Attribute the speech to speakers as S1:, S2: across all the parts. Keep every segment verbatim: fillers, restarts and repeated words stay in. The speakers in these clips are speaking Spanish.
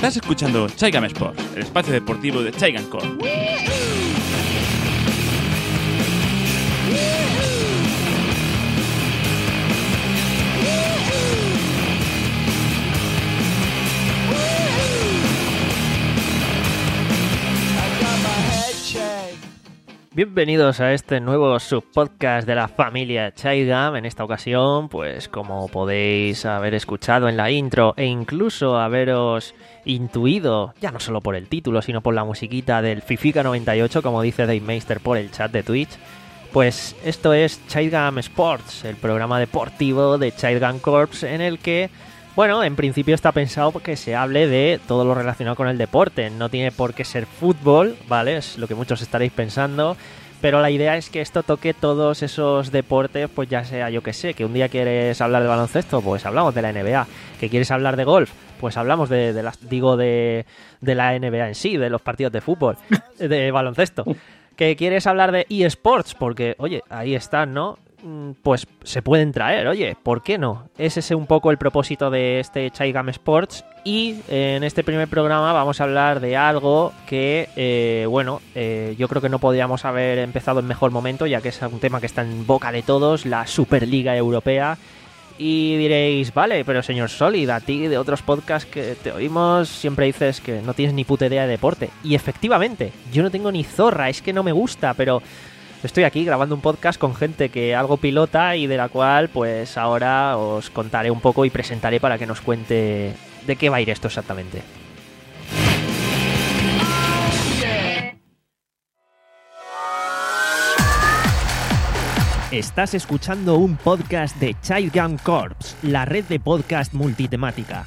S1: Estás escuchando Chaigam Sports, el espacio deportivo de Chaigam Corp.
S2: Bienvenidos a este nuevo subpodcast de la familia Chaigam. En esta ocasión, pues como podéis haber escuchado en la intro e incluso haberos intuido, ya no solo por el título, sino por la musiquita del Fifica noventa y ocho, como dice Dave Meister por el chat de Twitch, pues esto es Chaigam Sports, el programa deportivo de Chaigam Corps, en el que, bueno, en principio está pensado que se hable de todo lo relacionado con el deporte. No tiene por qué ser fútbol, ¿vale? Es lo que muchos estaréis pensando. Pero la idea es que esto toque todos esos deportes, pues ya sea, yo que sé, que un día quieres hablar de baloncesto, pues hablamos de la N B A. Que quieres hablar de golf, pues hablamos de, de las, digo, de, de la N B A en sí, de los partidos de fútbol, de baloncesto. Que quieres hablar de eSports, porque, oye, ahí están, ¿no? Pues se pueden traer, oye, ¿por qué no? Ese es un poco el propósito de este Chaigam Sports. Y eh, en este primer programa vamos a hablar de algo que, eh, bueno, eh, yo creo que no podríamos haber empezado en mejor momento, ya que es un tema que está en boca de todos, la Superliga Europea. Y diréis, vale, pero señor Solid, a ti de otros podcasts que te oímos siempre dices que no tienes ni puta idea de deporte. Y efectivamente, yo no tengo ni zorra, es que no me gusta, pero estoy aquí grabando un podcast con gente que algo pilota y de la cual pues ahora os contaré un poco y presentaré para que nos cuente de qué va a ir esto exactamente. Estás escuchando un podcast de Chaigam Corps, la red de podcast multitemática.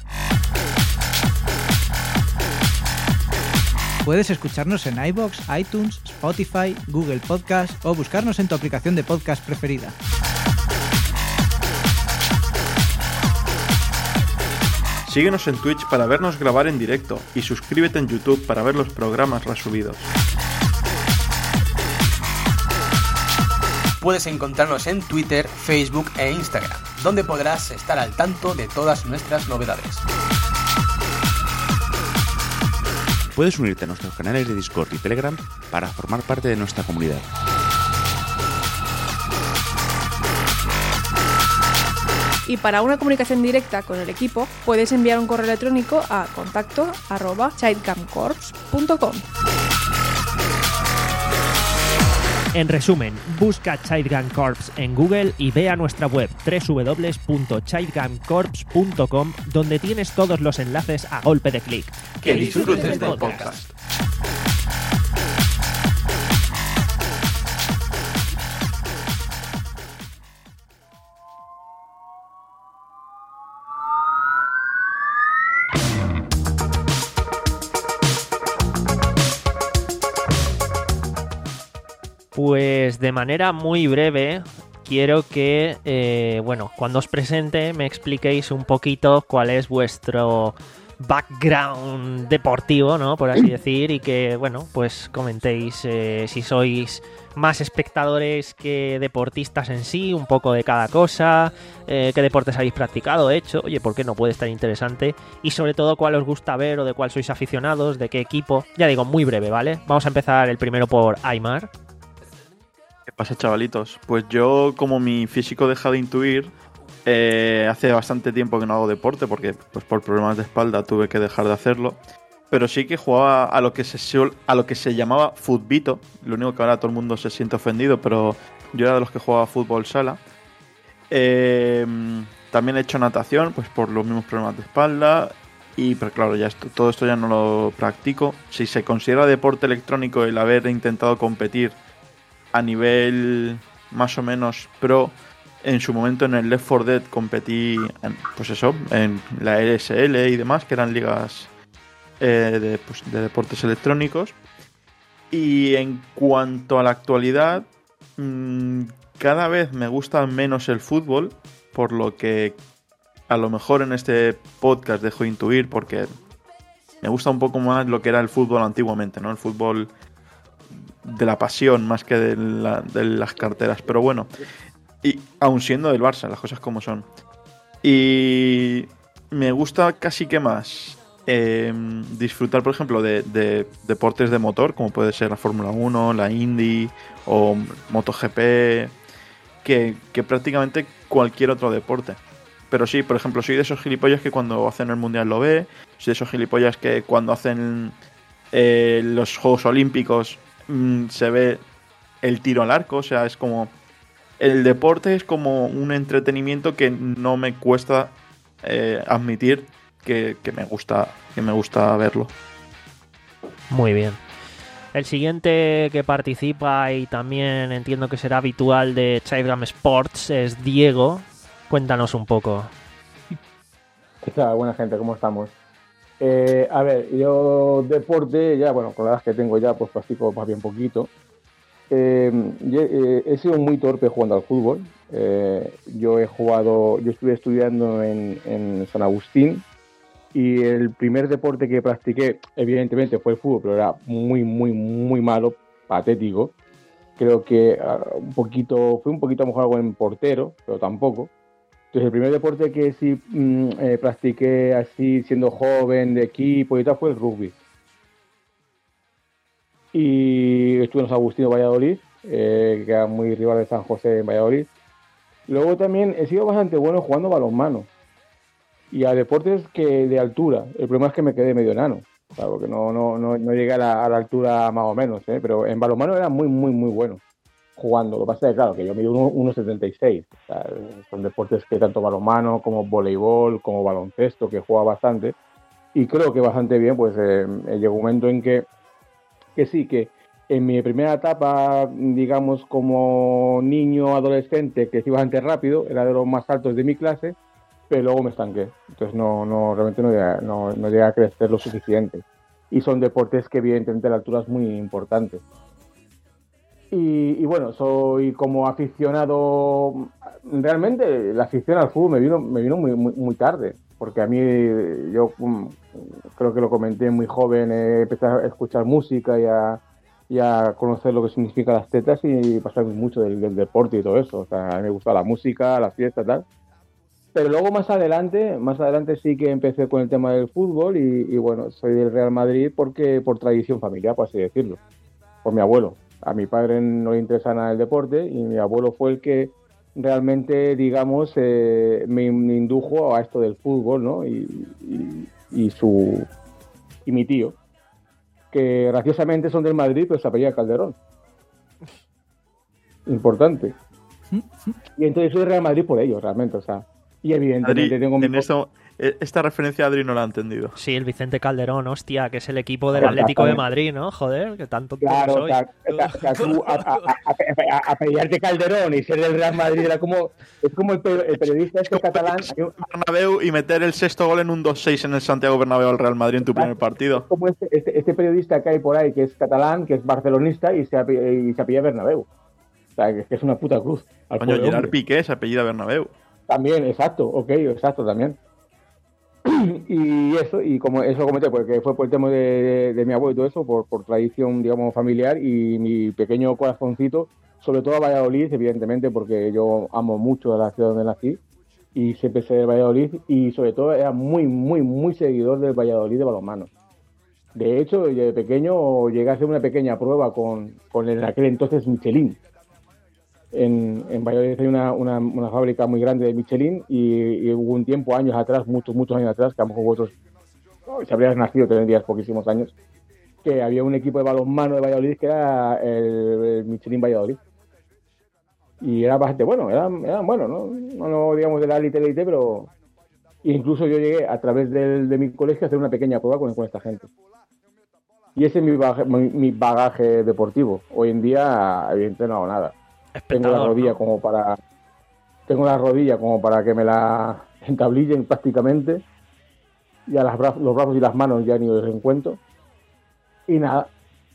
S3: Puedes escucharnos en iVoox, iTunes, Spotify, Google Podcast o buscarnos en tu aplicación de podcast preferida.
S4: Síguenos en Twitch para vernos grabar en directo y suscríbete en YouTube para ver los programas resubidos.
S5: Puedes encontrarnos en Twitter, Facebook e Instagram, donde podrás estar al tanto de todas nuestras novedades.
S1: Puedes unirte a nuestros canales de Discord y Telegram para formar parte de nuestra comunidad.
S6: Y para una comunicación directa con el equipo, puedes enviar un correo electrónico a contacto arroba chaidgamcorps punto com.
S2: En resumen, busca Chaigam Corps en Google y ve a nuestra web doble u doble u doble u punto chaidgamcorps punto com, donde tienes todos los enlaces a golpe de clic.
S5: Que disfrutes del podcast.
S2: Pues de manera muy breve, quiero que, eh, bueno, cuando os presente me expliquéis un poquito cuál es vuestro background deportivo, ¿no? Por así decir, y que, bueno, pues comentéis eh, si sois más espectadores que deportistas en sí, un poco de cada cosa, eh, qué deportes habéis practicado, hecho, oye, ¿por qué no puede estar interesante? Y sobre todo, cuál os gusta ver o de cuál sois aficionados, de qué equipo. Ya digo, muy breve, ¿vale? Vamos a empezar el primero por Aymar.
S4: ¿Qué pasa, chavalitos? Pues yo, como mi físico deja de intuir, eh, hace bastante tiempo que no hago deporte porque pues por problemas de espalda tuve que dejar de hacerlo. Pero sí que jugaba a lo que se a lo que se llamaba futbito. Lo único que ahora todo el mundo se siente ofendido, pero yo era de los que jugaba fútbol sala. Eh, también he hecho natación, pues por los mismos problemas de espalda. Y pero claro, ya esto, todo esto ya no lo practico. Si se considera deporte electrónico el haber intentado competir a nivel más o menos pro, en su momento en el Left four Dead competí en, pues eso, en la E S L y demás, que eran ligas eh, de, pues, de deportes electrónicos. Y en cuanto a la actualidad, mmm, cada vez me gusta menos el fútbol, por lo que a lo mejor en este podcast dejo intuir, porque me gusta un poco más lo que era el fútbol antiguamente, ¿no? El fútbol de la pasión más que de, la, de las carteras, pero bueno, y aun siendo del Barça, las cosas como son. Y me gusta casi que más eh, disfrutar, por ejemplo, de, de deportes de motor, como puede ser la Fórmula uno, la Indy o MotoGP, que, que prácticamente cualquier otro deporte. Pero sí, por ejemplo, soy de esos gilipollas que cuando hacen el Mundial lo ve, soy de esos gilipollas que cuando hacen eh, los Juegos Olímpicos mmm, se ve el tiro al arco, o sea, es como... El deporte es como un entretenimiento que no me cuesta eh, admitir que, que me gusta que me gusta verlo.
S2: Muy bien. El siguiente que participa y también entiendo que será habitual de Childgam Sports es Diego. Cuéntanos un poco.
S7: ¿Qué tal? Buena gente, ¿cómo estamos? Eh, a ver, yo deporte, ya, bueno, con la edad que tengo ya, pues practico más bien poquito. Eh, yo, eh, he sido muy torpe jugando al fútbol. Eh, yo he jugado, yo estuve estudiando en, en San Agustín y el primer deporte que practiqué, evidentemente, fue el fútbol, pero era muy, muy, muy malo, patético. Creo que uh, un poquito, fue un poquito a lo mejor algo en portero, pero tampoco. Entonces, el primer deporte que sí mmm, eh, practiqué así, siendo joven, de equipo y tal, fue el rugby. Y estuve en San Agustín de Valladolid, eh, que era muy rival de San José en Valladolid. Luego también he sido bastante bueno jugando balonmano y a deportes que de altura. El problema es que me quedé medio enano, claro, porque no, no, no, no llegué a la, a la altura más o menos, ¿eh? Pero en balonmano era muy, muy, muy bueno jugando. Lo que pasa es que, claro, que yo mido uno setenta y seis. O sea, son deportes que tanto balonmano como voleibol, como baloncesto, que juega bastante. Y creo que bastante bien, pues eh, llegó un momento en que que sí, que en mi primera etapa, digamos, como niño, adolescente, que iba bastante rápido, era de los más altos de mi clase, pero luego me estanqué. Entonces no, no realmente no llegué, no, no llegué a crecer lo suficiente. Y son deportes que evidentemente la altura es muy importante. Y, y bueno, soy como aficionado, realmente la afición al fútbol me vino, me vino muy, muy, muy tarde. Porque a mí, yo um, creo que lo comenté muy joven, eh, empecé a escuchar música y a, y a conocer lo que significan las tetas y pasar mucho del, del deporte y todo eso. O sea, a mí me gustaba la música, la fiesta y tal. Pero luego más adelante, más adelante sí que empecé con el tema del fútbol y, y bueno, soy del Real Madrid porque por tradición familiar, por así decirlo, por mi abuelo. A mi padre no le interesa nada el deporte y mi abuelo fue el que realmente, digamos, eh, me, me indujo a esto del fútbol, ¿no? Y, y, y su y mi tío, que graciosamente son del Madrid, pero se apellida Calderón. Importante. Y entonces soy del Real Madrid por ello, realmente, o sea. Y evidentemente
S4: Adri,
S7: tengo mi...
S4: en eso, esta referencia Adri no la ha entendido.
S2: Sí, el Vicente Calderón, hostia, que es el equipo del Atlético de Madrid, ¿no? Joder, que tanto
S7: claro,
S2: soy.
S7: O sea, o sea, tú a, a, a, a, a pelearte Calderón y ser del Real Madrid era como, es como el, el periodista este catalán.
S4: Bernabéu y meter el sexto gol en un dos seis en el Santiago Bernabéu al Real Madrid en tu primer partido.
S7: Es como este, este, este periodista que hay por ahí que es catalán, que es barcelonista y se apellida, y se apellida Bernabéu. O sea, que es una puta cruz.
S4: Coño, Gerard hombre. Piqué se apellida Bernabéu.
S7: También, exacto, ok, exacto, también. Y eso, y como eso lo comenté, porque fue por el tema de, de, de mi abuelo y todo eso, por, por tradición, digamos, familiar, y mi pequeño corazoncito, sobre todo a Valladolid, evidentemente, porque yo amo mucho la ciudad donde nací, y siempre sé de Valladolid, y sobre todo era muy, muy, muy seguidor del Valladolid de balonmano. De hecho, de pequeño llegué a hacer una pequeña prueba con, con el, en aquel entonces Michelin. En, en Valladolid hay una, una, una fábrica muy grande de Michelin y, y hubo un tiempo, años atrás, muchos, muchos años atrás, que a lo mejor vosotros, oh, si habrías nacido, tendrías poquísimos años, que había un equipo de balonmano de Valladolid que era el, el Michelin Valladolid. Y era bastante bueno, eran, eran buenos, ¿no? No, no digamos de la élite, élite, pero incluso yo llegué a través del, de mi colegio a hacer una pequeña prueba con, con esta gente. Y ese es mi bagaje, mi, mi bagaje deportivo. Hoy en día, evidentemente, no hago nada. Tengo la rodilla, ¿no? como para tengo la rodilla como para que me la entablillen prácticamente, y a las bra- los brazos y las manos ya ni los encuentro y nada.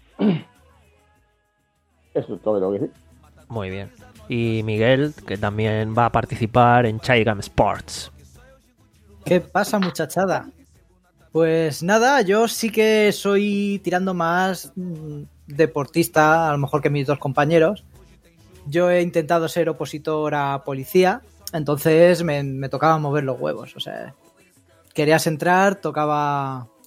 S7: Eso es todo lo que decir.
S2: Muy bien. Y Miguel, que también va a participar en Childgam Sports.
S3: ¿Qué pasa, muchachada? Pues nada, yo sí que soy tirando más mmm, deportista, a lo mejor que mis dos compañeros. Yo he intentado ser opositor a policía, entonces me, me tocaba mover los huevos. O sea, querías entrar, tocaba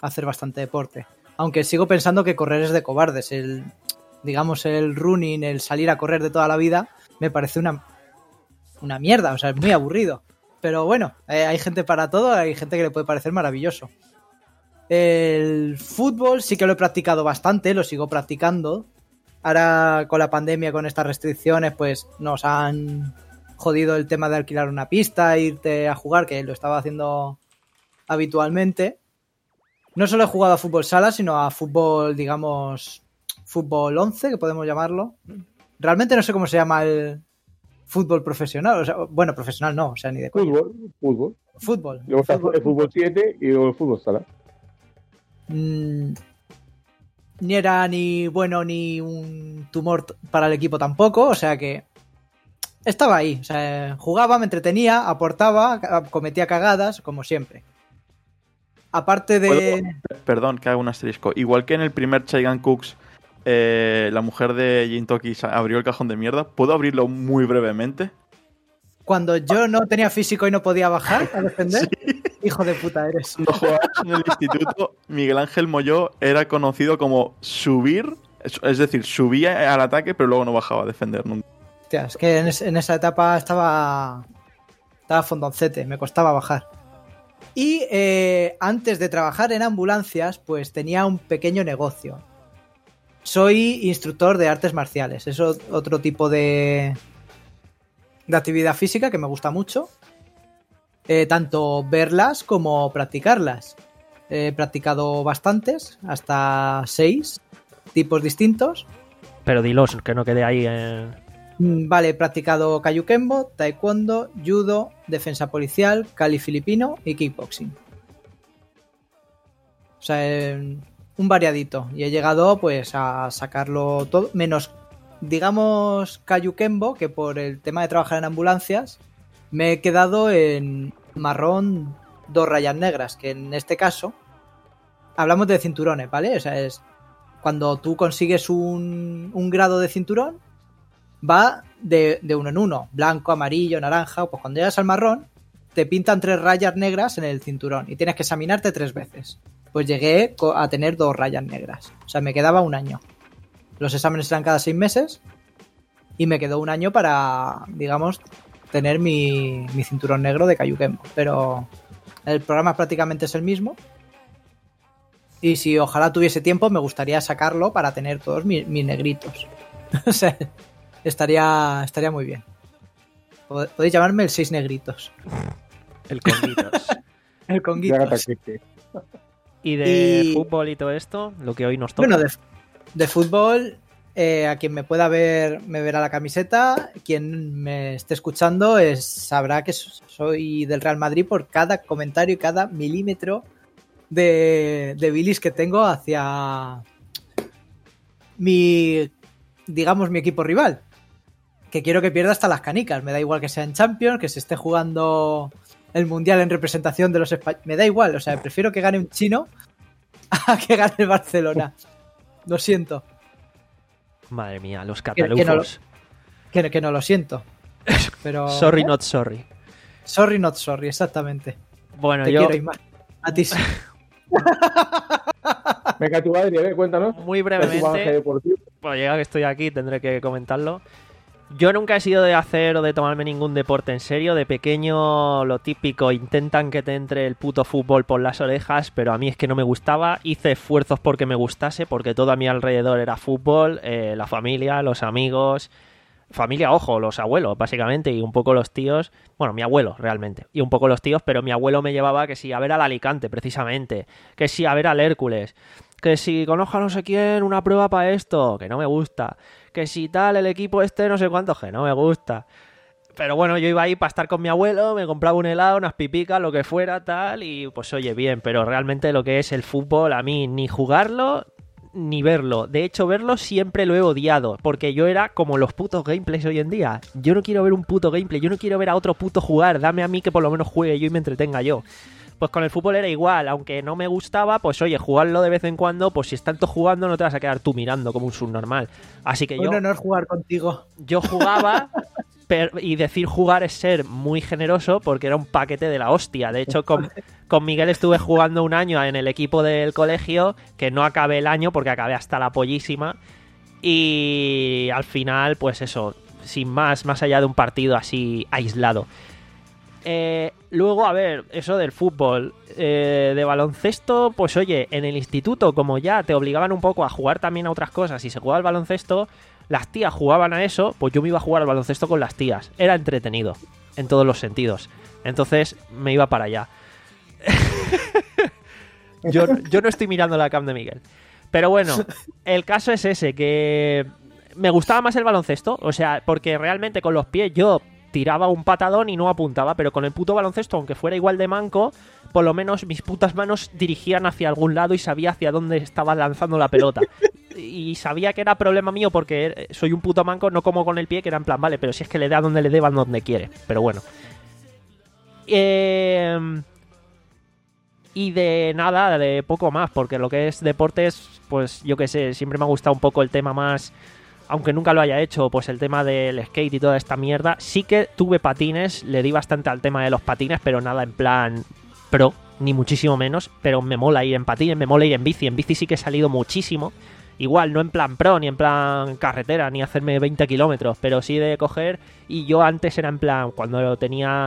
S3: hacer bastante deporte. Aunque sigo pensando que correr es de cobardes. El, digamos, el running, el salir a correr de toda la vida, me parece una, una mierda. O sea, es muy aburrido. Pero bueno, eh, hay gente para todo, hay gente que le puede parecer maravilloso. El fútbol sí que lo he practicado bastante, lo sigo practicando. Ahora con la pandemia, con estas restricciones, pues nos han jodido el tema de alquilar una pista, irte a jugar, que lo estaba haciendo habitualmente. No solo he jugado a fútbol sala, sino a fútbol, digamos, fútbol once, que podemos llamarlo. Realmente no sé cómo se llama el fútbol profesional. O sea, bueno, profesional no, o sea, ni de coña.
S7: Fútbol, fútbol.
S3: Fútbol.
S7: Luego está
S3: fútbol,
S7: el fútbol siete y luego el fútbol sala.
S3: Mm, ni era ni bueno ni un tumor t- para el equipo tampoco, o sea que estaba ahí, o sea, jugaba, me entretenía, aportaba, ca- cometía cagadas, como siempre. Aparte de...
S4: Perdón, que hago un asterisco. Igual que en el primer Chaigan Cooks, eh, la mujer de Jin Toki abrió el cajón de mierda, ¿puedo abrirlo muy brevemente?
S3: Cuando yo no tenía físico y no podía bajar a defender,
S4: Sí.
S3: hijo de puta eres.
S4: Cuando jugábamos en el instituto, Miguel Ángel Molló era conocido como subir, es decir, subía al ataque, pero luego no bajaba a defender nunca.
S3: Hostia, es que en, es- en esa etapa estaba estaba fondoncete, me costaba bajar. Y eh, antes de trabajar en ambulancias, pues tenía un pequeño negocio. Soy instructor de artes marciales, es o- otro tipo de, de actividad física que me gusta mucho. Eh, tanto verlas como practicarlas. He practicado bastantes, hasta seis tipos distintos.
S2: Pero dilos, que no quede ahí en...
S3: Mm, Vale, he practicado Kayukembo, Taekwondo, Judo, Defensa Policial, Kali Filipino y Kickboxing. O sea, eh, un variadito. Y he llegado pues a sacarlo todo, menos, digamos, Kayukembo, que por el tema de trabajar en ambulancias me he quedado en marrón dos rayas negras, que en este caso hablamos de cinturones, ¿vale? O sea, es cuando tú consigues un, un grado de cinturón, va de, de uno en uno, blanco, amarillo, naranja. Pues cuando llegas al marrón, te pintan tres rayas negras en el cinturón y tienes que examinarte tres veces. Pues llegué co- a tener dos rayas negras. O sea, me quedaba un año. Los exámenes eran cada seis meses y me quedó un año para, digamos, tener mi, mi cinturón negro de Kayukembo. Pero el programa prácticamente es el mismo. Y si ojalá tuviese tiempo, me gustaría sacarlo para tener todos mis, mis negritos. O sea, estaría, estaría muy bien. Pod- Podéis llamarme el seis negritos.
S2: El Conguitos.
S3: El
S7: Ya
S3: conguitos.
S7: ataquiste.
S2: Y de
S3: Y-
S2: fútbol y todo esto, lo que hoy nos toca.
S3: Bueno, de, de fútbol, eh, a quien me pueda ver, me verá la camiseta. Quien me esté escuchando es, sabrá que soy del Real Madrid por cada comentario y cada milímetro de, de bilis que tengo hacia mi, digamos, mi equipo rival. Que quiero que pierda hasta las canicas. Me da igual que sea en Champions, que se esté jugando el Mundial en representación de los españoles. Me da igual, o sea, prefiero que gane un chino a que gane el Barcelona. Lo siento.
S2: Madre mía, los
S3: Que- que no lo-
S2: catalufos.
S3: Que, que no lo siento. Pero.
S2: Sorry, not sorry.
S3: Sorry, not sorry, exactamente.
S2: Bueno,
S3: Te
S2: yo
S3: quiero, Ismael. A ti sí.
S7: Venga, tu Adri, a ver, cuéntanos.
S2: muy
S7: Tu bagaje
S2: brevemente,
S7: deportivo.
S2: bueno, ya que estoy aquí tendré que comentarlo. Yo nunca he sido de hacer o de tomarme ningún deporte en serio. De pequeño, lo típico, intentan que te entre el puto fútbol por las orejas, pero a mí es que no me gustaba. Hice esfuerzos porque me gustase, porque todo a mi alrededor era fútbol, eh, la familia, los amigos... Familia, ojo, los abuelos, básicamente, y un poco los tíos. Bueno, mi abuelo, realmente. Y un poco los tíos, pero mi abuelo me llevaba que sí a ver al Alicante, precisamente. Que sí a ver al Hércules. Que si conozco a no sé quién, una prueba para esto, que no me gusta. Que si tal, el equipo este, no sé cuánto, que no me gusta. Pero bueno, yo iba ahí para estar con mi abuelo, me compraba un helado, unas pipicas, lo que fuera, tal, y pues oye, bien. Pero realmente lo que es el fútbol, a mí ni jugarlo... ni verlo. De hecho, verlo siempre lo he odiado, porque yo era como los putos gameplays hoy en día. Yo no quiero ver un puto gameplay, yo no quiero ver a otro puto jugar, dame a mí que por lo menos juegue yo y me entretenga yo. Pues con el fútbol era igual, aunque no me gustaba, pues oye, jugarlo de vez en cuando, pues si están todos jugando no te vas a quedar tú mirando como un subnormal. Así que yo...
S3: Un honor jugar contigo.
S2: Yo jugaba, per- y decir jugar es ser muy generoso porque era un paquete de la hostia. De hecho, con, con Miguel estuve jugando un año en el equipo del colegio, que no acabé el año porque acabé hasta la pollísima. Y al final, pues eso, sin más, más allá de un partido así aislado. Eh, luego, a ver, eso del fútbol, eh, de baloncesto, pues oye, en el instituto, como ya te obligaban un poco a jugar también a otras cosas y se jugaba al baloncesto, las tías jugaban a eso, pues yo me iba a jugar al baloncesto con las tías. Era entretenido, en todos los sentidos. Entonces me iba para allá. yo, yo no estoy mirando la cam de Miguel. Pero bueno, el caso es ese, que me gustaba más el baloncesto, o sea, porque realmente con los pies yo tiraba un patadón y no apuntaba, pero con el puto baloncesto, aunque fuera igual de manco, por lo menos mis putas manos dirigían hacia algún lado y sabía hacia dónde estaba lanzando la pelota. Y sabía que era problema mío porque soy un puto manco, no como con el pie, que era en plan, vale, pero si es que le da donde le dé, van donde quiere. Pero bueno. Eh... Y de nada, de poco más, porque lo que es deportes, pues yo qué sé, siempre me ha gustado un poco el tema más... Aunque nunca lo haya hecho, pues el tema del skate y toda esta mierda. Sí que tuve patines, le di bastante al tema de los patines, pero nada en plan pro, ni muchísimo menos. Pero me mola ir en patines, me mola ir en bici. En bici sí que he salido muchísimo. Igual, no en plan pro, ni en plan carretera, ni hacerme veinte kilómetros, pero sí de coger. Y yo antes era en plan, cuando tenía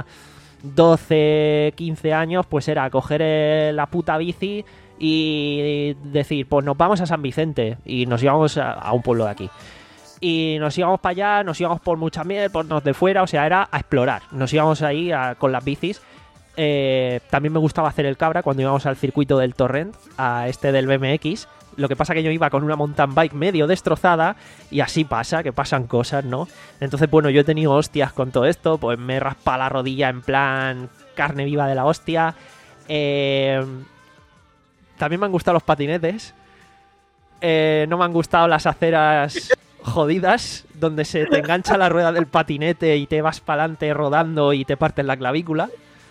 S2: doce, quince años, pues era coger la puta bici y decir, pues nos vamos a San Vicente. Y nos íbamos a, a un pueblo de aquí. Y nos íbamos para allá, nos íbamos por mucha miel, por nos de fuera, o sea, era a explorar. Nos íbamos ahí a, con las bicis. Eh, también me gustaba hacer el cabra cuando íbamos al circuito del Torrent, a este del B M X. Lo que pasa que yo iba con una mountain bike medio destrozada y así pasa, que pasan cosas, ¿no? Entonces, bueno, yo he tenido hostias con todo esto, pues me raspa la rodilla en plan carne viva de la hostia. Eh, también me han gustado los patinetes. Eh, no me han gustado las aceras jodidas, donde se te engancha la rueda del patinete y te vas para adelante rodando y te partes la clavícula.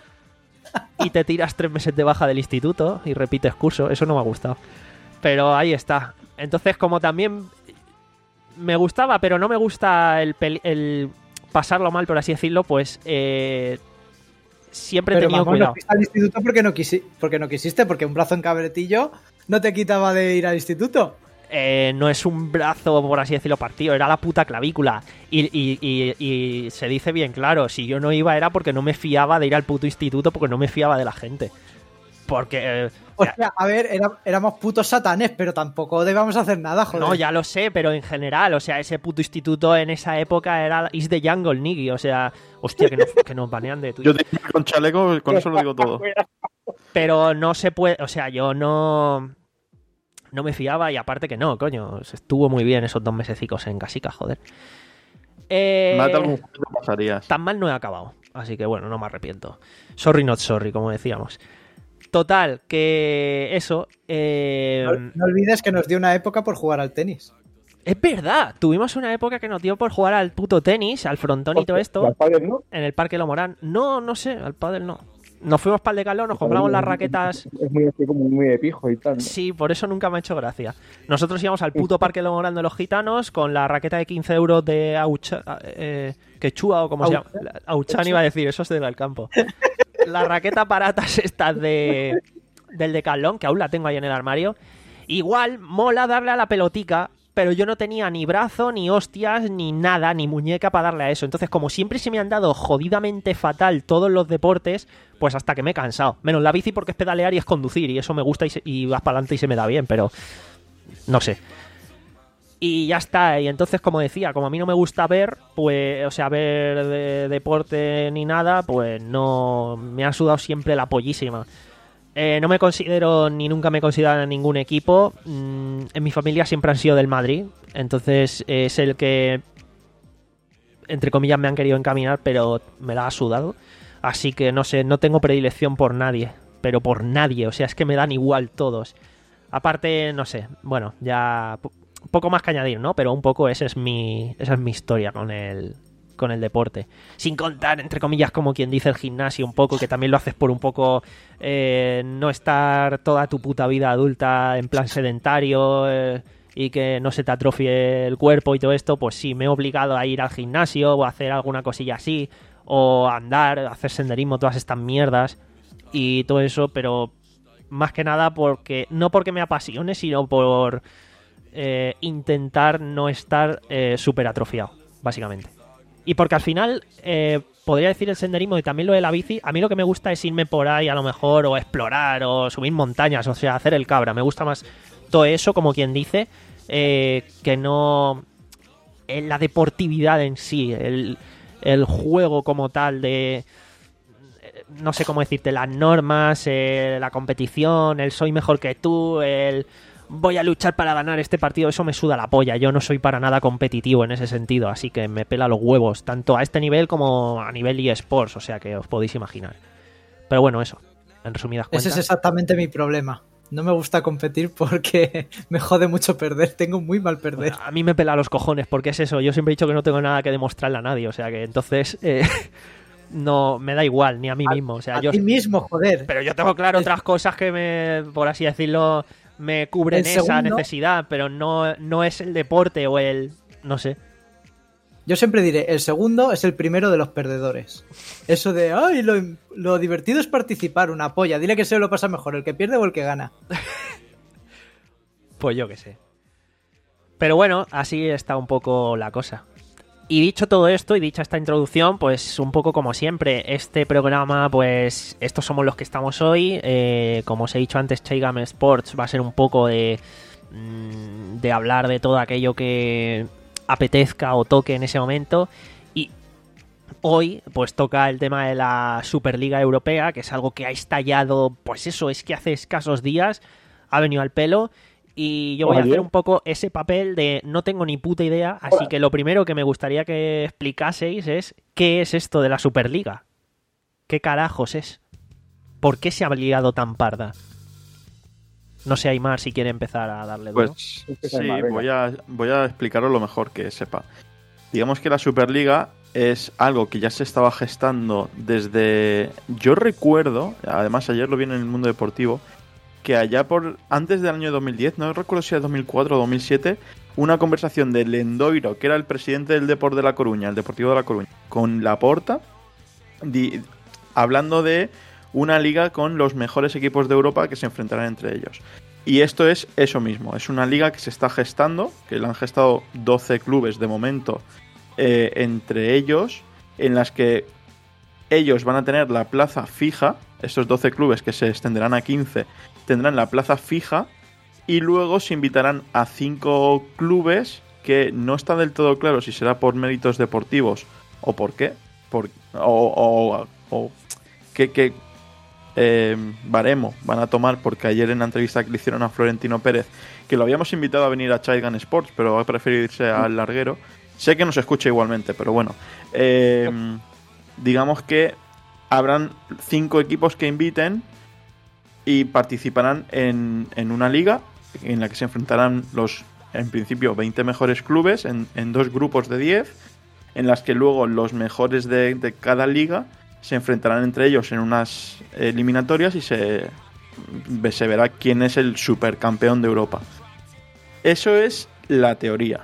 S2: Y te tiras tres meses de baja del instituto y repites curso. Eso no me ha gustado. Pero ahí está. Entonces, como también me gustaba, pero no me gusta el, peli- el pasarlo mal, por así decirlo, pues eh, siempre he
S3: Pero
S2: tenido
S3: vamos,
S2: cuidado.
S3: no fuiste al instituto porque no, quisi- porque no quisiste, porque un brazo en cabretillo no te quitaba de ir al instituto.
S2: Eh, no es un brazo, por así decirlo, partido, era la puta clavícula. Y, y, y, y se dice bien claro, si yo no iba era porque no me fiaba de ir al puto instituto, porque no me fiaba de la gente. Porque... Eh,
S3: O sea, a ver, era- éramos putos satanes, pero tampoco debíamos hacer nada, joder.
S2: no, ya lo sé, pero en general, o sea, ese puto instituto en esa época era Is the Jungle, Niggy, o sea, hostia, que, no, que nos banean de Twitter.
S4: Yo te digo con chaleco, con eso lo digo todo.
S2: Pero no se puede, o sea, yo no... No me fiaba y aparte que no, coño, estuvo muy bien esos dos mesecicos en casica, joder. Eh,
S4: Más de algún juego te pasarías.
S2: tan mal no he acabado, así que bueno, no me arrepiento. Sorry not sorry, como decíamos. Total, que eso... Eh,
S3: No, no olvides que nos dio una época por jugar al tenis.
S2: es verdad, tuvimos una época que nos dio por jugar al puto tenis, al frontón y todo esto,
S7: Las padres, ¿no?
S2: en el Parque Lomorán. No, no sé, al pádel no. Nos fuimos para el Decathlon, nos compramos las raquetas...
S7: Es muy así como muy de pijo y tal, ¿no?
S2: Sí, por eso nunca me ha hecho gracia. Nosotros íbamos al puto Parque Lomorán de los Gitanos con la raqueta de quince euros de Aucha, eh, Quechua o como se llama. Auchan iba a decir, eso es del campo. La raqueta baratas estas de, del Decathlon, que aún la tengo ahí en el armario. Igual mola darle a la pelotica, pero yo no tenía ni brazo, ni hostias, ni nada, ni muñeca para darle a eso. Entonces, como siempre se me han dado jodidamente fatal todos los deportes, pues hasta que me he cansado. Menos la bici porque es pedalear y es conducir, y eso me gusta y, se, y vas para adelante y se me da bien, pero no sé. Y ya está, y entonces, como decía, como a mí no me gusta ver, pues, o sea, ver de, deporte ni nada, pues no, me ha sudado siempre la pollísima. Eh, no me considero, ni nunca me he considerado en ningún equipo. Mm, en mi familia siempre han sido del Madrid, entonces es el que, entre comillas, me han querido encaminar, pero me la ha sudado. Así que no sé, no tengo predilección por nadie, pero por nadie, o sea, es que me dan igual todos. Aparte, no sé, bueno, ya poco más que añadir, ¿no? Pero un poco esa es mi, esa es mi historia con el, con el deporte. Sin contar, entre comillas, como quien dice el gimnasio un poco, que también lo haces por un poco eh, no estar toda tu puta vida adulta en plan sedentario eh, y que no se te atrofie el cuerpo y todo esto, pues sí, me he obligado a ir al gimnasio o a hacer alguna cosilla así, o a andar, a hacer senderismo, todas estas mierdas y todo eso, pero más que nada porque no porque me apasione, sino por eh, intentar no estar eh, súper atrofiado, básicamente. Y porque al final, eh, podría decir el senderismo y también lo de la bici, a mí lo que me gusta es irme por ahí a lo mejor, o explorar, o subir montañas, o sea, hacer el cabra. Me gusta más todo eso, como quien dice, eh, que no en la deportividad en sí, el, el juego como tal de... no sé cómo decirte, las normas, eh, la competición, el soy mejor que tú, el voy a luchar para ganar este partido, eso me suda la polla. Yo no soy para nada competitivo en ese sentido, así que me pela los huevos, tanto a este nivel como a nivel eSports, o sea que os podéis imaginar. Pero bueno, eso, en resumidas cuentas.
S3: Ese es exactamente mi problema. No me gusta competir porque me jode mucho perder, tengo muy mal perder.
S2: Bueno, a mí me pela los cojones, porque es eso, yo siempre he dicho que no tengo nada que demostrarle a nadie, o sea que entonces... Eh... no me da igual ni a mí
S3: a,
S2: mismo, o sea,
S3: a
S2: yo
S3: ti mismo, joder.
S2: Pero yo tengo claro otras cosas que me, por así decirlo, me cubren
S3: El
S2: esa
S3: segundo,
S2: necesidad, pero no, no es el deporte o el, no sé.
S3: Yo siempre diré, el segundo es el primero de los perdedores. Eso de, ay, lo, lo divertido es participar, una polla. Dile que se lo pasa mejor, el que pierde o el que gana.
S2: Pues yo qué sé. Pero bueno, así está un poco la cosa. Y dicho todo esto y dicha esta introducción, pues un poco como siempre, este programa, pues estos somos los que estamos hoy. Eh, como os he dicho antes, Chaigam Sports va a ser un poco de, de hablar de todo aquello que apetezca o toque en ese momento. Y hoy pues toca el tema de la Superliga Europea, que es algo que ha estallado, pues eso, es que hace escasos días ha venido al pelo. Y yo voy a hacer un poco ese papel de no tengo ni puta idea, así que lo primero que me gustaría que explicaseis es ¿qué es esto de la Superliga? ¿Qué carajos es? ¿Por qué se ha liado tan parda? No sé, Aymar, si quiere empezar a darle duro.
S4: Pues sí, voy a, voy a explicaros lo mejor que sepa. Digamos que la Superliga es algo que ya se estaba gestando desde... Yo recuerdo, además ayer lo vi en el mundo deportivo, que allá por antes del año dos mil diez, no recuerdo si era dos mil cuatro o dos mil siete, una conversación de Lendoiro, que era el presidente del Depor de La Coruña, el Deportivo de La Coruña, con Laporta, di, hablando de una liga con los mejores equipos de Europa que se enfrentarán entre ellos. Y esto es eso mismo, es una liga que se está gestando, que la han gestado doce clubes de momento eh, entre ellos, en las que ellos van a tener la plaza fija, estos doce clubes que se extenderán a quince, tendrán la plaza fija y luego se invitarán a cinco clubes que no está del todo claro si será por méritos deportivos o por qué, por, o, o, o qué, qué eh, baremo van a tomar, porque ayer en la entrevista que le hicieron a Florentino Pérez, que lo habíamos invitado a venir a Chaigam Sports, pero ha preferido irse al larguero, sé que nos escucha igualmente, pero bueno, eh, digamos que habrán cinco equipos que inviten y participarán en, en una liga en la que se enfrentarán los, en principio, veinte mejores clubes en, en dos grupos de diez, en las que luego los mejores de, de cada liga se enfrentarán entre ellos en unas eliminatorias y se, se verá quién es el supercampeón de Europa. Eso es la teoría.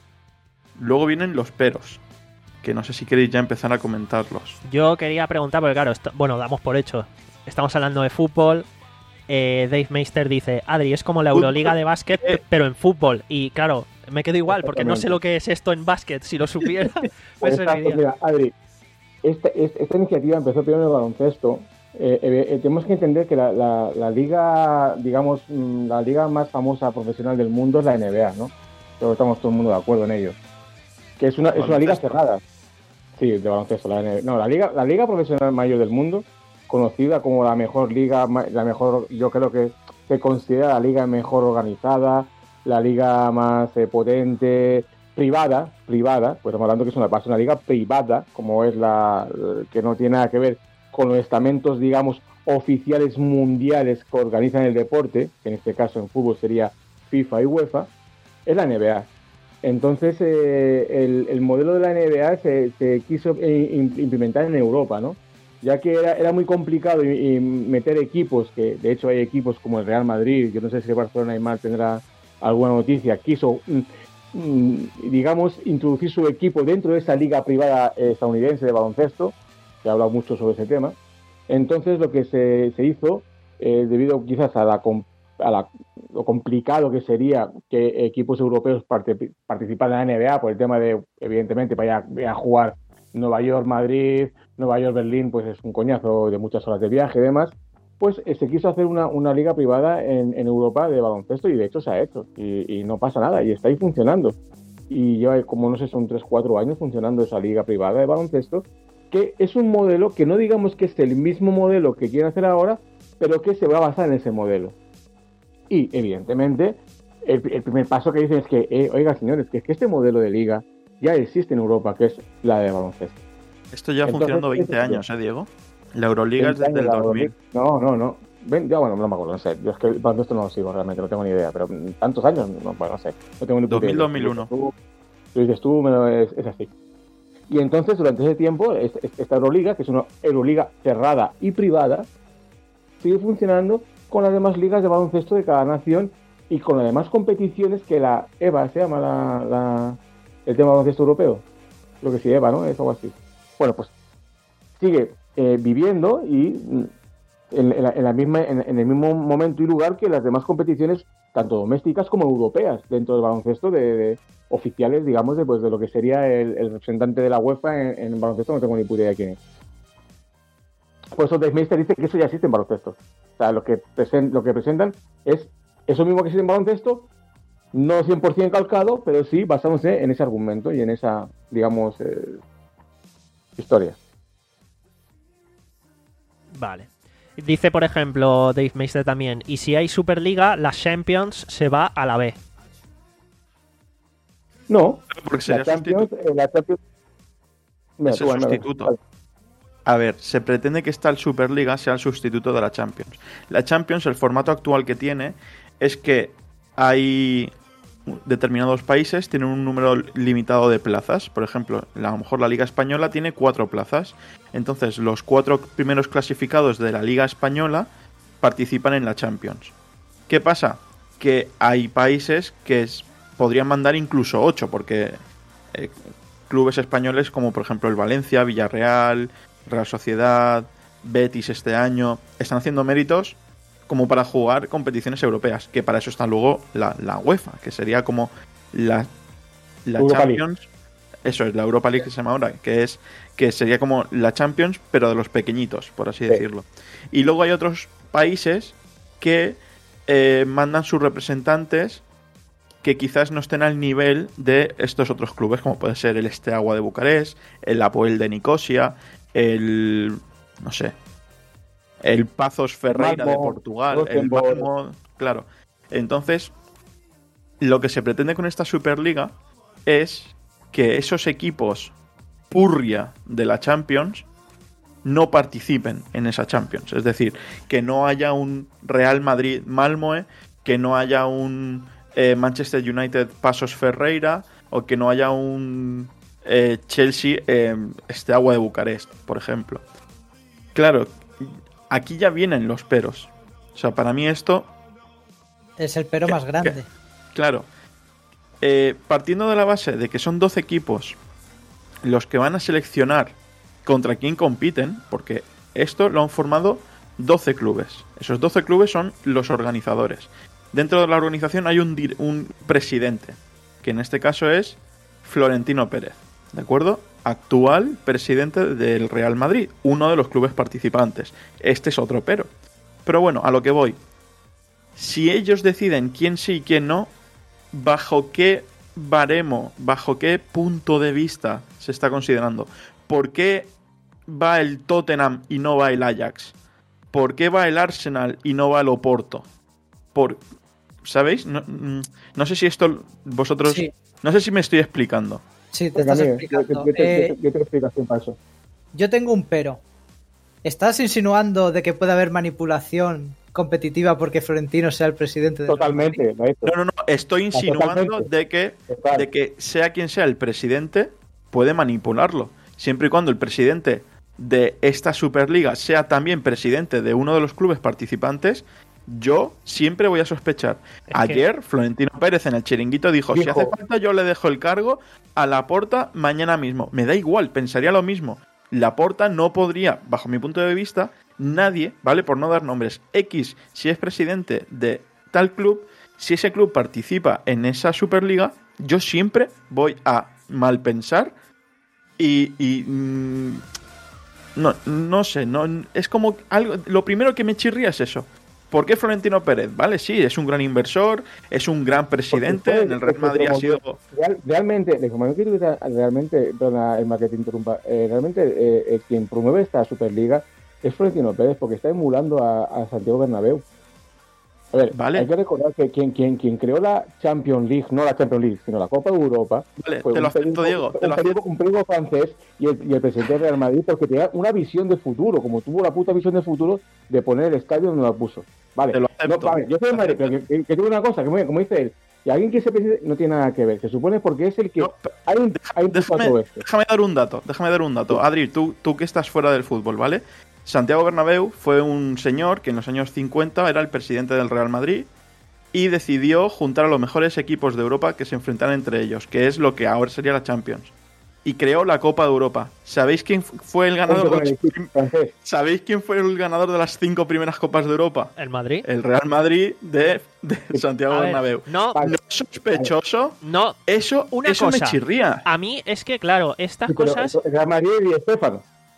S4: Luego vienen los peros, que no sé si queréis ya empezar a comentarlos.
S2: Yo quería preguntar, porque claro, esto, bueno, damos por hecho. Estamos hablando de fútbol. Eh, Dave Meister dice, Adri, es como la Euroliga de básquet, pero en fútbol. Y claro, me quedo igual, porque no sé lo que es esto en básquet. Si lo supiera, me serviría.
S7: Mira, Adri, esta, esta iniciativa empezó primero en el baloncesto. Eh, eh, tenemos que entender que la, la, la liga, digamos, la liga más famosa profesional del mundo es la N B A, ¿no? Pero estamos todo el mundo de acuerdo en ello. Que es una, es una liga cerrada. Sí, de baloncesto. La N B A. No, la liga, la liga profesional mayor del mundo, conocida como la mejor liga, la mejor, yo creo que se considera la liga mejor organizada, la liga más eh, potente, privada, privada, pues estamos hablando que es una, una liga privada, como es la, que no tiene nada que ver con los estamentos, digamos, oficiales mundiales que organizan el deporte, que en este caso en fútbol sería FIFA y UEFA, es la N B A. Entonces, eh, el, el modelo de la N B A se, se quiso eh, implementar en Europa, ¿no? Ya que era, era muy complicado y, y meter equipos, que de hecho hay equipos como el Real Madrid, yo no sé si el Barcelona y Mar tendrá alguna noticia, quiso, mm, digamos, introducir su equipo dentro de esa liga privada estadounidense de baloncesto, que ha hablado mucho sobre ese tema. Entonces lo que se, se hizo, eh, debido quizás a, la, a la, lo complicado que sería que equipos europeos part- participaran en la N B A, por el tema de, evidentemente, para ir a, a jugar Nueva York, Madrid, Nueva York, Berlín, pues es un coñazo de muchas horas de viaje y demás, pues eh, se quiso hacer una, una liga privada en, en Europa de baloncesto y de hecho se ha hecho y, y no pasa nada y está ahí funcionando. Y lleva como, no sé, son tres cuatro años funcionando esa liga privada de baloncesto, que es un modelo que no digamos que es el mismo modelo que quieren hacer ahora, pero que se va a basar en ese modelo. Y, evidentemente, el, el primer paso que dicen es que, eh, oiga, señores, que es que este modelo de liga ya existe en Europa, que es la de baloncesto.
S4: Esto ya ha
S7: Entonces,
S4: funcionando veinte años, ¿eh, Diego? La Euroliga es desde el dos mil.
S7: No, no, no. Ven, ya, bueno, no me acuerdo, no sé. Yo es que el baloncesto no lo sigo realmente, no tengo ni idea. Pero tantos años, no, bueno, no sé. No tengo ni
S4: dos mil,
S7: idea.
S4: dos mil uno.
S7: Tú, lo dices tú, pero es, es así. Y entonces, durante ese tiempo, es, es, esta Euroliga, que es una Euroliga cerrada y privada, sigue funcionando con las demás ligas de baloncesto de cada nación y con las demás competiciones que la E V A se llama la, la, el tema de baloncesto europeo. Creo que sí, E V A, ¿no? Es algo así. Bueno, pues sigue eh, viviendo y en, en, la, en, la misma, en, en el mismo momento y lugar que las demás competiciones, tanto domésticas como europeas, dentro del baloncesto de, de oficiales, digamos, de, pues, de lo que sería el, el representante de la UEFA en, en baloncesto, no tengo ni puta idea de quién es. Por eso Dave Meister dice que eso ya existe en baloncesto. O sea, lo que, present, lo que presentan es eso mismo que existe en baloncesto, no cien por ciento calcado, pero sí basándose en ese argumento y en esa, digamos, eh, historia.
S2: Vale. Dice, por ejemplo, Dave Meister también, y si hay Superliga, la Champions se va a la B.
S7: No,
S4: porque
S7: la Champions, eh, la Champions... Mira,
S4: es el
S7: bueno,
S4: sustituto.
S7: vale.
S4: A ver, se pretende que esta Superliga sea el sustituto de la Champions. La Champions, el formato actual que tiene, es que hay determinados países, tienen un número limitado de plazas. Por ejemplo, a lo mejor la Liga Española tiene cuatro plazas. Entonces, los cuatro primeros clasificados de la Liga Española participan en la Champions. ¿Qué pasa? Que hay países que es, podrían mandar incluso ocho, porque eh, clubes españoles como por ejemplo el Valencia, Villarreal, Real Sociedad, Betis este año, están haciendo méritos como para jugar competiciones europeas, que para eso está luego la, la UEFA, que sería como la, la Champions, League. Eso es, la Europa League que se llama ahora, que es que sería como la Champions, pero de los pequeñitos, por así sí. decirlo. Y luego hay otros países que eh, mandan sus representantes que quizás no estén al nivel de estos otros clubes, como puede ser el Steaua de Bucarest, el Apoel de Nicosia, el... no sé... el Paços Ferreira de Portugal, el Malmo, claro. Entonces, lo que se pretende con esta Superliga es que esos equipos purria de la Champions no participen en esa Champions. Es decir, que no haya un Real Madrid-Malmoe, que no haya un eh, Manchester United Paços Ferreira, o que no haya un eh, Chelsea eh, Steaua de Bucarest, por ejemplo. Claro, aquí ya vienen los peros. O sea, para mí esto...
S3: es el pero
S4: que,
S3: más grande.
S4: Que, claro. Eh, partiendo de la base de que son doce equipos los que van a seleccionar contra quién compiten, porque esto lo han formado doce clubes. Esos doce clubes son los organizadores. Dentro de la organización hay un, un presidente, que en este caso es Florentino Pérez, ¿de acuerdo? Actual presidente del Real Madrid, uno de los clubes participantes. Este es otro pero. Pero bueno, a lo que voy. Si ellos deciden quién sí y quién no, ¿bajo qué baremo, bajo qué punto de vista se está considerando? ¿Por qué va el Tottenham y no va el Ajax? ¿Por qué va el Arsenal y no va el Oporto? Por, ¿sabéis? No, no sé si esto vosotros... Sí. No sé si me estoy explicando.
S3: Sí, te estás explicando.
S7: Yo, yo, yo, eh, yo, yo tengo explicación para eso.
S3: Yo tengo un pero. ¿Estás insinuando de que puede haber manipulación competitiva porque Florentino sea el presidente de
S7: Totalmente.
S3: la
S4: no, no, no. Estoy insinuando de que, de que sea quien sea el presidente, puede manipularlo. Siempre y cuando el presidente de esta Superliga sea también presidente de uno de los clubes participantes yo siempre voy a sospechar.
S2: Es
S4: Ayer, que... Florentino Pérez en el chiringuito dijo, dijo, si hace falta yo le dejo el cargo a Laporta mañana mismo. Me da igual, pensaría lo mismo. Laporta no podría, bajo mi punto de vista, nadie, ¿vale? Por no dar nombres, X, si es presidente de tal club, si ese club participa en esa Superliga, yo siempre voy a malpensar y... y mmm, no, no sé, no, es como algo, lo primero que me chirría es eso. ¿Por qué Florentino Pérez? Vale, sí, es un gran inversor, es un gran presidente, fue, en el Real Madrid ha sido...
S7: Real, realmente, la información que tú realmente, perdona, el que te interrumpa, eh, realmente eh, eh, quien promueve esta Superliga es Florentino Pérez, porque está emulando a, a Santiago Bernabéu. A ver, vale. Hay que recordar que quien, quien, quien creó la Champions League, no la Champions League, sino la Copa de Europa,
S4: vale,
S7: fue
S4: te
S7: un,
S4: lo acepto,
S7: periódico,
S4: Diego, te
S7: un,
S4: lo
S7: periódico, un periódico francés y el, y el presidente del Real Madrid, porque tenía una visión de futuro, como tuvo la puta visión de futuro de poner el estadio donde la puso. Vale,
S4: te lo acepto,
S7: no, vale yo soy de Madrid, pero que, que, que tengo una cosa, que como dice él, y alguien que se presidente no tiene nada que ver, se supone porque es el que... No, hay un, hay un
S4: déjame, todo esto. déjame dar un dato, déjame dar un dato. Adri, tú, tú que estás fuera del fútbol, ¿vale? Santiago Bernabéu fue un señor que en los años cincuenta era el presidente del Real Madrid y decidió juntar a los mejores equipos de Europa que se enfrentaran entre ellos, que es lo que ahora sería la Champions. Y creó la Copa de Europa. ¿Sabéis quién fue el ganador? De los... ¿Sabéis quién fue el ganador de las cinco primeras Copas de Europa?
S2: ¿El Madrid?
S4: El Real Madrid de, de Santiago ver, Bernabéu.
S2: No,
S4: no es sospechoso.
S2: No,
S4: eso,
S2: una
S4: eso
S2: cosa,
S4: me chirría.
S2: A mí es que, claro, estas
S7: sí,
S2: cosas...
S7: El Real Madrid y Estefano.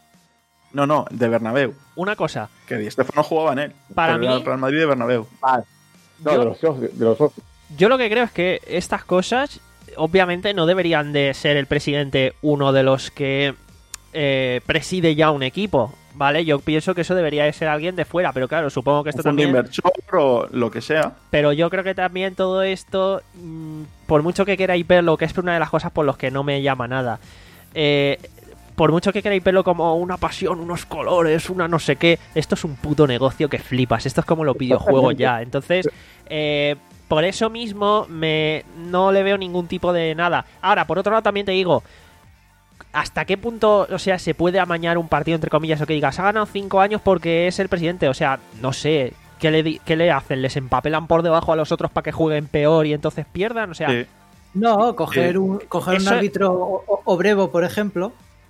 S4: No, no, de Bernabéu.
S2: Una cosa.
S4: Que Di Stéfano jugaba en él.
S2: Para mí...
S4: El Real Madrid de Bernabéu.
S7: Vale. No, yo, de los socios, de los socios.
S2: Yo lo que creo es que estas cosas, obviamente, no deberían de ser el presidente uno de los que eh, preside ya un equipo, ¿vale? Yo pienso que eso debería de ser alguien de fuera, pero claro, supongo que esto
S4: un fondo
S2: también...
S4: inversor o lo que sea.
S2: Pero yo creo que también todo esto, por mucho que queráis verlo, que es una de las cosas por las que no me llama nada, eh... por mucho que queráis verlo como una pasión, unos colores, una no sé qué, esto es un puto negocio que flipas. Esto es como los videojuegos ya. Entonces, eh, por eso mismo me no le veo ningún tipo de nada. Ahora, por otro lado, también te digo, ¿hasta qué punto, o sea, se puede amañar un partido, entre comillas, o que digas, ha ganado cinco años porque es el presidente? O sea, no sé, ¿qué le, qué le hacen? ¿Les empapelan por debajo a los otros para que jueguen peor y entonces pierdan? O sea...
S4: Sí.
S3: No, coger un, coger un árbitro o, o brevo, por ejemplo...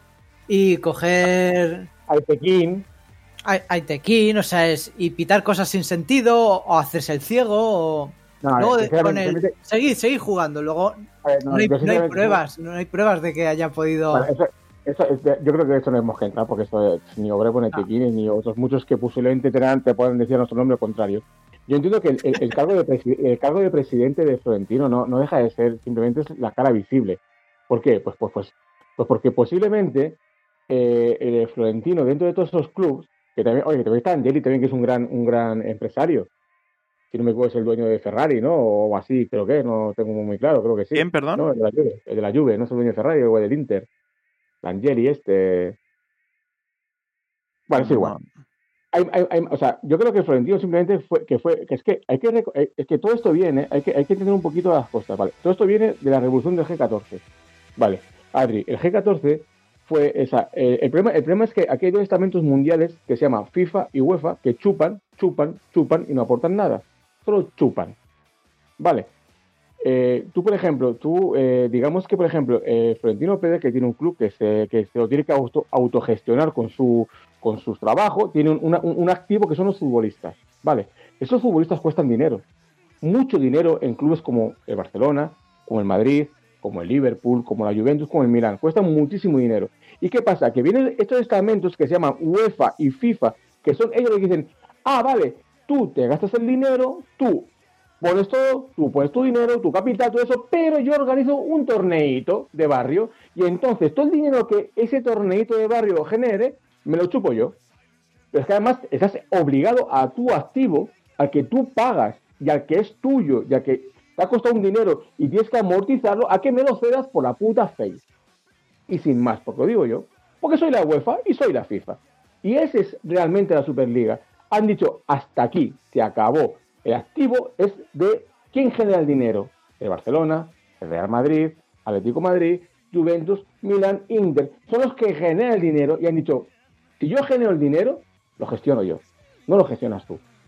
S3: Y coger...
S7: Aitequín.
S3: Aitequín, o sea, es... Y pitar cosas sin sentido, o hacerse el ciego, o...
S7: No,
S3: luego
S7: de,
S3: con el... Realmente... Seguir, seguir jugando, luego... Ver, no, no, hay, no hay pruebas, no hay pruebas de que haya podido...
S7: Vale, eso, eso, yo creo que eso no hemos que entrar, porque esto es ni Obrevo, ni Aitequín, ni otros muchos que posiblemente te, te puedan decir a nuestro nombre contrario. Yo entiendo que el, el, el, cargo de el cargo de presidente de Florentino no, no deja de ser simplemente la cara visible. ¿Por qué? Pues, pues, pues, pues porque posiblemente... Eh, el Florentino dentro de todos esos clubes, que también, oye, que también está Angeli también, que es un gran un gran empresario, si no me equivoco es el dueño de Ferrari, ¿no? O así, creo que, no tengo muy claro, creo que sí.
S4: ¿Quién, perdón?
S7: No, el de la Juve, el de la Juve, no es el dueño de Ferrari, o el del Inter. Angeli este... Bueno, es igual. Hay, hay, hay, o sea, yo creo que Florentino simplemente fue, que fue, que es que hay que, es que todo esto viene, hay que, hay que entender un poquito las cosas, ¿vale? Todo esto viene de la revolución del G catorce, ¿vale? Adri, el G catorce fue esa. Eh, el, problema, el problema es que aquí hay dos estamentos mundiales que se llaman FIFA y UEFA que chupan, chupan, chupan y no aportan nada. Solo chupan. Vale. Eh, tú, por ejemplo, tú, eh, digamos que, por ejemplo, eh, Florentino Pérez, que tiene un club que se, que se lo tiene que auto, autogestionar con su con sus trabajos, tiene un, una, un, un activo que son los futbolistas. Vale. Esos futbolistas cuestan dinero. Mucho dinero en clubes como el Barcelona, como el Madrid, como el Liverpool, como la Juventus, como el Milán. Cuestan muchísimo dinero. ¿Y qué pasa? Que vienen estos estamentos que se llaman UEFA y FIFA, que son ellos los que dicen, ah, vale, tú te gastas el dinero, tú pones todo, tú pones tu dinero, tu capital, todo eso, pero yo organizo un torneito de barrio y entonces todo el dinero que ese torneito de barrio genere, me lo chupo yo. Pero es que además estás obligado a tu activo, al que tú pagas y al que es tuyo, ya que te ha costado un dinero y tienes que amortizarlo, a que me lo cedas por la puta face. Y sin más, porque lo digo yo, porque soy la UEFA y soy la FIFA. Y esa es realmente la Superliga. Han dicho, hasta aquí, se acabó. El activo es de quién genera el dinero. El Barcelona, el Real Madrid, Atlético Madrid, Juventus, Milán, Inter. Son los que generan el dinero y han dicho, si yo genero el dinero, lo gestiono yo. No lo gestionas tú.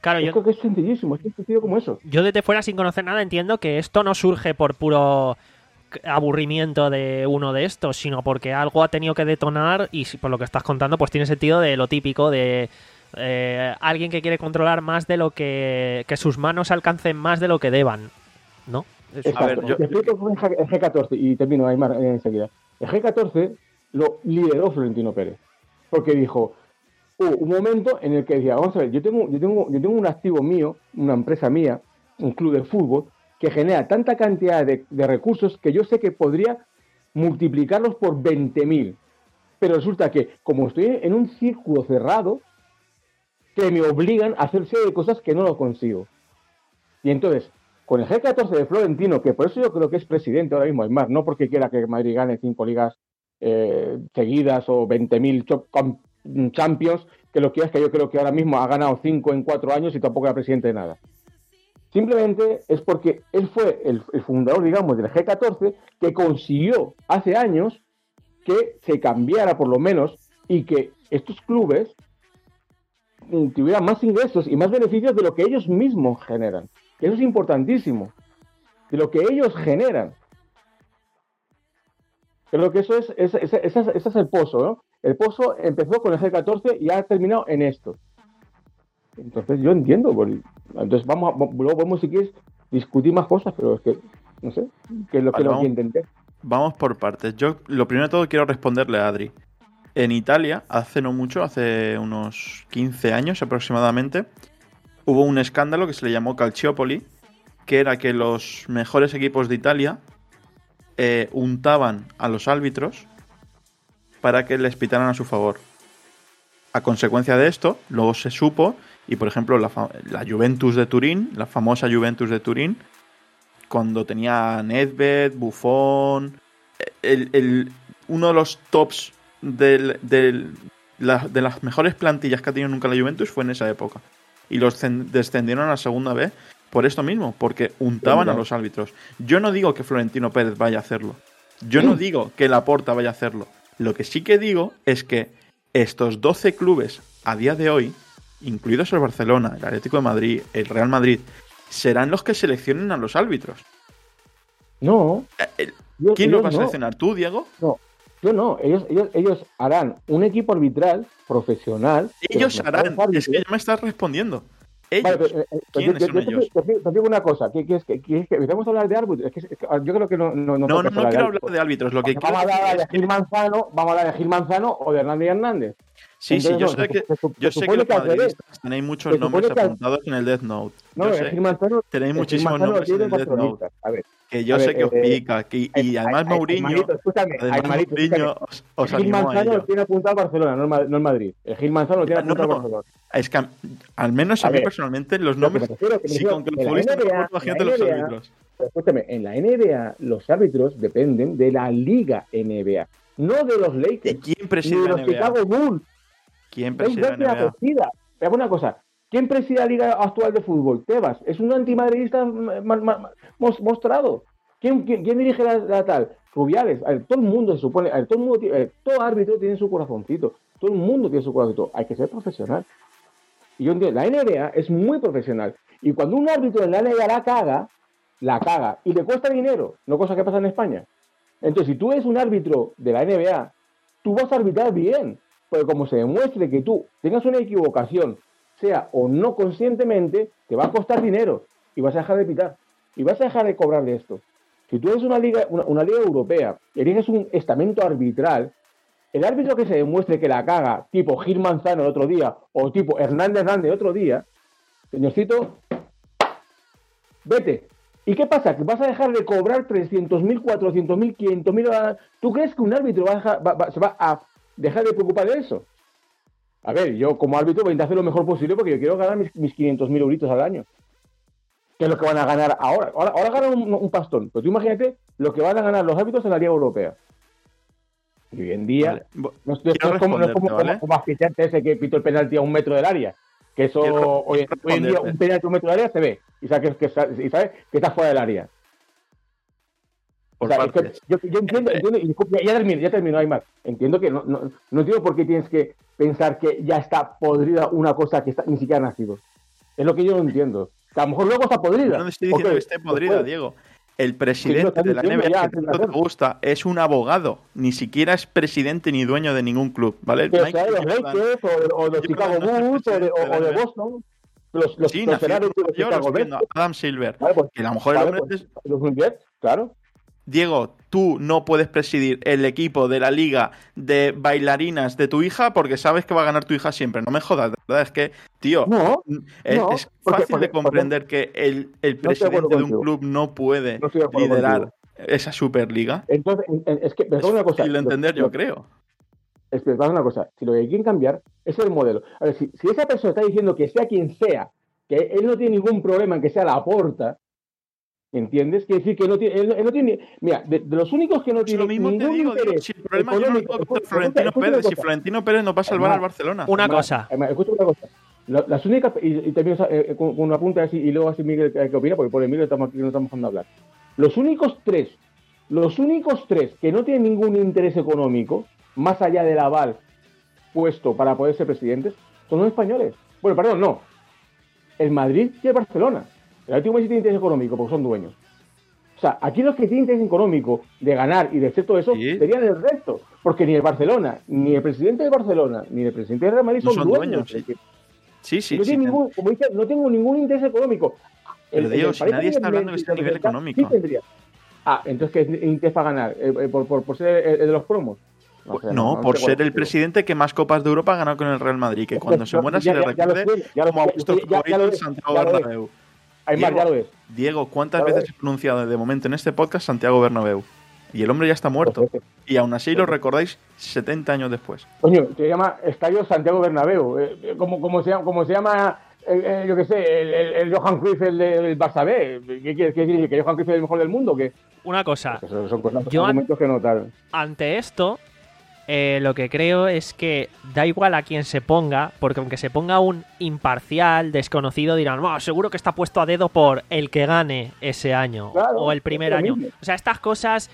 S2: Claro,
S7: yo
S2: yo,
S7: creo que es sencillísimo, es sencillo como eso.
S2: Yo desde fuera, sin conocer nada, entiendo que esto no surge por puro aburrimiento de uno de estos, sino porque algo ha tenido que detonar y si, por lo que estás contando, pues tiene sentido de lo típico de eh, alguien que quiere controlar más de lo que... que sus manos alcancen más de lo que deban, ¿no? Eso.
S7: Exacto.
S4: A ver, yo-
S7: Te explico cómo es el G catorce y termino, Aymar, enseguida. El G catorce lo lideró Florentino Pérez, porque dijo, hubo un momento en el que decía, vamos a ver, yo tengo, yo tengo, yo tengo un activo mío, una empresa mía, un club de fútbol, que genera tanta cantidad de, de recursos que yo sé que podría multiplicarlos por veinte mil. Pero resulta que, como estoy en un círculo cerrado, que me obligan a hacer serie de cosas que no lo consigo. Y entonces, con el G catorce de Florentino, que por eso yo creo que es presidente ahora mismo, Aymar, no porque quiera que Madrid gane cinco ligas eh, seguidas o veinte mil Champions, que lo que es que yo creo que ahora mismo ha ganado cinco en cuatro años y tampoco era presidente de nada. Simplemente es porque él fue el, el fundador, digamos, del G catorce, que consiguió hace años que se cambiara por lo menos y que estos clubes tuvieran más ingresos y más beneficios de lo que ellos mismos generan. Que eso es importantísimo. De lo que ellos generan. Creo que eso es, es, es, es, es, ese es el pozo, ¿no? El pozo empezó con el G catorce y ha terminado en esto. Entonces yo entiendo. Entonces vamos, a, luego podemos, si quieres, discutir más cosas, pero es que, no sé, qué es lo que
S4: Vale,
S7: no quiero entender.
S4: Vamos por partes. Yo, lo primero de todo, quiero responderle a Adri. En Italia, hace no mucho, hace unos quince años aproximadamente, hubo un escándalo que se le llamó Calciopoli, que era que los mejores equipos de Italia eh, untaban a los árbitros para que les pitaran a su favor. A consecuencia de esto, luego se supo, y por ejemplo la, la Juventus de Turín, la famosa Juventus de Turín, cuando tenía Nedved, Buffon, el, el, uno de los tops del, del, la, de las mejores plantillas que ha tenido nunca la Juventus fue en esa época. Y los descendieron a la segunda vez por esto mismo, porque untaban a los árbitros. Yo no digo que Florentino Pérez vaya a hacerlo. Yo no digo que Laporta vaya a hacerlo. Lo que sí que digo es que estos doce clubes a día de hoy, incluidos el Barcelona, el Atlético de Madrid, el Real Madrid, serán los que seleccionen a los árbitros.
S7: No.
S4: ¿Quién los va a seleccionar? No. ¿Tú, Diego?
S7: No. Yo no, ellos, ellos, ellos harán un equipo arbitral profesional.
S4: Ellos harán, es que ya me estás respondiendo. Ellos. Vale, pero, eh, ¿quiénes
S7: yo,
S4: son
S7: yo,
S4: ellos?
S7: Te, te, te digo una cosa, que, que es que, que, que empezamos a hablar de árbitros. Es que, es que, yo creo que no. No, no,
S4: no, no, no quiero
S7: hablar
S4: de árbitros. Lo que
S7: vamos a hablar de Gil Manzano, vamos a hablar de Gil Manzano o de Hernández Hernández.
S4: Sí,
S7: Entonces,
S4: sí, yo
S7: no,
S4: sé que,
S7: se, se,
S4: yo
S7: se
S4: sé que los
S7: que
S4: madridistas tenéis muchos nombres apuntados en el Death Note.
S7: No,
S4: yo
S7: Gil Manzano,
S4: tenéis muchísimos nombres en el Death Note.
S7: A ver.
S4: Que yo
S7: a
S4: sé
S7: ver,
S4: que os
S7: eh,
S4: pica. Que, y además
S7: ay,
S4: Mourinho,
S7: ay, escúchame,
S4: además
S7: ay, Marito,
S4: Mourinho os, os
S7: el Gil
S4: animó
S7: Manzano
S4: a ello.
S7: lo tiene apuntado a Barcelona, no el Madrid. El Gil Manzano lo tiene apuntado
S4: no,
S7: a Barcelona.
S4: Es que al menos a, a mí ver, personalmente los nombres sí, con que los futbolistas no imagínate los árbitros.
S7: Escúchame, en la N B A los árbitros dependen de la Liga N B A, no de los Lakers.
S4: ¿Y quién preside
S7: ni de
S4: la
S7: los
S4: N B A?
S7: Chicago Bulls.
S4: ¿Quién preside la N B A?
S7: Presida. Te hago una cosa. ¿Quién preside la Liga actual de fútbol? Tebas. Es un antimadridista mostrado. ¿Quién, quién, quién dirige la, la tal? Rubiales. A ver, todo el mundo se supone. A ver, todo, el mundo tiene, a ver, todo árbitro tiene su corazoncito. Todo el mundo tiene su corazoncito. Hay que ser profesional. Y yo entiendo, la N B A es muy profesional. Y cuando un árbitro en la N B A la caga, la caga. Y le cuesta dinero. No cosa que pasa en España. Entonces, si tú eres un árbitro de la N B A, tú vas a arbitrar bien. Porque como se demuestre que tú tengas una equivocación, sea o no conscientemente, te va a costar dinero. Y vas a dejar de pitar. Y vas a dejar de cobrar de esto. Si tú eres una liga, una, una liga europea, y eliges un estamento arbitral, el árbitro que se demuestre que la caga, tipo Gil Manzano el otro día, o tipo Hernández Hernández el otro día, señorcito, vete. ¿Y qué pasa? Que vas a dejar de cobrar trescientos mil, cuatrocientos mil, quinientos mil. ¿Tú crees que un árbitro va a dejar, va, va, se va a dejar de preocupar de eso? A ver, yo como árbitro voy a intentar hacer lo mejor posible porque yo quiero ganar mis, mis quinientos mil euritos al año. Que es lo que van a ganar ahora. Ahora, ahora ganan un, un pastón. Pero tú imagínate lo que van a ganar los árbitros en la Liga Europea. Y hoy en día,
S4: vale.
S7: no, no, no es como, no es como, ¿vale? como, como asfixiante ese que pitó el penalti a un metro del área. Que eso hoy, hoy en día un penalti a un metro del área se ve. Y sabes que, que, y sabe que está fuera del área.
S4: Por
S7: o sea, es que yo, yo entiendo, entiendo y ya termino, ya termino, Aymar. Entiendo que no, no, no entiendo por qué tienes que pensar que ya está podrida una cosa que está, ni siquiera ha nacido. Es lo que yo no entiendo. Que a lo mejor luego está podrida.
S4: No te estoy diciendo
S7: Ok,
S4: que esté podrida,
S7: después.
S4: Diego. El
S7: Sí,
S4: presidente
S7: lo estás
S4: de la
S7: diciendo
S4: N B A,
S7: ya,
S4: que tanto te
S7: hacer.
S4: gusta, es un abogado. Ni siquiera es presidente ni dueño de ningún club, ¿vale?
S7: Pero
S4: Michael
S7: sea de los
S4: Jordan-
S7: Lakers, o de, o de
S4: Jordan
S7: Chicago
S4: no es el
S7: Bulls, o de,
S4: presidente de la
S7: o de
S4: N B A.
S7: Boston. Los, los,
S4: Sí,
S7: los
S4: nació en
S7: Ferrari de
S4: Nueva York,
S7: Chicago
S4: siguiendo a
S7: Bulls.
S4: Adam Silver.
S7: Vale, pues,
S4: Que a lo mejor
S7: vale,
S4: el hombre
S7: pues,
S4: es-
S7: los Nuggets, claro.
S4: Diego, tú no puedes presidir el equipo de la liga de bailarinas de tu hija porque sabes que va a ganar tu hija siempre. No me jodas, de verdad. Es que, tío,
S7: No,
S4: es,
S7: no,
S4: es
S7: porque-
S4: fácil
S7: porque-
S4: de comprender que el, el
S7: No estoy de acuerdo
S4: presidente de un
S7: contigo.
S4: club no puede
S7: No estoy de acuerdo
S4: liderar
S7: contigo.
S4: esa superliga.
S7: Entonces, en- en- es que, pero
S4: Es
S7: una cosa.
S4: fácil de
S7: lo-
S4: entender,
S7: lo-
S4: yo creo.
S7: Es que pasa una cosa, si lo que quieren cambiar es el modelo. A ver, si, si esa persona está diciendo que sea quien sea, que él no tiene ningún problema en que sea Laporta, ¿entiendes? Quiere decir que no tiene, él, no- él no tiene, mira, de, de los únicos que no
S4: Si
S7: tiene
S4: lo mismo te
S7: ningún
S4: digo, Diego,
S7: interés
S4: si el problema yo no lo
S7: económico-
S4: tengo contra
S7: escucha,
S4: Florentino
S7: escucha una
S4: Pérez, si
S7: cosa.
S4: Florentino Pérez nos va a salvar
S7: Además,
S4: al Barcelona.
S2: Una
S7: Además,
S2: cosa.
S7: además, escucha una cosa. La- Las únicas, y, y también eh, con, con una punta así, y luego así Miguel qué qué opina, porque por Emilio estamos aquí, no estamos dejando hablar. Los únicos tres, los únicos tres que no tienen ningún interés económico, más allá del aval puesto para poder ser presidentes, son los españoles. Bueno, perdón, no. El Madrid y el Barcelona. El Atlético de Madrid tiene interés económico porque son dueños. O sea, aquí los que tienen interés económico de ganar y de hacer todo eso
S4: Sí.
S7: serían el resto. Porque ni el Barcelona, ni el presidente del Barcelona, ni el presidente del Real Madrid
S4: No
S7: son,
S4: son
S7: dueños.
S4: dueños, sí.
S7: Es que
S4: Sí, sí,
S7: no,
S4: sí.
S7: tiene
S4: te-
S7: ningún, como dice, no tengo ningún interés económico.
S4: Pero,
S7: El-
S4: Diego,
S7: el
S4: si
S7: país
S4: nadie está hablando que
S7: que
S4: sea a nivel
S7: representa,
S4: económico.
S7: sí tendría. Ah, entonces ¿qué interés para ganar? Eh, eh, por, por, por ser el, el de los promos. sé,
S4: No, por
S7: estoy
S4: ser el
S7: contigo.
S4: presidente que más Copas de Europa ha ganado con el Real Madrid. Que cuando se muera se
S7: Ya-
S4: le
S7: ya- ya lo
S4: recuerde
S7: sé, ya lo
S4: como a
S7: sé,
S4: vuestro
S7: ya- ya
S4: favorito
S7: lo
S4: en
S7: es,
S4: Santiago
S7: ya lo es.
S4: Bernabéu.
S7: Aymar,
S4: Diego,
S7: ya lo es.
S4: Diego, ¿cuántas
S7: Ya lo
S4: veces
S7: es.
S4: he pronunciado de momento en este podcast Santiago Bernabéu? Y el hombre ya está muerto.
S7: Pues ese.
S4: Y aún así lo recordáis setenta años después.
S7: Coño, se llama Estadio Santiago Bernabéu. Eh, eh, como, como, se, llama- como se llama, eh, eh, yo qué sé, el, el, el Johan Cruyff, el del Barça B. ¿Qué quiere qué decir? ¿Que Johan Cruyff es el mejor del mundo? ¿Qué?
S2: Una cosa.
S7: Pues eso son cosas,
S2: Yo-
S7: argumentos que no tal.
S2: Ante esto, eh, lo que creo es que da igual a quién se ponga, porque aunque se ponga un imparcial, desconocido, dirán, "Bueno, seguro que está puesto a dedo por el que gane ese año
S7: Claro,
S2: o el primer
S7: es lo
S2: año".
S7: mismo.
S2: O sea, estas cosas...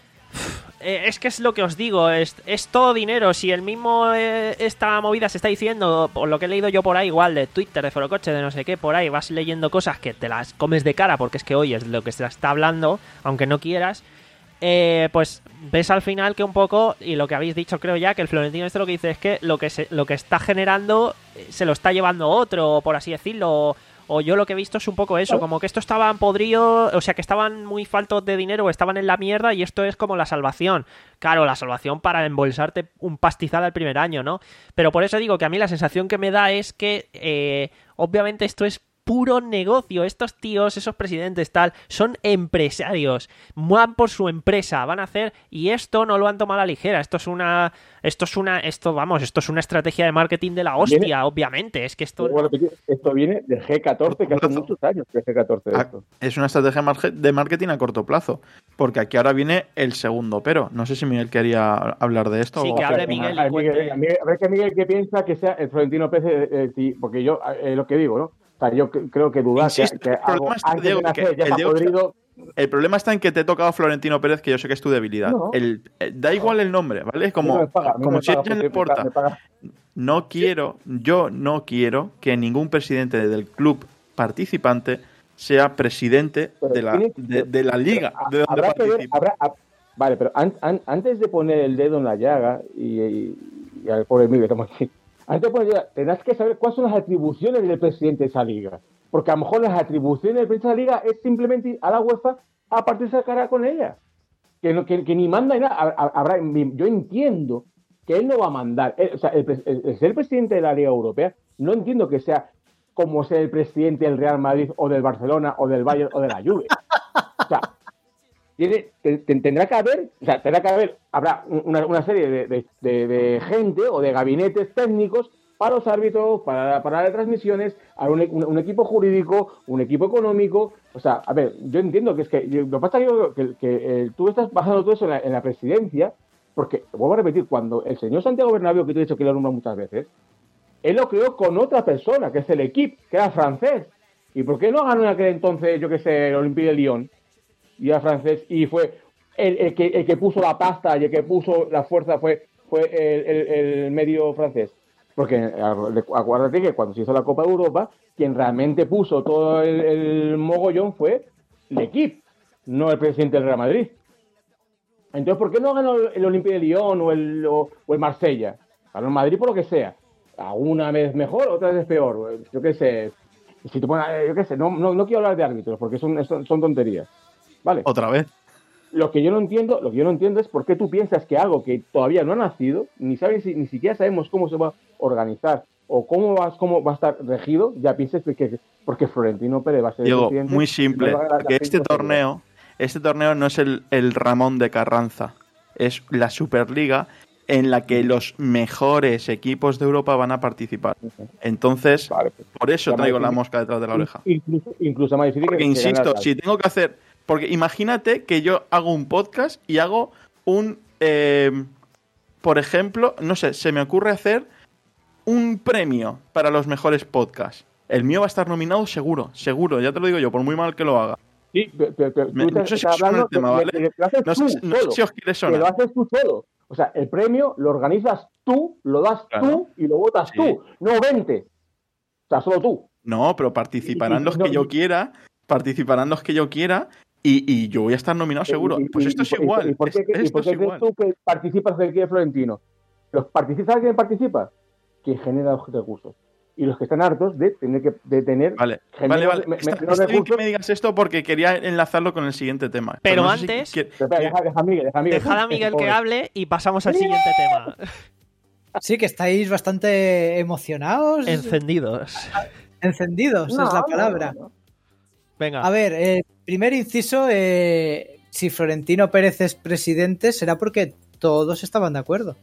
S2: eh, es que es lo que os digo, es, es todo dinero. Si el mismo eh, esta movida se está diciendo, por lo que he leído yo por ahí, igual de Twitter, de Forocoche, de no sé qué, por ahí vas leyendo cosas que te las comes de cara porque es que hoy es lo que se está hablando, aunque no quieras. Eh, pues ves al final que un poco, y lo que habéis dicho creo ya, que el Florentino esto lo que dice es que lo que se, lo que está generando eh, se lo está llevando otro, por así decirlo, o, o yo lo que he visto es un poco eso, como que esto estaban podridos, o sea que estaban muy faltos de dinero o estaban en la mierda y esto es como la salvación. Claro, la salvación para embolsarte un pastizal al primer año, ¿no? Pero por eso digo que a mí la sensación que me da es que eh, obviamente esto es puro negocio. Estos tíos, esos presidentes tal, son empresarios, van por su empresa, van a hacer, y esto no lo han tomado a la ligera. Esto es una, esto es una, esto vamos, esto es una estrategia de marketing de la hostia,
S7: Viene-
S2: obviamente. Es que esto
S7: Vuelvo a repetir, esto viene del G catorce, que hace
S4: Plazo.
S7: muchos años que es G catorce de
S4: Ah,
S7: esto.
S4: Es una estrategia marge- de marketing a corto plazo. Porque aquí ahora viene el segundo pero. No sé si Miguel quería hablar de esto.
S2: Sí,
S4: o-
S2: que hable
S7: A-
S2: Miguel
S7: a,
S2: y
S7: Miguel,
S2: cuente.
S7: a Miguel- a ver que Miguel que piensa que sea el Florentino Pérez, eh, eh, sí, porque yo, eh, lo que digo, ¿no? O sea, yo c- creo que dudar que,
S4: Insisto,
S7: que
S4: el problema
S7: algo
S4: está,
S7: antes
S4: Diego,
S7: de nacer
S4: que
S7: ya
S4: el
S7: está
S4: Diego está-
S7: podrido.
S4: El problema está en que te he tocado Florentino Pérez, que yo sé que es tu debilidad.
S7: No.
S4: El, eh, da igual el nombre, ¿vale?
S7: A mí
S4: Como,
S7: no me paga, a mí no
S4: como
S7: me
S4: si
S7: paga,
S4: ella
S7: porque
S4: le
S7: me paga-
S4: importa.
S7: me paga.
S4: No quiero, yo no quiero que ningún presidente del club participante sea presidente
S7: Pero
S4: de la,
S7: tiene-
S4: de, de la liga
S7: Pero,
S4: de donde
S7: habrá que ver,
S4: participa.
S7: habrá- hab- vale, pero an- an- antes de poner el dedo en la llaga, y, y, y al pobre Miguel, estamos aquí, antes de poner la llaga, tendrás que saber cuáles son las atribuciones del presidente de esa liga. Porque a lo mejor las atribuciones del presidente de esa liga es simplemente ir a la UEFA a partirse la cara con ella. Que, no, que, que ni manda ni nada. Ha- Habrá, yo entiendo que él no va a mandar. Él- o sea, el, pres- el- el ser presidente de la Liga Europea, no entiendo que sea como ser el presidente del Real Madrid o del Barcelona o del Bayern o de la Juve. O sea, tiene, te- te- tendrá que haber, o sea, tendrá que haber, habrá una, una serie de, de- de- de gente o de gabinetes técnicos para los árbitros, para, para las transmisiones, a un, un- un equipo jurídico, un equipo económico. O sea, a ver, yo entiendo que es que, yo- lo que pasa es que, yo- que, que, eh, tú estás basando todo eso en la, en la presidencia, porque, vuelvo a repetir, cuando el señor Santiago Bernabéu, que te he dicho que lo he nombrado muchas veces, él lo creó con otra persona, que es el equipo, que era francés. ¿Y por qué no ganó en aquel entonces, yo qué sé, el Olympique de Lyon? Y era francés, y fue el, el, que, el que puso la pasta y el que puso la fuerza fue, fue el, el- el medio francés. Porque acuérdate que cuando se hizo la Copa de Europa, quien realmente puso todo el, el mogollón fue el equipo, no el presidente del Real Madrid. Entonces, ¿por qué no ganó el Olympique de Lyon o el, o, o el Marsella? Ganó el Madrid por lo que sea. Alguna vez mejor, otra vez peor. Yo qué sé. Si te pones, yo qué sé, no, no, no quiero hablar de árbitros porque son, son, son tonterías. ¿Vale?
S4: Otra vez.
S7: Lo que yo no entiendo, lo que yo no entiendo es por qué tú piensas que algo que todavía no ha nacido, ni sabes, ni siquiera sabemos cómo se va a organizar o cómo va, cómo va a estar regido, ya pienses que porque Florentino Pérez va a ser
S4: Diego,
S7: el presidente.
S4: muy simple,
S7: La, la,
S4: porque este torneo, este torneo no es el, el Ramón de Carranza, es la Superliga en la que los mejores equipos de Europa van a participar. Entonces, vale, pues, por eso traigo la mosca detrás de la oreja.
S7: Incluso, incluso más difícil
S4: porque,
S7: que
S4: insisto, si tengo que hacer... Porque imagínate que yo hago un podcast y hago un... Eh, por ejemplo, no sé, se me ocurre hacer un premio para los mejores podcasts. El mío va a estar nominado seguro, seguro, ya te lo digo yo, por muy mal que lo haga.
S7: Sí, pero, pero,
S4: me, no sé si os suena el tema, ¿vale?
S7: De, de, de
S4: no, sé, no sé si os quiere sonar.
S7: Que lo haces tú solo. O sea, el premio lo organizas tú, lo das claro. tú y lo votas sí. tú. No veinte. O sea, solo tú.
S4: No, pero participarán y, y, los no, que yo quiera, participarán los que yo quiera y, y yo voy a estar nominado seguro. Y, pues esto y, es igual.
S7: ¿Y por qué,
S4: es,
S7: ¿y por qué crees tú que participas del equipo Florentino? ¿Los participas quién participa? Que genera los recursos. Y los que están hartos de tener que de tener
S4: vale vale vale me, está, está bien que me digas esto porque quería enlazarlo con el siguiente tema
S2: pero, pero no antes
S7: si quiere... deja, deja a Miguel, deja a Miguel,
S2: dejad a Miguel que hable y pasamos al siguiente tema.
S3: Sí, que estáis bastante emocionados,
S2: encendidos
S3: encendidos no, es la palabra. No, no.
S2: Venga,
S3: a ver, eh, primer inciso, eh, si Florentino Pérez es presidente será porque todos estaban de acuerdo.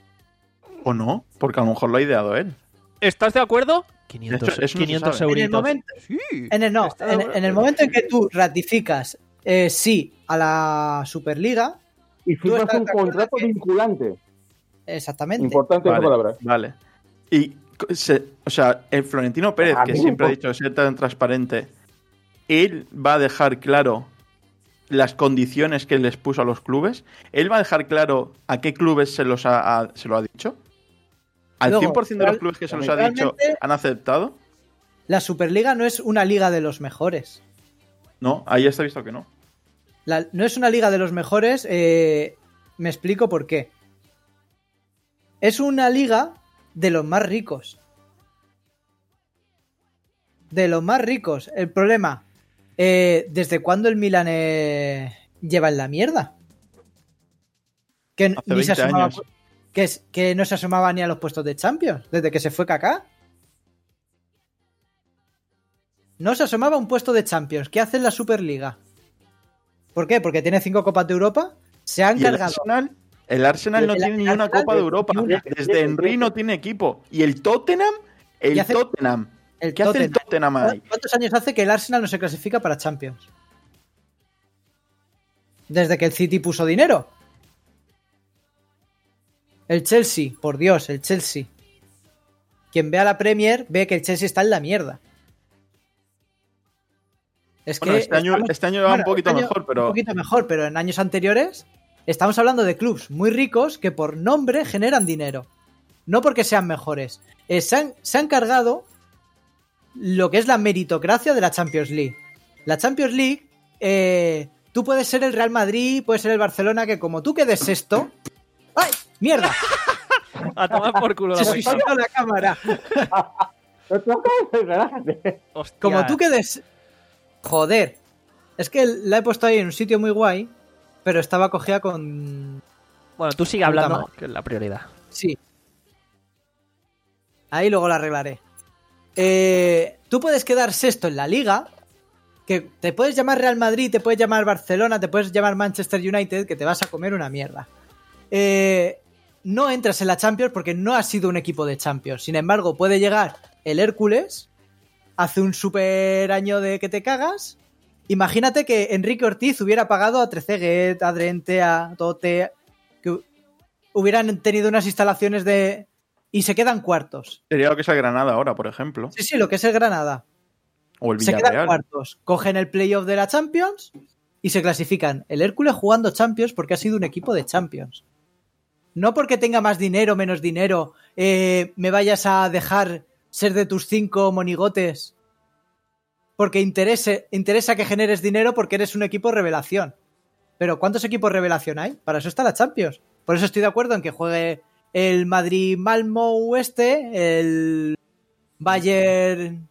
S4: O no, porque a lo mejor lo ha ideado él.
S2: ¿Estás de acuerdo? quinientos,
S4: eso, eso
S2: quinientos
S4: no
S3: en el momento, sí, en, el, no, en, en el momento en que tú ratificas eh, sí a la Superliga
S7: y firmas un contrato que... vinculante.
S3: Exactamente.
S7: Importante
S4: vale,
S7: esa palabra.
S4: Vale. Y, se, o sea, el Florentino Pérez, que siempre ha dicho ser tan transparente, él va a dejar claro las condiciones que les puso a los clubes. Él va a dejar claro a qué clubes se los ha, a, se lo ha dicho. ¿Al Luego, cien por ciento de los clubes que se los ha dicho han aceptado?
S3: La Superliga no es una liga de los mejores.
S4: No, ahí está visto que no.
S3: La, no es una liga de los mejores, eh, me explico por qué. Es una liga de los más ricos. De los más ricos. El problema, eh, ¿desde cuándo el Milan eh, lleva en la mierda? Que
S4: Hace
S3: ni se asomaba...
S4: años.
S3: Que, es, que no se asomaba ni a los puestos de Champions, desde que se fue Kaká. No se asomaba a un puesto de Champions. ¿Qué hace en la Superliga? ¿Por qué? Porque tiene cinco Copas de Europa. Se han cargado.
S4: El Arsenal, el Arsenal no el, tiene el, ni una Arsenal Copa de Europa. Una. Desde Henry no tiene equipo. Y el Tottenham, el hace, Tottenham.
S3: El
S4: ¿Qué
S3: Tottenham.
S4: hace el Tottenham ahí?
S3: ¿Cuántos años hace que el Arsenal no se clasifica para Champions? Desde que el City puso dinero. El Chelsea, por Dios, el Chelsea. Quien vea la Premier ve que el Chelsea está en la mierda. Es
S4: bueno,
S3: que
S4: este año,
S3: estamos,
S4: este año va
S3: bueno,
S4: un poquito
S3: este año,
S4: mejor, pero...
S3: Un poquito mejor, pero en años anteriores estamos hablando de clubs muy ricos que por nombre generan dinero. No porque sean mejores. Eh, se, han, se han cargado lo que es la meritocracia de la Champions League. La Champions League, eh, tú puedes ser el Real Madrid, puedes ser el Barcelona, que como tú quedes sexto... ¡Ay! ¡Mierda!
S2: A tomar por culo la
S3: Se suicidó la cámara. Como tú quedes... Joder. Es que la he puesto ahí en un sitio muy guay, pero estaba cogida con...
S2: Bueno, tú sigue hablando, que es la prioridad.
S3: Sí. Ahí luego la arreglaré. Eh, tú puedes quedar sexto en la liga, que te puedes llamar Real Madrid, te puedes llamar Barcelona, te puedes llamar Manchester United, que te vas a comer una mierda. Eh, no entras en la Champions porque no has sido un equipo de Champions. Sin embargo, puede llegar el Hércules, hace un super año de que te cagas. Imagínate que Enrique Ortiz hubiera pagado a Trezeguet, a Drente, a Tote, que hubieran tenido unas instalaciones de... y se quedan cuartos.
S4: Sería lo que es el Granada ahora, por ejemplo.
S3: Sí, sí, lo que es el Granada.
S4: O el Villarreal.
S3: Se quedan cuartos, cogen el playoff de la Champions y se clasifican. El Hércules jugando Champions porque ha sido un equipo de Champions. no porque tenga más dinero o menos dinero, eh, me vayas a dejar ser de tus cinco monigotes porque interese, interesa que generes dinero porque eres un equipo revelación. Pero ¿cuántos equipos revelación hay? Para eso está la Champions. Por eso estoy de acuerdo en que juegue el Madrid-Malmo este, el Bayern...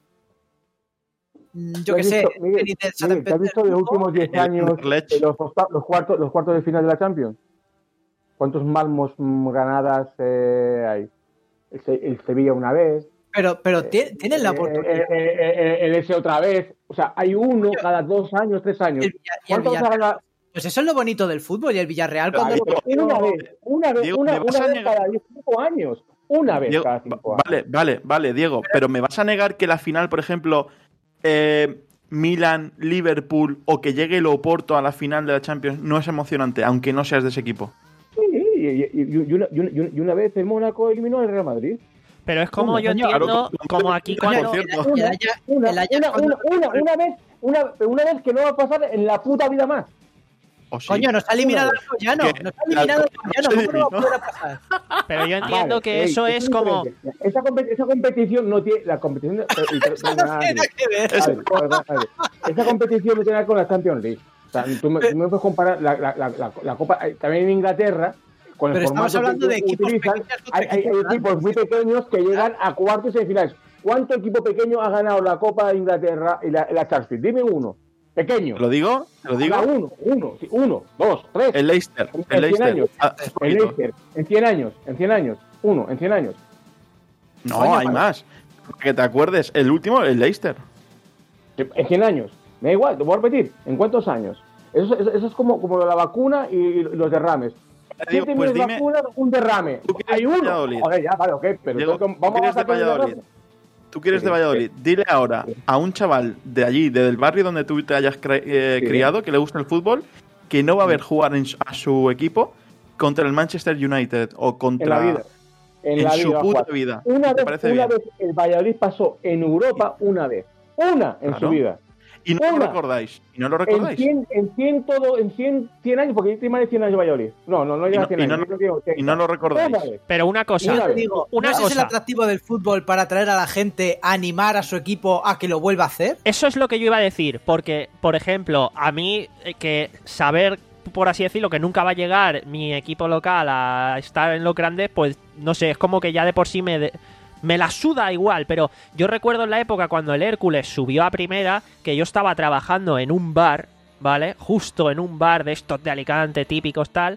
S3: Yo qué sé.
S7: Miguel, Miguel, ¿te has visto los últimos diez años de los, los, cuartos, los cuartos de final de la Champions? ¿Cuántos Malmos ganadas eh, hay? El, el Sevilla una vez.
S3: Pero, pero eh, tienen la oportunidad.
S7: Eh, eh, eh, el ese otra vez. O sea, hay uno cada dos años, tres años. El,
S3: ¿Cuántos ha ganado? Pues eso es lo bonito del fútbol y el Villarreal cuando
S7: Diego, lo... una vez, una vez, Diego, una, una vez cada cinco años. Una vez
S4: Diego,
S7: cada cinco años.
S4: Vale, vale, vale, Diego. Pero, pero me vas a negar que la final, por ejemplo, eh, Milan, Liverpool o que llegue el Oporto a la final de la Champions no es emocionante, aunque no seas de ese equipo.
S7: Sí, y, y, y, una, y, una, y una vez el Mónaco eliminó al Real Madrid.
S2: Pero es como yo entiendo, como aquí cuando...
S7: Una, una, una, una, una vez, una, una vez que no va a pasar en la puta vida más.
S4: ¿O sí?
S3: Coño, nos ha eliminado el Coyano. Nos ha eliminado el Coyano. ¿Cómo no va a poder pasar?
S2: Pero yo entiendo vale, que ey, eso es, es como...
S7: Esa, esa competición no tiene... La competición... No
S3: tiene que ver.
S7: Esa competición no tiene que ver con la Champions League. O sea, tú me, tú me puedes comparar la, la, la, la, la Copa... También en Inglaterra... Con el
S3: Pero estamos hablando de equipos
S7: utilizan, hay, hay, hay equipos muy pequeños que llegan a cuartos y semifinales. ¿Cuánto equipo pequeño ha ganado la Copa de Inglaterra y la, la Champions? Dime uno. Pequeño.
S4: ¿Lo digo? ¿Lo digo?
S7: Uno, uno, sí, uno, dos, tres.
S4: El Leicester.
S7: En,
S4: el
S7: en
S4: Leicester.
S7: cien años.
S4: Ah,
S7: el Leicester. En cien años. En cien años. Uno, en cien años.
S4: No, Coño, hay para... más. Que te acuerdes. El último, el Leicester.
S7: En cien años. Me da igual, te voy a repetir. ¿En cuántos años? Eso, eso, eso es como, como la vacuna y los derrames.
S4: Digo, pues dime,
S7: vacunas, un derrame. Hay uno. Joder, ya, vale, ok. Pero
S4: Diego,
S7: entonces, vamos
S4: ¿tú quieres
S7: a
S4: de Valladolid? Tú quieres sí, de Valladolid. Sí. Dile ahora a un chaval de allí, del barrio donde tú te hayas cri eh, sí. criado, que le gusta el fútbol, que no va a ver jugar en, a su equipo contra el Manchester United o contra...
S7: En la vida. En,
S4: en
S7: la
S4: su
S7: vida,
S4: puta
S7: Juan.
S4: vida.
S7: Una,
S4: ¿Te
S7: vez,
S4: parece
S7: una
S4: bien?
S7: vez el Valladolid pasó en Europa una vez. Una en
S4: claro.
S7: su vida.
S4: Y no
S7: una.
S4: lo recordáis. Y no lo recordáis.
S7: En cien, en cien, todo, en cien, cien años, porque yo estoy más de cien años de Valladolid. No, no, no llega a cien
S4: y
S7: años.
S4: No,
S7: no, no,
S4: y no lo recordáis.
S7: Una
S2: Pero una cosa.
S3: Una digo,
S2: una
S3: ¿no
S2: cosa.
S3: es el atractivo del fútbol para atraer a la gente a animar a su equipo a que lo vuelva a hacer?
S2: Eso es lo que yo iba a decir. Porque, por ejemplo, a mí que saber, por así decirlo, que nunca va a llegar mi equipo local a estar en lo grande, pues no sé, es como que ya de por sí me... De... Me la suda igual, pero yo recuerdo en la época cuando el Hércules subió a primera, que yo estaba trabajando en un bar, ¿vale? Justo en un bar de estos de Alicante, típicos tal,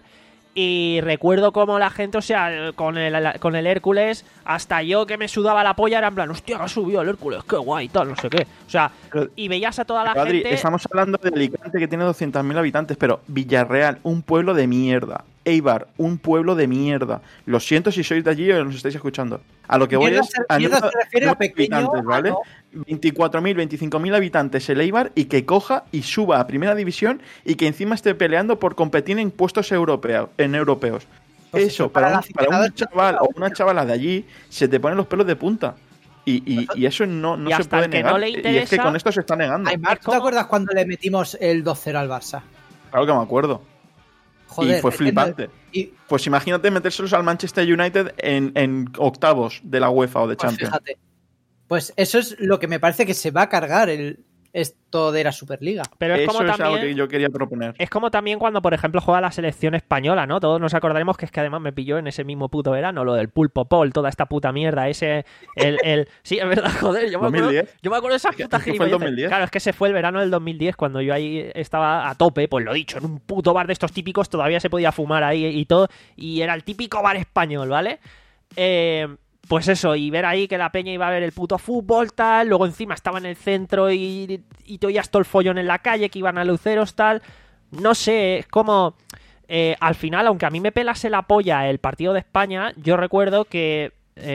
S2: y recuerdo como la gente, o sea, con el, con el Hércules, hasta yo que me sudaba la polla era en plan, hostia, ha subido el Hércules, qué guay, tal, no sé qué. O sea, y veías a toda la
S4: Adri,
S2: gente...
S4: estamos hablando de Alicante que tiene doscientos mil habitantes, pero Villarreal, un pueblo de mierda. Eibar, un pueblo de mierda. Lo siento si sois de allí o nos estáis escuchando. A lo que voy es a
S3: número de
S4: habitantes, ¿vale? No. veinticuatro mil, veinticinco mil habitantes el Eibar y que coja y suba a primera división y que encima esté peleando por competir en puestos europeos. En europeos. Pues eso, para, para, un, para un chaval o una chavala de allí, se te ponen los pelos de punta. Y, y, y eso no, no se puede negar.
S2: No le interesa,
S4: y es que con esto se está negando.
S3: Ay, Marc, ¿tú te acuerdas cuando le metimos el dos cero al Barça?
S4: Claro que me acuerdo. Joder, y fue flipante. Y... Pues imagínate metérselos al Manchester United en, en octavos de la UEFA o de
S3: pues
S4: Champions.
S3: Fíjate. Pues eso es lo que me parece que se va a cargar el, esto de la Superliga.
S2: Pero es
S4: eso
S2: como
S4: es
S2: también,
S4: algo que yo quería proponer.
S2: Es como también cuando, por ejemplo, juega la selección española, ¿no? Todos nos acordaremos que es que además me pilló en ese mismo puto verano lo del pulpo pol, toda esta puta mierda, ese... El, el... Sí, es verdad, joder, yo me acuerdo, yo me acuerdo de esas putas gilipolleces. Claro, es que se fue el verano del dos mil diez cuando yo ahí estaba a tope, pues lo dicho, en un puto bar de estos típicos todavía se podía fumar ahí y todo, y era el típico bar español, ¿vale? Eh... Pues eso, y ver ahí que la peña iba a ver el puto fútbol, tal, luego encima estaba en el centro y, y te oías todo el follón en la calle, que iban a luceros, tal, no sé, es como, eh, al final, aunque a mí me pelase la polla el partido de España, yo recuerdo que,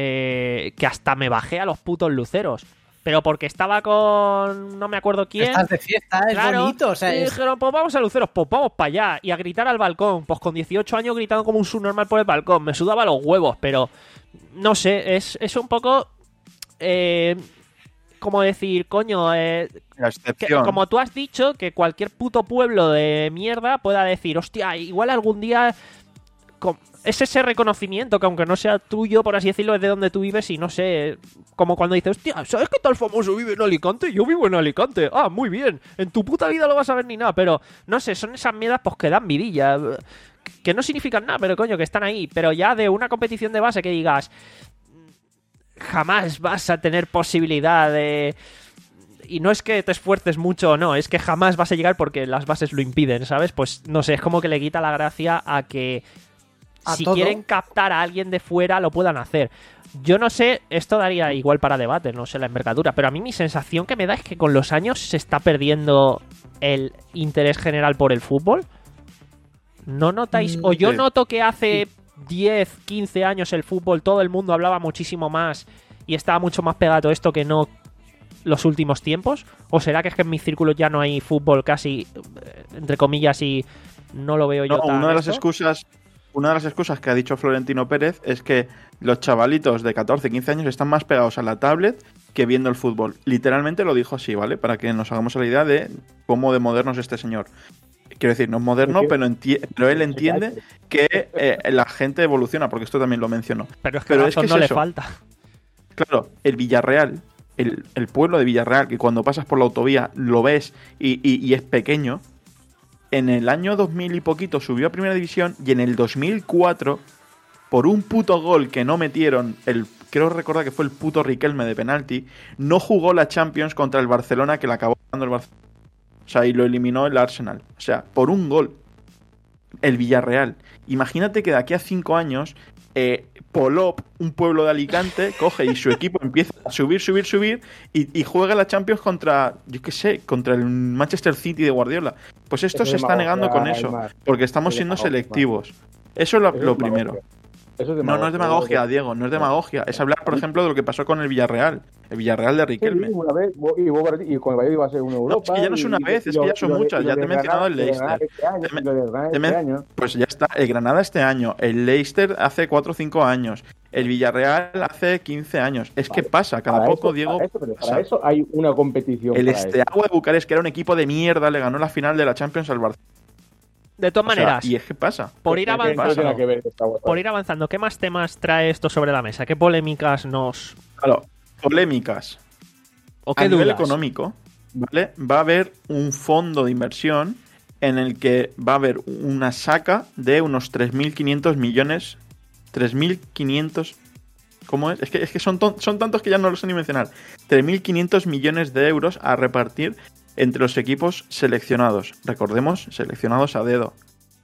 S2: eh, que hasta me bajé a los putos luceros. Pero porque estaba con... no me acuerdo quién.
S3: Estás de fiesta, es
S2: claro,
S3: bonito. O sea,
S2: y
S3: es...
S2: dijeron, pues vamos a luceros, pues vamos para allá. Y a gritar al balcón. Pues con dieciocho años gritando como un subnormal por el balcón. Me sudaba los huevos, pero... No sé, es, es un poco... Eh, como decir, coño... Eh,
S4: La excepción.
S2: Que, como tú has dicho, que cualquier puto pueblo de mierda pueda decir, hostia, igual algún día... es ese reconocimiento que aunque no sea tuyo, por así decirlo, es de donde tú vives y no sé, como cuando dices, hostia, ¿sabes qué tal famoso vive en Alicante? Yo vivo en Alicante. Ah, muy bien. En tu puta vida lo vas a ver ni nada, pero no sé, son esas mierdas pues que dan vidilla, que no significan nada, pero coño, que están ahí. Pero ya de una competición de base que digas, jamás vas a tener posibilidad de... Y no es que te esfuerces mucho o no, es que jamás vas a llegar porque las bases lo impiden, ¿sabes? Pues no sé, es como que le quita la gracia a que
S3: ¿A
S2: si
S3: todo?
S2: quieren captar a alguien de fuera lo puedan hacer. Yo no sé, esto daría igual para debate, no sé la envergadura, pero a mí mi sensación que me da es que con los años se está perdiendo el interés general por el fútbol. ¿No notáis?
S3: Mm,
S2: O yo
S4: sí.
S2: noto que hace diez, quince años el fútbol todo el mundo hablaba muchísimo más y estaba mucho más pegado a esto que no los últimos tiempos. ¿O será que es que en mis círculos ya no hay fútbol casi, eh, entre comillas, y no lo veo yo
S4: No,
S2: tan
S4: una de las
S2: esto?
S4: excusas, una de las excusas que ha dicho Florentino Pérez es que los chavalitos de catorce, quince años están más pegados a la tablet que viendo el fútbol. Literalmente lo dijo así, ¿vale? Para que nos hagamos a la idea de cómo de moderno es este señor. Quiero decir, no es moderno, pero, enti- pero él entiende que eh, la gente evoluciona, porque esto también lo mencionó.
S2: Pero es que
S4: Pero
S2: razón
S4: es que
S2: no
S4: es
S2: le
S4: eso.
S2: falta.
S4: Claro, el Villarreal, el, el pueblo de Villarreal, que cuando pasas por la autovía lo ves y, y- y es pequeño, en el año dos mil y poquito subió a Primera División y en el dos mil cuatro, por un puto gol que no metieron, el creo recordar que fue el puto Riquelme de penalti, no jugó la Champions contra el Barcelona, que la acabó ganando el Barcelona. O sea, y lo eliminó el Arsenal. O sea, por un gol. El Villarreal. Imagínate que de aquí a cinco años, eh, Polop, un pueblo de Alicante, coge y su equipo empieza a subir, subir, subir y, y juega la Champions contra, yo qué sé, contra el Manchester City de Guardiola. Pues esto
S7: Eso
S4: se
S7: es
S4: está negando con
S7: demagogia,
S4: eso,
S7: Aymar.
S4: porque estamos
S7: Es
S4: siendo
S7: demagogia.
S4: selectivos. Eso es lo,
S7: Eso es
S4: lo
S7: demagogia.
S4: primero.
S7: Eso es
S4: No, no es demagogia, Diego, no es demagogia. Es hablar, por ejemplo, de lo que pasó con el Villarreal. El Villarreal de
S7: Sí,
S4: Riquelme.
S7: una vez, y, vos- y con el Valladolid iba a ser una
S4: No,
S7: Europa.
S4: es que ya no es una
S7: y-
S4: vez,
S7: y
S4: es
S7: lo-
S4: que ya
S7: y
S4: son
S7: lo de-
S4: muchas.
S7: y lo
S4: Ya te
S7: de
S4: he mencionado el
S7: Granada- lo de Granada
S4: Leicester.
S7: este año,
S4: Te me-
S7: y lo de Granada
S4: te me-
S7: este año.
S4: Pues ya está, el Granada este año, el Leicester hace cuatro o cinco años, el Villarreal hace quince años. Es que
S7: Vale.
S4: pasa, cada
S7: Para
S4: poco,
S7: eso-
S4: Diego.
S7: Para eso, pero para
S4: pasa.
S7: eso hay una competición.
S4: El
S7: para eso.
S4: Steaua de Bucarest, que era un equipo de mierda, le ganó la final de la Champions al Barcelona.
S2: De todas
S4: O sea,
S2: maneras,
S4: y es que pasa.
S2: por ir
S7: Que- que no
S2: avanzando,
S7: tiene nada que ver esta guapa.
S2: por ir avanzando, ¿qué más temas trae esto sobre la mesa? ¿Qué polémicas nos...
S4: Claro, polémicas.
S2: o qué
S4: A nivel
S2: dudas?
S4: económico, ¿vale? Va a haber un fondo de inversión en el que va a haber una saca de unos tres mil quinientos millones. tres mil quinientos. ¿Cómo es? Es que, es que son, ton- son tantos que ya no lo sé ni mencionar. tres mil quinientos millones de euros a repartir entre los equipos seleccionados. Recordemos, seleccionados a dedo.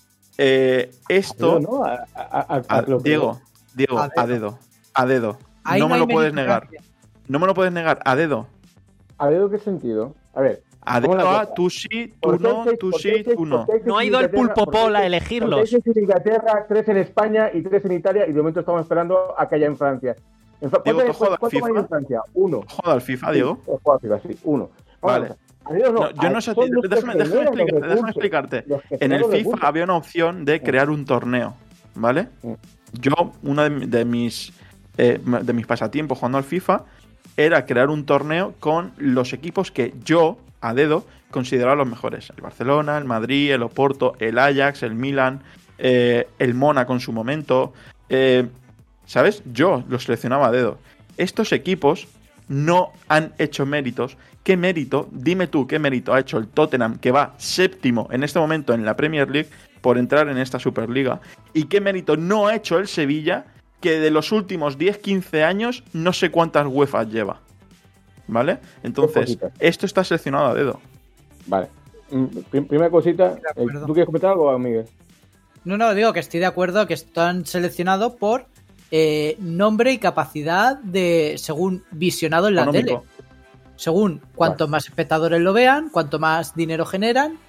S4: Eh, esto.
S7: ¿no? A, a- a-
S4: a-
S7: a lo que-
S4: Diego, Diego,
S3: A
S4: a dedo. A dedo.
S3: Ahí
S4: No me
S3: hay
S4: lo puedes negar.
S3: meritocracia.
S4: No me lo puedes negar. A dedo.
S7: ¿A ver qué sentido? A ver.
S4: A
S7: ¿cómo
S4: dedo
S7: la
S4: a
S7: cosa?
S4: tú sí, tú
S7: ¿Por qué
S4: no,
S7: seis-
S4: tú
S7: por qué
S4: sí,
S7: seis-
S4: tú no.
S7: por qué seis
S2: No ha
S7: en
S2: ido el
S7: Inglaterra?
S2: Pulpo
S7: ¿Por qué
S2: Pol a
S7: seis-
S2: elegirlos.
S7: por qué seis en Inglaterra, tres en España y tres en Italia y de momento estamos esperando a que haya en Francia. En Fra-
S4: Diego,
S7: ¿Cuánto,
S4: ¿tú juegas al
S7: cuánto
S4: FIFA?
S7: hay en Francia? Uno.
S4: Joda al FIFA, Diego.
S7: Sí, he jugado al FIFA, sí, uno. Vamos
S4: Vale.
S7: a ver. A Dios no,
S4: No, yo no
S7: a-
S4: sé,
S7: son los que
S4: déjame, déjame
S7: generan los
S4: explicarte, déjame
S7: recursos,
S4: explicarte.
S7: los que
S4: En
S7: generan
S4: el
S7: los
S4: FIFA
S7: recursos.
S4: había una opción de crear un torneo, ¿vale?
S7: Mm.
S4: Yo, uno de, mi- de mis eh, de mis pasatiempos jugando al FIFA era crear un torneo con los equipos que yo, a dedo, consideraba los mejores. El Barcelona, el Madrid, el Oporto, el Ajax, el Milan, eh, el Mónaco en su momento. eh, ¿Sabes? Yo los seleccionaba a dedo. Estos equipos no han hecho méritos. ¿Qué mérito? Dime tú, ¿qué mérito ha hecho el Tottenham, que va séptimo en este momento en la Premier League, por entrar en esta Superliga? ¿Y qué mérito no ha hecho el Sevilla, que de los últimos diez quince años no sé cuántas UEFA lleva? ¿Vale? Entonces,
S7: poquitas.
S4: esto está seleccionado a dedo.
S7: Vale. Mm, prim- Primera cosita.
S3: De
S7: eh,
S3: acuerdo.
S7: ¿Tú quieres comentar algo, Miguel?
S3: No, no, digo que estoy de acuerdo que están seleccionados por eh, nombre y capacidad de según visionado en la
S4: Económico.
S3: tele. Según cuantos más espectadores lo vean, cuanto más dinero generan.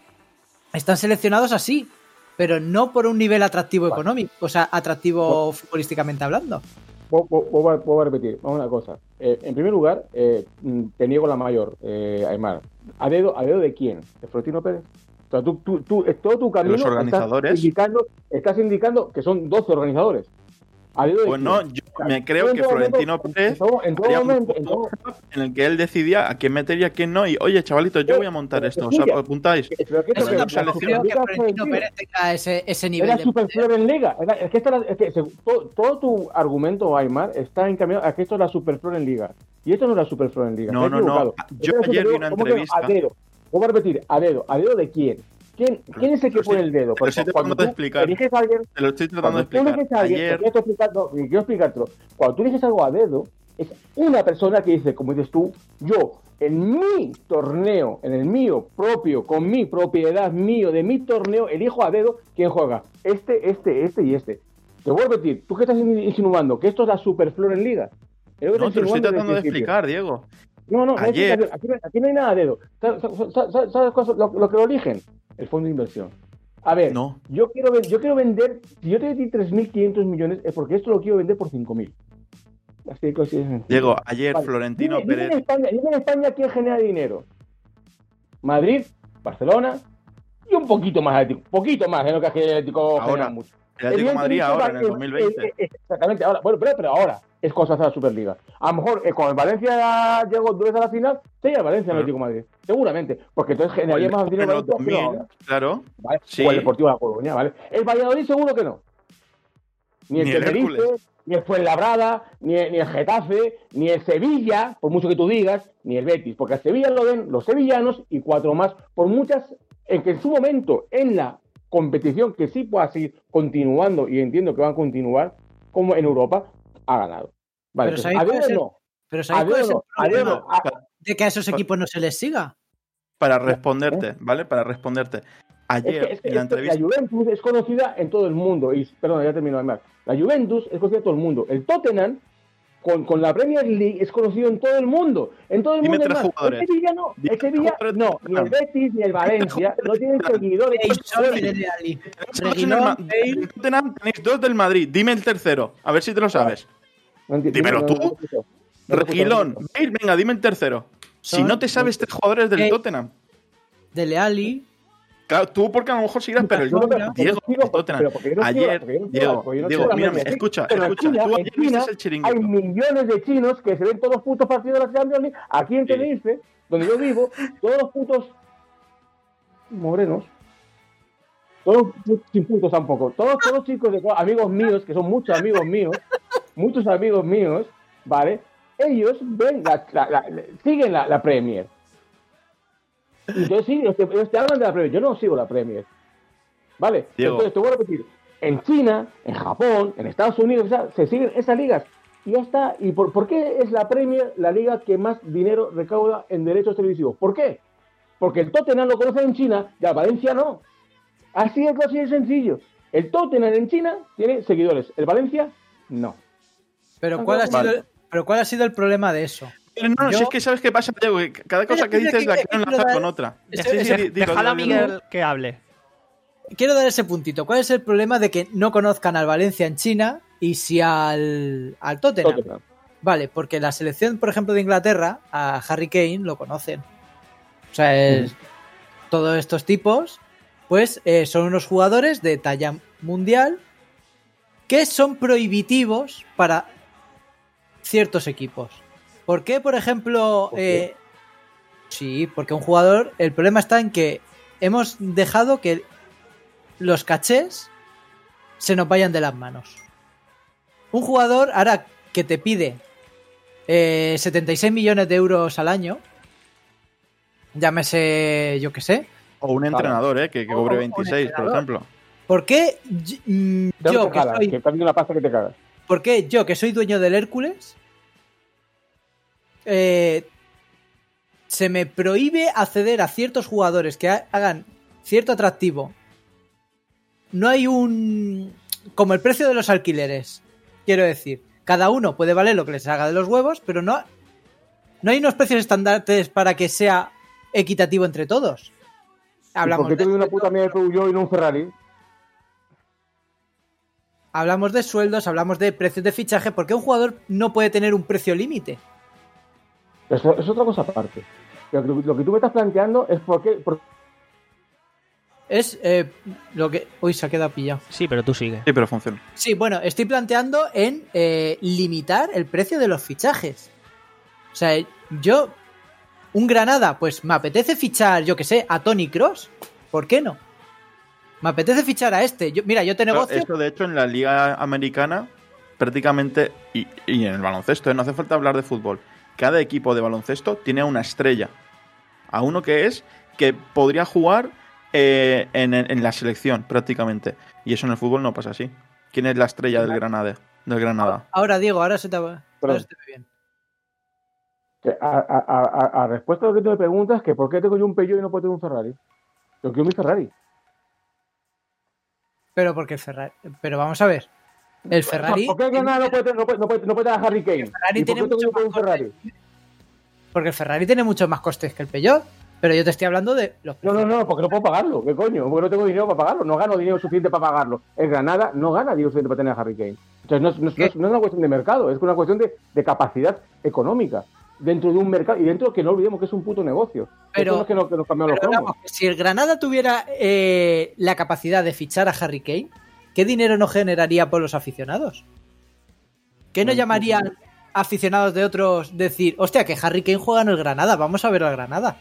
S3: Están seleccionados así, pero no por un nivel atractivo
S7: Vale.
S3: económico, o sea, atractivo futbolísticamente hablando.
S7: Puedo, puedo- puedo- puedo repetir. Vamos a una cosa. Eh, en primer lugar, eh, mm, te niego la mayor, eh, Aymar. ¿A dedo, ¿A dedo de quién? ¿De Florentino Pérez? O sea, tú, tú, tú, es todo tu camino
S4: los organizadores.
S7: Estás indicando, estás indicando que son doce organizadores. ¿A dedo de
S4: Pues
S7: quién?
S4: no, yo me creo
S7: en
S4: que
S7: todo
S4: Florentino
S7: momento-
S4: Pérez
S7: en todo- en todo
S4: haría un
S7: momento- en
S4: juego
S7: todo-
S4: en el que él decidía a quién meter y a quién no. Y oye, chavalitos, yo voy a montar esto. ¿Os
S7: Escucha.
S4: apuntáis?
S7: Pero que
S3: Eso
S7: que-
S4: tampoco
S3: tampoco
S4: selección.
S3: creo que
S7: Liga
S3: Florentino
S7: Florentino.
S3: Pérez tenga ese, ese nivel
S7: Era
S3: de
S7: super
S3: poder.
S7: flor en liga. Era- es que, esta era- es que se- todo, todo tu argumento, Aymar, está encaminado a que esto es la super flor en liga. Y esto no es la super flor en liga.
S4: No,
S7: Está
S4: no, no.
S7: equivocado.
S4: Yo
S7: Esto es
S4: ayer
S7: super-
S4: vi una
S7: ¿cómo que no?
S4: entrevista.
S7: A dedo. Vamos a repetir, a dedo. ¿A dedo de quién? ¿Quién, quién es el que
S4: Pero
S7: pone
S4: sí,
S7: el dedo?
S4: pero
S7: Porque
S4: sí te
S7: cuando
S4: puedo
S7: tú
S4: explicar.
S7: eliges a alguien,
S4: Te lo estoy tratando de
S7: cuando tú
S4: explicar.
S7: eliges a alguien,
S4: Ayer,
S7: quiero explicar, no, quiero explicártelo. Cuando tú eliges algo a dedo, es una persona que dice, como dices tú, yo, en mi torneo, en el mío propio, con mi propiedad mío, de mi torneo, elijo a dedo quién juega. Este, este, este y este. Te vuelvo a repetir, ¿tú qué estás insinuando? ¿Que esto es la superflor en liga? Es lo que
S4: no,
S7: estás
S4: te lo estoy
S7: insinuando desde
S4: tratando de
S7: el principio.
S4: explicar, Diego.
S7: No, no, no hay
S4: Ayer-
S7: explicación. aquí, no- aquí no hay nada a dedo. ¿Sabes, sabes- sabes cosas- lo, lo que lo eligen? El fondo de inversión. A ver,
S4: No.
S7: yo quiero ven- yo quiero vender, si yo te di tres mil quinientos millones, es porque esto lo quiero vender por cinco mil. Así de así de sencillo.
S4: Diego, ayer
S7: Vale.
S4: Florentino
S7: Dime- dime en
S4: Pérez.
S7: España, dime en España quién genera dinero. Madrid, Barcelona y un poquito más Atlético. Poquito más, en lo que el Atlético
S4: Ahora,
S7: genera mucho.
S4: El Atlético de Madrid
S7: Evidentemente,
S4: ahora, en el
S7: va-
S4: dos mil veinte.
S7: eh, eh, Exactamente, ahora. Bueno, pero, pero ahora es cosa de la Superliga. A lo mejor eh, con el Valencia llegó dos veces a la final, sería el Valencia en el Atlético de Madrid. Seguramente. Porque entonces generaría más
S4: en
S7: dinero.
S4: los dos
S7: Valencia que
S4: mil,
S7: ahora,
S4: claro.
S7: ¿vale?
S4: Sí.
S7: O el Deportivo de La Coruña, ¿vale? El Valladolid seguro que no. Ni el
S4: Ni el
S7: Tenerife,
S4: Hércules.
S7: ni el Fuenlabrada, ni el, ni el Getafe, ni el Sevilla, por mucho que tú digas, ni el Betis, porque al Sevilla lo ven los sevillanos y cuatro más, por muchas, en que en su momento, en la competición que sí pueda seguir continuando, y entiendo que van a continuar, como en Europa, ha ganado. Vale,
S3: Pero
S7: pues,
S3: ¿sabéis
S7: a
S3: cuál es
S7: dedo
S3: el-
S7: no.
S3: Pero
S7: A
S3: ¿sabéis cuál es
S7: dedo
S3: el
S7: no. A dedo
S3: problema?
S7: no. A-
S3: De que a esos equipos no se les siga.
S4: Para responderte, ¿vale? Para responderte.
S7: Es
S4: Ayer,
S7: que, es que
S4: en la
S7: esto-
S4: entrevista.
S7: la Juventus es conocida en todo el mundo. Y, perdón, ya termino de hablar. La Juventus es conocida en todo el mundo. El Tottenham, con, con la Premier League, es conocido en todo el mundo. En todo el
S4: Dime
S7: mundo.
S4: tres
S7: es más,
S4: jugadores.
S7: El Sevilla no.
S4: Dime
S7: El
S4: tres
S7: Sevilla
S4: jugadores
S7: no.
S4: del
S7: Ni el
S4: Tottenham.
S7: Betis ni el Valencia no tienen seguidores.
S3: Jason y Dele Alli.
S4: Dos en el
S3: Reguilón,
S4: Ma-
S3: Bale.
S4: del Tottenham tenéis dos del Madrid. Dime el tercero. A ver si te lo sabes.
S7: No entiendo,
S4: Dímelo
S7: no,
S4: tú.
S7: no, no, no, no, no, no, no, no,
S4: Reguilón,
S7: no, no.
S4: Bale, venga, dime el tercero. Si
S3: Son-
S4: no te sabes tres jugadores del
S3: Eh,
S4: Tottenham.
S3: Dele Alli.
S4: Claro, tú porque a lo mejor seguirás, pero el
S3: No, pero-
S4: Diego,
S7: pero sigo-
S4: el Tottenham.
S7: pero porque yo no sigo-
S4: Ayer,
S7: porque yo no sigo-
S4: Diego,
S7: porque yo no
S4: Diego,
S7: sigo la
S4: mírame,
S7: Premier League.
S4: escucha,
S7: Pero en
S4: escucha.
S7: China-
S4: Tú
S7: en
S4: ayer
S7: China
S4: viste el chiringuito.
S7: hay millones de chinos que se ven todos los putos partidos de la Champions League. Aquí en
S4: Sí.
S7: Tenerife, donde yo vivo, todos los putos morenos, todos sin puntos tampoco, todos, todos chicos de amigos míos, que son muchos amigos míos, muchos amigos míos, ¿vale? Ellos ven la, la- la- siguen la, la Premier. Y yo sí, ellos te, ellos te hablan de la Premier, yo no sigo la Premier. ¿Vale?
S4: Diego.
S7: Entonces te voy a repetir, en China, en Japón, en Estados Unidos, o sea, se siguen esas ligas. Y ya está. ¿Y por, por qué es la Premier la liga que más dinero recauda en derechos televisivos? ¿Por qué? Porque el Tottenham lo conoce en China y el Valencia no. Así es, así de sencillo. El Tottenham en China tiene seguidores, el Valencia no.
S3: Pero ¿cuál, ha sido
S4: Vale.
S3: el, pero ¿cuál ha sido el problema de eso?
S4: Pero no,
S3: Yo-
S4: si es que sabes qué pasa, Diego, que cada cosa que
S3: Mira,
S4: dices la
S3: mira,
S4: quiero
S3: quiero
S4: enlazar
S3: dar-
S4: con otra.
S3: Ese-
S4: Sí, sí,
S3: ese-
S4: di- dilo,
S2: Dejad a
S4: dilo, dilo.
S2: Miguel que hable.
S3: Quiero dar ese puntito. ¿Cuál es el problema de que no conozcan al Valencia en China y si al, al Tottenham?
S7: Tottenham.
S3: Vale, porque la selección, por ejemplo, de Inglaterra, a Harry Kane lo conocen. O sea, es- todos estos tipos, pues eh, son unos jugadores de talla mundial que son prohibitivos para ciertos equipos. ¿Por qué, por ejemplo?
S7: ¿Por qué?
S3: eh, sí, porque un jugador, el problema está en que hemos dejado que los cachés se nos vayan de las manos. Un jugador, ahora que te pide eh, setenta y seis millones de euros al año, llámese, yo qué sé,
S4: O un entrenador, ¿eh? Que, que
S3: O-
S4: cobre
S3: o un
S4: veintiséis, por
S3: entrenador.
S4: ejemplo.
S3: ¿por qué y- mm,
S7: Claro
S3: yo
S7: que
S3: que
S7: jalas,
S3: soy
S7: que estás viendo una pasta que te cagas.
S3: ¿Por qué yo, que soy dueño del Hércules, eh, se me prohíbe acceder a ciertos jugadores que ha- hagan cierto atractivo? No hay un... como el precio de los alquileres, quiero decir. Cada uno puede valer lo que les haga de los huevos, pero no, no hay unos precios estándares para que sea equitativo entre todos. Hablamos
S7: ¿Por qué
S3: de,
S7: tengo una puta mierda de Peugeot y no un Ferrari?
S3: hablamos de sueldos, hablamos de precios de fichaje. ¿Por qué un jugador no puede tener un precio límite?
S7: Eso es otra cosa aparte. Lo que, lo que tú me estás planteando es por qué... por-
S3: es eh, lo que... Uy, se ha quedado pillado.
S2: Sí, pero tú sigue.
S4: Sí, pero funciona.
S3: Sí, bueno, estoy planteando en eh, limitar el precio de los fichajes. O sea, yo, un Granada, pues me apetece fichar, yo que sé, a Toni Kroos. ¿Por qué no? Me apetece fichar a este. Yo, mira, yo te negocio...
S4: Esto, de hecho, en la Liga Americana, prácticamente, y, y en el baloncesto, ¿eh? No hace falta hablar de fútbol. Cada equipo de baloncesto tiene a una estrella. A uno que es que podría jugar eh, en, en la selección, prácticamente. Y eso en el fútbol no pasa así. ¿Quién es la estrella del Granada? Del Granada.
S3: Ahora, Diego, ahora se te va, ahora se te ve bien.
S7: A, a, a, a respuesta a lo que tú me preguntas, que por qué tengo yo un Peugeot y no puedo tener un Ferrari. Yo quiero mi Ferrari.
S3: Pero porque el Ferrari... Pero vamos a ver. El Ferrari...
S7: ¿Por qué Granada no puede, no puede, no puede, no puede tener a Harry Kane?
S3: El Ferrari
S7: ¿Y por
S3: tiene
S7: qué tengo
S3: mucho
S7: yo
S3: más
S7: un Ferrari?
S3: costes. Porque el Ferrari tiene muchos más costes que el Peugeot. Pero yo te estoy hablando de los
S7: No, no, no, porque no puedo pagarlo. ¿Qué coño? Porque no tengo dinero para pagarlo. No gano dinero suficiente para pagarlo. El Granada no gana dinero suficiente para tener a Harry Kane. Entonces no, no, no, no es una cuestión de mercado, es una cuestión de, de capacidad económica dentro de un mercado y dentro que no olvidemos que es un puto negocio.
S3: Pero,
S7: no es que, no, que nos cambiamos
S3: pero
S7: los cromos.
S3: vamos, si el Granada tuviera eh, la capacidad de fichar a Harry Kane, ¿qué dinero no generaría por los aficionados? ¿Qué no llamarían aficionados de otros decir, hostia, que Harry Kane juega en el Granada, vamos a ver al Granada?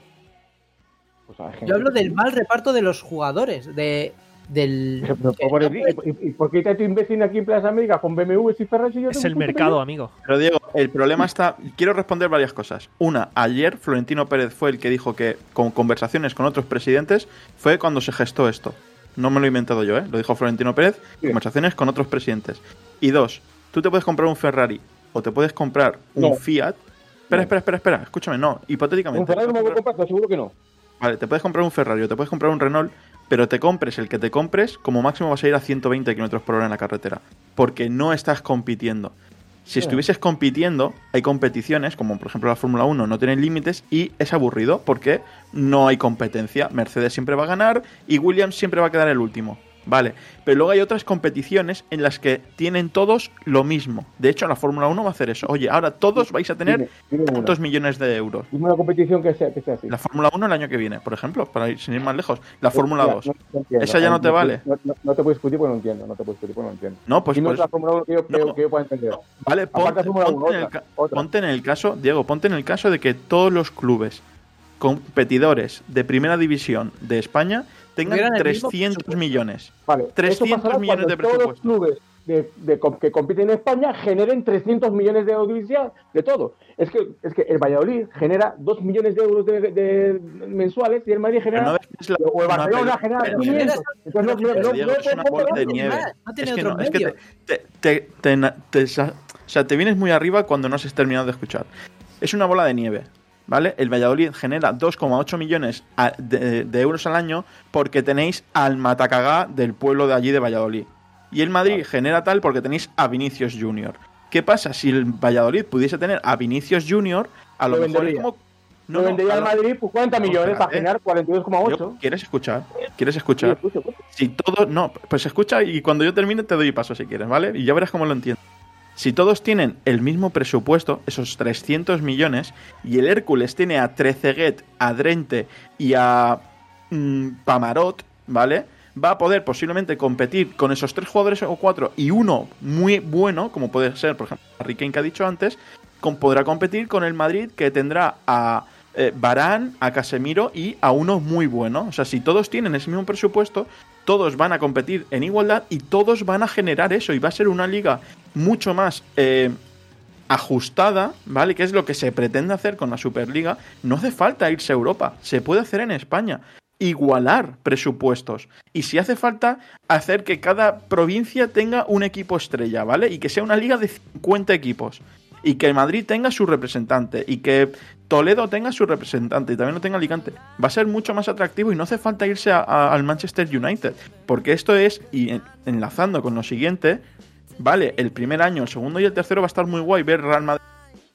S7: Pues hay gente
S3: Yo hablo
S7: que-
S3: del mal reparto de los jugadores, de del...
S7: Pero, pero, por el- ¿Y, y, y por qué está tu imbécil aquí en Plaza América con B M W y Ferrari? Si yo
S2: Es
S7: tengo
S2: el
S7: un puto
S2: mercado,
S7: Peugeot?
S2: amigo.
S4: Pero Diego, el problema está... Quiero responder varias cosas. Una, ayer Florentino Pérez fue el que dijo que con conversaciones con otros presidentes fue cuando se gestó esto. No me lo he inventado yo, ¿eh? Lo dijo Florentino Pérez,
S7: Sí.
S4: conversaciones con otros presidentes. Y dos, tú te puedes comprar un Ferrari o te puedes comprar un
S7: No.
S4: Fiat. Espera,
S7: No.
S4: espera, espera, espera, escúchame, no, hipotéticamente.
S7: Un Ferrari no me voy a
S4: Puedes comprar-
S7: comprar, te seguro que no.
S4: Vale, te puedes comprar un Ferrari o te puedes comprar un Renault, pero te compres el que te compres, como máximo vas a ir a ciento veinte kilómetros por hora en la carretera. Porque no estás compitiendo. Si estuvieses compitiendo, hay competiciones, como por ejemplo la Fórmula uno, no tienen límites y es aburrido porque no hay competencia. Mercedes siempre va a ganar y Williams siempre va a quedar el último. Vale, pero luego hay otras competiciones en las que tienen todos lo mismo. De hecho, la Fórmula uno va a hacer eso. Oye, ahora todos vais a tener
S7: Dime, dime una.
S4: tantos millones de euros.
S7: Dime una competición que sea, que sea así.
S4: La Fórmula uno el año que viene, por ejemplo, para ir sin ir más lejos. La Fórmula
S7: Mira,
S4: dos.
S7: no- no entiendo.
S4: ¿Esa ya no te vale?
S7: No, no, no te puedo discutir porque no entiendo. No te puedo discutir porque no entiendo.
S4: No, pues
S7: Dime
S4: por
S7: otra
S4: eso-
S7: Fórmula uno que yo, que,
S4: No.
S7: yo- que yo pueda entender.
S4: Vale,
S7: Aparte
S4: ponte,
S7: de Fórmula uno,
S4: ponte en el,
S7: otra,
S4: ca-
S7: otra.
S4: ponte en el caso, Diego, ponte en el caso de que todos los clubes competidores de primera división de España tengan
S3: Tuvieran el mismo
S4: trescientos
S3: presupuesto.
S4: millones.
S7: Vale,
S4: trescientos
S7: eso pasará
S4: millones
S7: cuando
S4: de
S7: todos los
S4: presupuesto.
S7: clubes de, de com- que compiten en España generen trescientos millones de audiovisual de todo. Es que, es que el Valladolid genera dos millones de euros de, de- mensuales y el Madrid
S4: Pero
S7: genera...
S4: no ves la-
S7: o el
S4: una
S7: Barcelona
S4: peli-
S7: genera
S4: pero-
S7: quinientos. Entonces no, no,
S4: pero,
S7: no,
S4: Diego,
S7: no
S4: es una
S7: puedes
S4: bola de
S7: comparar.
S3: tiene
S4: nieve.
S3: más, no tiene
S4: es que
S3: otro
S4: no, es que te,
S3: medio.
S4: te, te, te- te- sa- o sea, te vienes muy arriba cuando no has terminado de escuchar. Es una bola de nieve. ¿Vale? El Valladolid genera dos coma ocho millones a- de, de euros al año porque tenéis al matacagá del pueblo de allí de Valladolid. Y el Madrid genera tal porque tenéis a Vinicius Junior. ¿Qué pasa? Si el Valladolid pudiese tener a Vinicius Junior, a lo
S7: Lo
S4: mejor es
S7: vendería.
S4: como...
S7: No, vendería
S4: a
S7: al
S4: lo-
S7: Madrid pues cuarenta
S4: No,
S7: millones para
S4: espérate.
S7: generar cuarenta y dos coma ocho.
S4: Yo- ¿Quieres escuchar? ¿Quieres
S7: Sí,
S4: escuchar?
S7: escucha, escucha.
S4: Si todo... No, pues escucha y cuando yo termine te doy paso si quieres, ¿vale? Y ya verás cómo lo entiendo. Si todos tienen el mismo presupuesto, esos trescientos millones, y el Hércules tiene a Trezeguet, a Drente y a mm, Pamarot, ¿vale? Va a poder posiblemente competir con esos tres jugadores o cuatro y uno muy bueno, como puede ser, por ejemplo, Harry Kane que ha dicho antes, con, podrá competir con el Madrid que tendrá a eh, Varane, a Casemiro y a uno muy bueno. O sea, si todos tienen ese mismo presupuesto, todos van a competir en igualdad y todos van a generar eso y va a ser una liga mucho más eh, ajustada, ¿vale? Que es lo que se pretende hacer con la Superliga. No hace falta irse a Europa, se puede hacer en España. Igualar presupuestos. Y si hace falta, hacer que cada provincia tenga un equipo estrella, ¿vale? Y que sea una liga de cincuenta equipos. Y que Madrid tenga su representante. Y que Toledo tenga su representante. Y también lo tenga Alicante. Va a ser mucho más atractivo y no hace falta irse a- a- al Manchester United. Porque esto es, y en- enlazando con lo siguiente, vale, el primer año, el segundo y el tercero va a estar muy guay ver Real Madrid.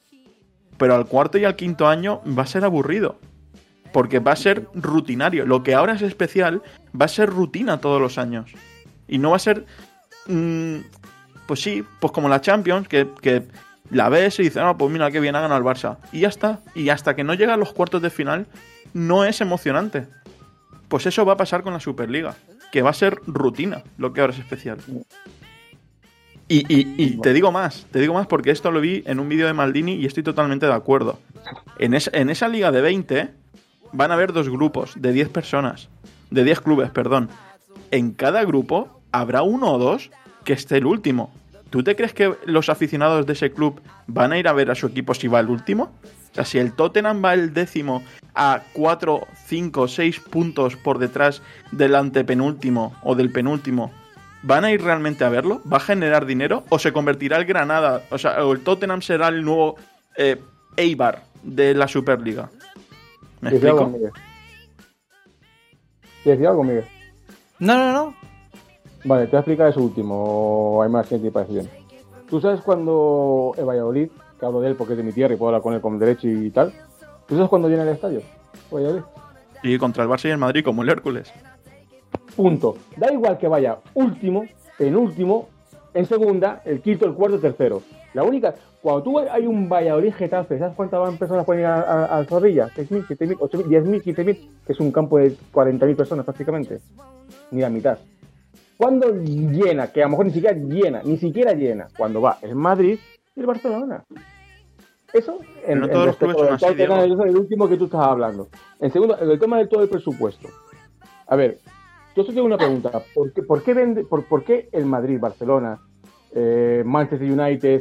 S4: Pero al cuarto y al quinto año va a ser aburrido. Porque va a ser rutinario. Lo que ahora es especial va a ser rutina todos los años. Y no va a ser... mmm, pues sí, pues como la Champions, que, que la ves y dices, ah, pues mira, qué bien ha ganado el Barça. Y ya está. Y hasta que no llega a los cuartos de final, no es emocionante. Pues eso va a pasar con la Superliga, que va a ser rutina lo que ahora es especial. Y, y, y te digo más, te digo más porque esto lo vi en un vídeo de Maldini y estoy totalmente de acuerdo. En, es, en esa liga de veinte van a haber dos grupos de diez personas, de diez clubes, perdón. En cada grupo habrá uno o dos que esté el último. ¿Tú te crees que los aficionados de ese club van a ir a ver a su equipo si va el último? O sea, si el Tottenham va el décimo a cuatro, cinco, seis puntos por detrás del antepenúltimo o del penúltimo, ¿van a ir realmente a verlo? ¿Va a generar dinero? ¿O se convertirá el Granada? O sea, o el Tottenham será el nuevo eh, Eibar de la Superliga. ¿Me
S7: Decía
S4: explico?
S7: algo, Miguel. Decía algo, Miguel.
S3: No, no, no.
S7: Vale, te voy a explicar eso último, o hay más gente que parece bien. ¿Tú sabes cuando el Valladolid, que hablo de él porque es de mi tierra y puedo hablar con él con derecho y tal, ¿tú sabes cuándo llena el estadio? Valladolid.
S4: Y contra el Barça y el Madrid como el Hércules.
S7: Punto. Da igual que vaya último, penúltimo, en segunda, el quinto, el cuarto, el tercero. La única, cuando tú hay un Valladolid Getafe, ¿sabes cuántas van personas pueden ir a, a, a Zorrilla? seis mil, siete mil, ocho mil, diez mil, quince mil, que es un campo de cuarenta mil personas prácticamente. Ni la mitad. Cuando llena, que a lo mejor ni siquiera llena, ni siquiera llena, cuando va el Madrid y el Barcelona. Eso, en,
S4: no
S7: en
S4: todos los clubes son así,
S7: Tottenham,
S4: Diego.
S7: eso es el último que tú estás hablando. En segundo, el tema del todo el presupuesto. A ver, yo te tengo una pregunta. ¿Por qué, por qué, vende, por, por qué el Madrid, Barcelona, eh, Manchester United,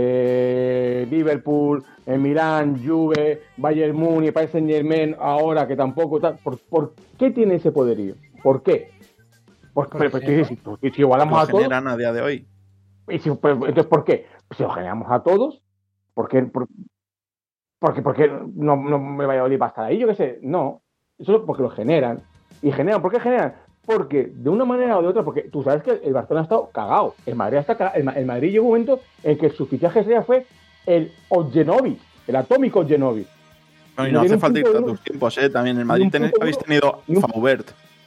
S7: eh, Liverpool, eh, Milán, Juve, Bayern Múnich, Paris Saint-Germain, ahora que tampoco tal, ¿por, ¿por qué tiene ese poderío? ¿Por qué? Porque,
S3: ¿Por
S7: porque,
S3: qué,
S7: si, porque si igualamos
S4: Lo
S7: a todos,
S4: generan a día de hoy.
S7: y si, pues, entonces ¿por qué? Si lo generamos a todos, ¿por qué? Por, porque, porque no, no me vaya a oír estar ahí, yo qué sé, no. Eso es porque lo generan. Y generan, ¿por qué generan? Porque de una manera o de otra, porque tú sabes que el Barcelona ha estado cagado, el Madrid está cagado, el, el Madrid llegó un momento en que su fichaje estrella fue el Ogenovic, el atómico Ogenovic.
S4: No, y
S7: Y
S4: no
S7: no
S4: hace
S7: tiene un
S4: falta ir
S7: punto
S4: a
S7: de
S4: tus
S7: uno.
S4: tiempos, ¿eh? También en el
S7: Ni
S4: Madrid
S7: un
S4: tenéis,
S7: punto
S4: habéis
S7: duro.
S4: tenido
S7: Ni un-
S4: Faubert.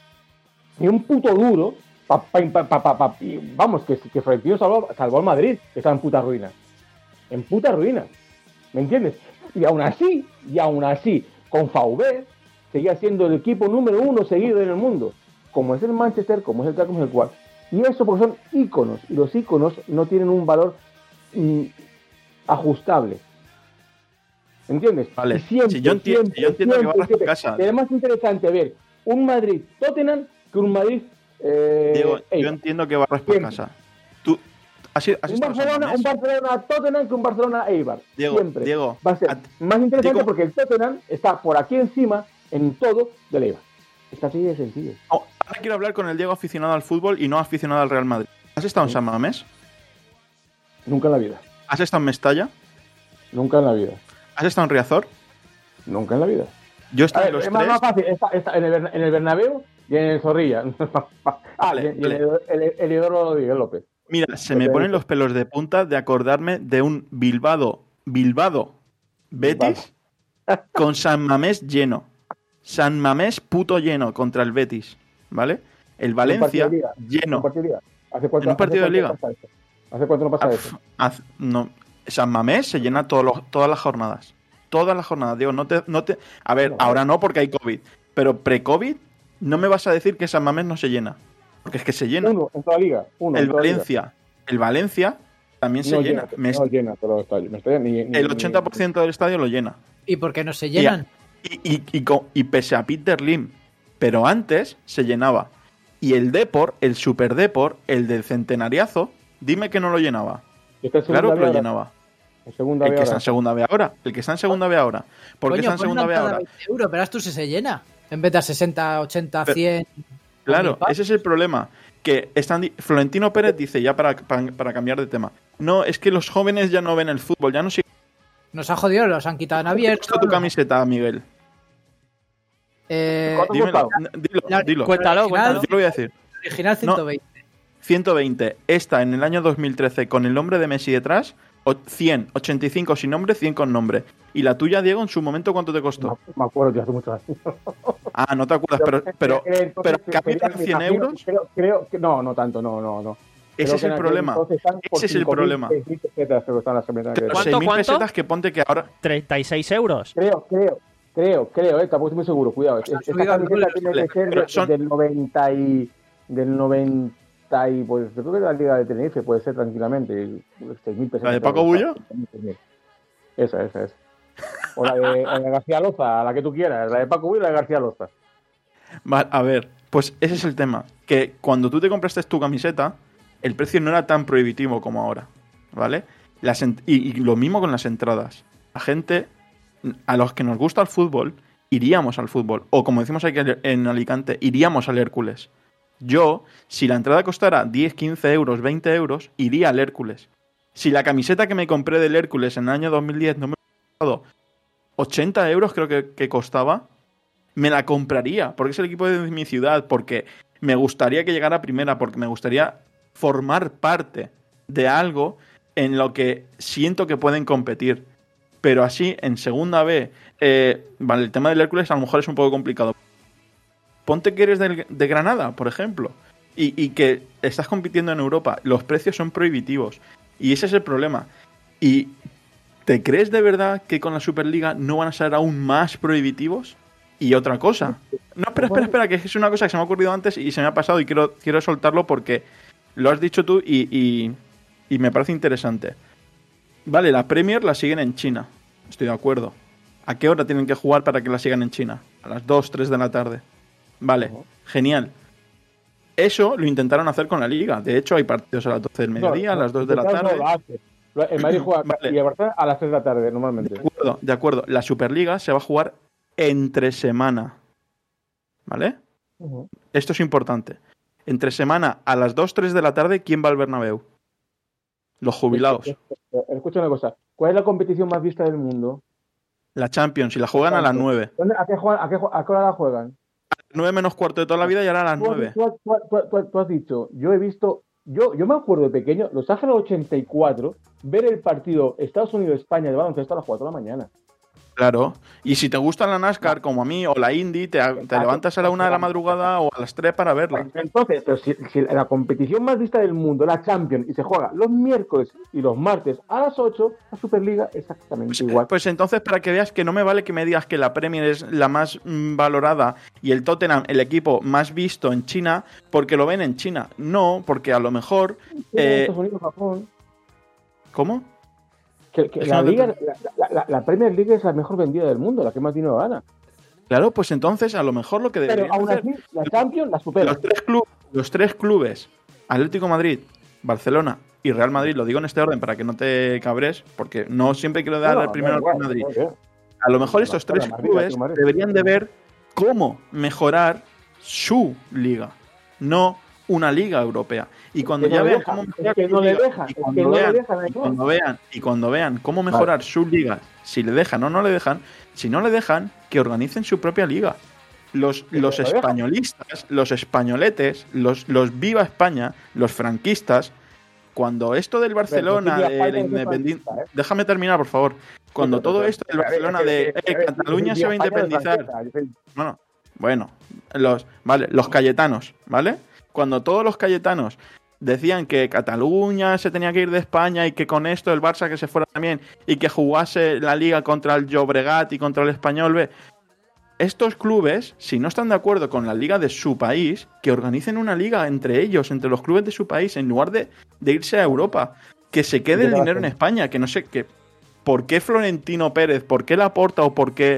S7: Ni un puto duro, pa, pa, pa, pa, pa, pa, y vamos, que, que Florentino salvó, salvó al Madrid, que estaba en puta ruina. En puta ruina. ¿Me entiendes? Y aún así, y aún así, con Faubert, seguía siendo el equipo número uno seguido en el mundo. Como es el Manchester, como es el tal, como es el cual. Y eso porque son íconos. Y los íconos no tienen un valor mm, ajustable. ¿Entiendes?
S4: Vale.
S7: Y siempre,
S4: Sí, yo entiendo-
S7: siempre,
S4: yo entiendo que
S7: siempre,
S4: va a
S7: siempre.
S4: casa.
S7: Es más interesante ver un Madrid-Tottenham que un Madrid... Eh,
S4: Diego, yo
S7: Eibar.
S4: entiendo que barras por
S7: Siempre.
S4: casa. Tú has, has
S7: Un
S4: estado en San
S7: Barcelona,
S4: Mamés.
S7: un Barcelona Tottenham que un Barcelona Eibar.
S4: Diego,
S7: Siempre.
S4: Diego,
S7: Va a ser
S4: a-
S7: más interesante
S4: Diego-
S7: porque el Tottenham está por aquí encima en todo del Eibar. Está así de sencillo.
S4: No, ahora quiero hablar con el Diego aficionado al fútbol y no aficionado al Real Madrid. ¿Has estado en San Mamés?
S7: Nunca en la vida.
S4: ¿Has estado en Mestalla?
S7: Nunca en la vida.
S4: ¿Has estado en Riazor?
S7: Nunca en la vida.
S4: Yo he
S7: A
S4: estado en
S7: ver,
S4: los
S7: es más,
S4: tres.
S7: más fácil. Está, está en, el, Berna- en el Bernabéu y en el Zorrilla. ah,
S4: Vale,
S7: y en, y en
S4: vale.
S7: el, el, el Isidoro Rodríguez López.
S4: Mira, se me
S7: Ok,
S4: ponen
S7: ok.
S4: los pelos de punta de acordarme de un Bilbao, Bilbao, Betis, con San Mamés lleno. San Mamés puto lleno contra el Betis, ¿vale? El Valencia
S7: partido de liga.
S4: lleno.
S7: ¿Un partido de liga? ¿Hace cuánto,
S4: ¿En un partido
S7: hace
S4: de
S7: cuánto
S4: liga?
S7: pasa eso? ¿Hace cuánto no pasa
S4: Ah,
S7: eso?
S4: haz- no, San Mamés se llena todos los- todas las jornadas. Todas las jornadas, digo, no te, no te... A ver,
S7: No,
S4: ahora no porque hay COVID, pero pre-COVID no me vas a decir que San Mamés no se llena. Porque es que se llena.
S7: Uno en toda la liga. Uno
S4: El
S7: en toda la liga.
S4: Valencia, el Valencia también se
S7: no
S4: llena.
S7: llena.
S4: Me-
S7: No llena todo el estadio. Me estoy- ni- ni-
S4: el
S7: ni-
S4: ochenta por ciento del estadio lo llena.
S3: ¿Y por qué no se llenan?
S4: Y, y, y, co- y pese a Peter Lim, pero antes se llenaba. Y el Depor, el Super Depor, el del Centenariazo, dime que no lo llenaba.
S7: Está en segunda
S4: Claro que
S7: B
S4: lo
S7: ahora.
S4: llenaba.
S7: En segunda
S4: El
S7: B
S4: que está
S7: ahora.
S4: en segunda B ahora. El que está en segunda B ahora. ¿Por qué
S3: Coño,
S4: está en
S3: pon
S4: segunda
S3: una
S4: B
S3: entrada
S4: ahora?
S3: de veinte euros, verás tú si se llena. En vez de a sesenta, ochenta,
S4: Pero-
S3: cien.
S4: Claro,
S3: mil pavos.
S4: ese es el problema. Que están di- Florentino Pérez dice, ya para, para, para cambiar de tema, no, es que los jóvenes ya no ven el fútbol, ya no siguen.
S3: Nos ha jodido, los han quitado en abierto.
S4: Esto tu camiseta, Miguel.
S3: Eh,
S7: ¿Cuánto
S4: Dímelo,
S7: costado?
S4: dilo,
S3: La-
S4: dilo.
S2: Cuéntalo,
S3: Al final-
S2: cuéntalo.
S4: Yo lo voy a decir.
S3: original ciento veinte.
S4: ciento veinte. Esta en el año dos mil trece con el nombre de Messi detrás. o- cien. ochenta y cinco sin nombre, cien con nombre. ¿Y la tuya, Diego, en su momento cuánto te costó?
S7: No me acuerdo, ya hace muchos años.
S4: Ah, no te acuerdas, pero, pero,
S7: Eh, entonces,
S4: pero ¿cambia
S7: serían,
S4: a
S7: me
S4: cien
S7: imagino,
S4: euros?
S7: Creo, creo que no, no tanto, no, no, no.
S4: Ese
S7: Creo
S4: es
S7: que
S4: el
S7: en aquel
S4: problema.
S7: entonces están por
S4: Ese es el
S7: cinco mil,
S4: problema.
S7: seis mil pesetas, creo que están las camisetas.
S2: ¿Cuánto,
S4: seis mil
S2: cuánto?
S4: pesetas que ponte que ahora...
S2: treinta y seis euros.
S7: Creo, creo, Creo, creo, eh, tampoco estoy muy seguro, cuidado. Es- Esta
S3: subido al
S7: camiseta
S3: dólar,
S7: tiene que ser
S4: pero
S7: de-
S4: son-
S7: del noventa y... Del noventa y... Pues yo creo que la Liga de Tenerife puede ser tranquilamente. seis mil pesos.
S4: ¿La de Paco Bullo?
S7: Esa, esa, esa. O la de, o la de García Loza, la que tú quieras. La de Paco Bullo y la de García Loza.
S4: Vale, a ver, pues ese es el tema. Que cuando tú te compraste tu camiseta, el precio no era tan prohibitivo como ahora, ¿vale? Las en- y, y lo mismo con las entradas. La gente, a los que nos gusta el fútbol, iríamos al fútbol. O como decimos aquí en Alicante, iríamos al Hércules. Yo, si la entrada costara diez, quince euros, veinte euros, iría al Hércules. Si la camiseta que me compré del Hércules en el año dos mil diez no me hubiera costado ochenta euros, creo que, que costaba, me la compraría, porque es el equipo de mi ciudad, porque me gustaría que llegara a primera, porque me gustaría formar parte de algo en lo que siento que pueden competir. Pero así, en segunda B, eh, vale, el tema del Hércules a lo mejor es un poco complicado. Ponte que eres del- de Granada, por ejemplo, y, y que estás compitiendo en Europa. Los precios son prohibitivos. Y ese es el problema. ¿Y te crees de verdad que con la Superliga no van a ser aún más prohibitivos? Y otra cosa. No, espera, espera, espera, que es una cosa que se me ha ocurrido antes y se me ha pasado y quiero, quiero soltarlo porque lo has dicho tú y, y, y me parece interesante. Vale, la Premier la siguen en China. Estoy de acuerdo. ¿A qué hora tienen que jugar para que la sigan en China? A las dos, tres de la tarde. Vale, genial. Eso lo intentaron hacer con la Liga. De hecho, hay partidos a las doce del mediodía, a las dos de la tarde.
S7: No, lo hace. En Madrid juega
S4: Vale.
S7: y el Barcelona a las tres de la tarde, normalmente.
S4: De acuerdo, de acuerdo. La Superliga se va a jugar entre semana. ¿Vale?
S7: Ujú.
S4: Esto es importante. Entre semana, a las dos, tres de la tarde, ¿quién va al Bernabéu? Los jubilados.
S7: Escucha una cosa. ¿Cuál es la competición más vista del mundo?
S4: La Champions, y la juegan a las nueve.
S7: ¿Dónde, a, qué juegan, a, qué, ju- ¿A qué hora la juegan?
S4: nueve menos cuarto de toda la vida y ahora a las
S7: Tú has,
S4: nueve.
S7: tú has- tú has- tú has- tú has- tú has dicho, yo he visto, yo, yo me acuerdo de pequeño, Los Ángeles ochenta y cuatro, ver el partido Estados Unidos-España de baloncesto a las cuatro de la mañana.
S4: Claro. Y si te gusta la NASCAR, como a mí, o la Indy, te, te levantas a la una de la madrugada o a las tres para verla.
S7: Entonces, pero si, si la competición más vista del mundo, la Champions, y se juega los miércoles y los martes a las ocho, la Superliga exactamente
S4: Pues,
S7: igual.
S4: pues entonces, para que veas que no me vale que me digas que la Premier es la más mm, valorada y el Tottenham el equipo más visto en China, porque lo ven en China. No, porque a lo mejor... eh,
S7: Estados Unidos, Japón.
S4: ¿Cómo?
S7: Que, que
S4: Es
S7: la,
S4: que no te
S7: Liga,
S4: entiendo.
S7: la, la- la Premier League es la mejor vendida del mundo, la que más dinero gana.
S4: Claro, pues entonces a lo mejor lo que
S7: Pero
S4: deberían
S7: aún
S4: hacer...
S7: así, la Champions la supera.
S4: Los tres, club- los tres clubes, Atlético de Madrid, Barcelona y Real Madrid, lo digo en este orden para que no te cabres, porque no siempre quiero dar
S7: No,
S4: el primero al
S7: no,
S4: Real
S7: no,
S4: Madrid.
S7: no, no.
S4: A lo mejor estos tres
S7: Madrid,
S4: clubes
S7: Atlético de Madrid.
S4: deberían de ver cómo mejorar su liga, no una liga europea. Y cuando
S7: que
S4: ya
S7: no le
S4: vean
S7: dejan,
S4: cómo
S7: es
S4: mejorar
S7: que
S4: su
S7: no le
S4: liga,
S7: dejan,
S4: y
S7: es que
S4: cuando
S7: no le
S4: vean-
S7: dejan,
S4: y
S7: Aitor.
S4: cuando vean y cuando vean cómo mejorar sus ligas, si le dejan o no le dejan, si no le dejan, que organicen su propia liga. Los,
S7: Que
S4: los
S7: lo dejan.
S4: españolistas, los españoletes, los, los Viva España, los franquistas, cuando esto del Barcelona,
S7: Viva
S4: de
S7: España
S4: la
S7: no es
S4: independencia...
S7: franquista, ¿eh?
S4: Déjame terminar, por favor. Cuando
S7: Sí, pero-
S4: todo
S7: pero-
S4: esto del
S7: a ver,
S4: Barcelona
S7: es que-
S4: de
S7: es que-
S4: eh,
S7: es que-
S4: Cataluña
S7: Viva
S4: se va a
S7: España no es
S4: independizar.
S7: franquista,
S4: Bueno, bueno, los, vale, los cayetanos, ¿vale? Cuando todos los cayetanos decían que Cataluña se tenía que ir de España y que con esto el Barça que se fuera también y que jugase la liga contra el Llobregat y contra el Español B. Estos clubes, si no están de acuerdo con la liga de su país, que organicen una liga entre ellos, entre los clubes de su país, en lugar de, de irse a Europa. Que se quede el dinero en España, que no sé qué. ¿Por qué Florentino Pérez, por qué Laporta o por qué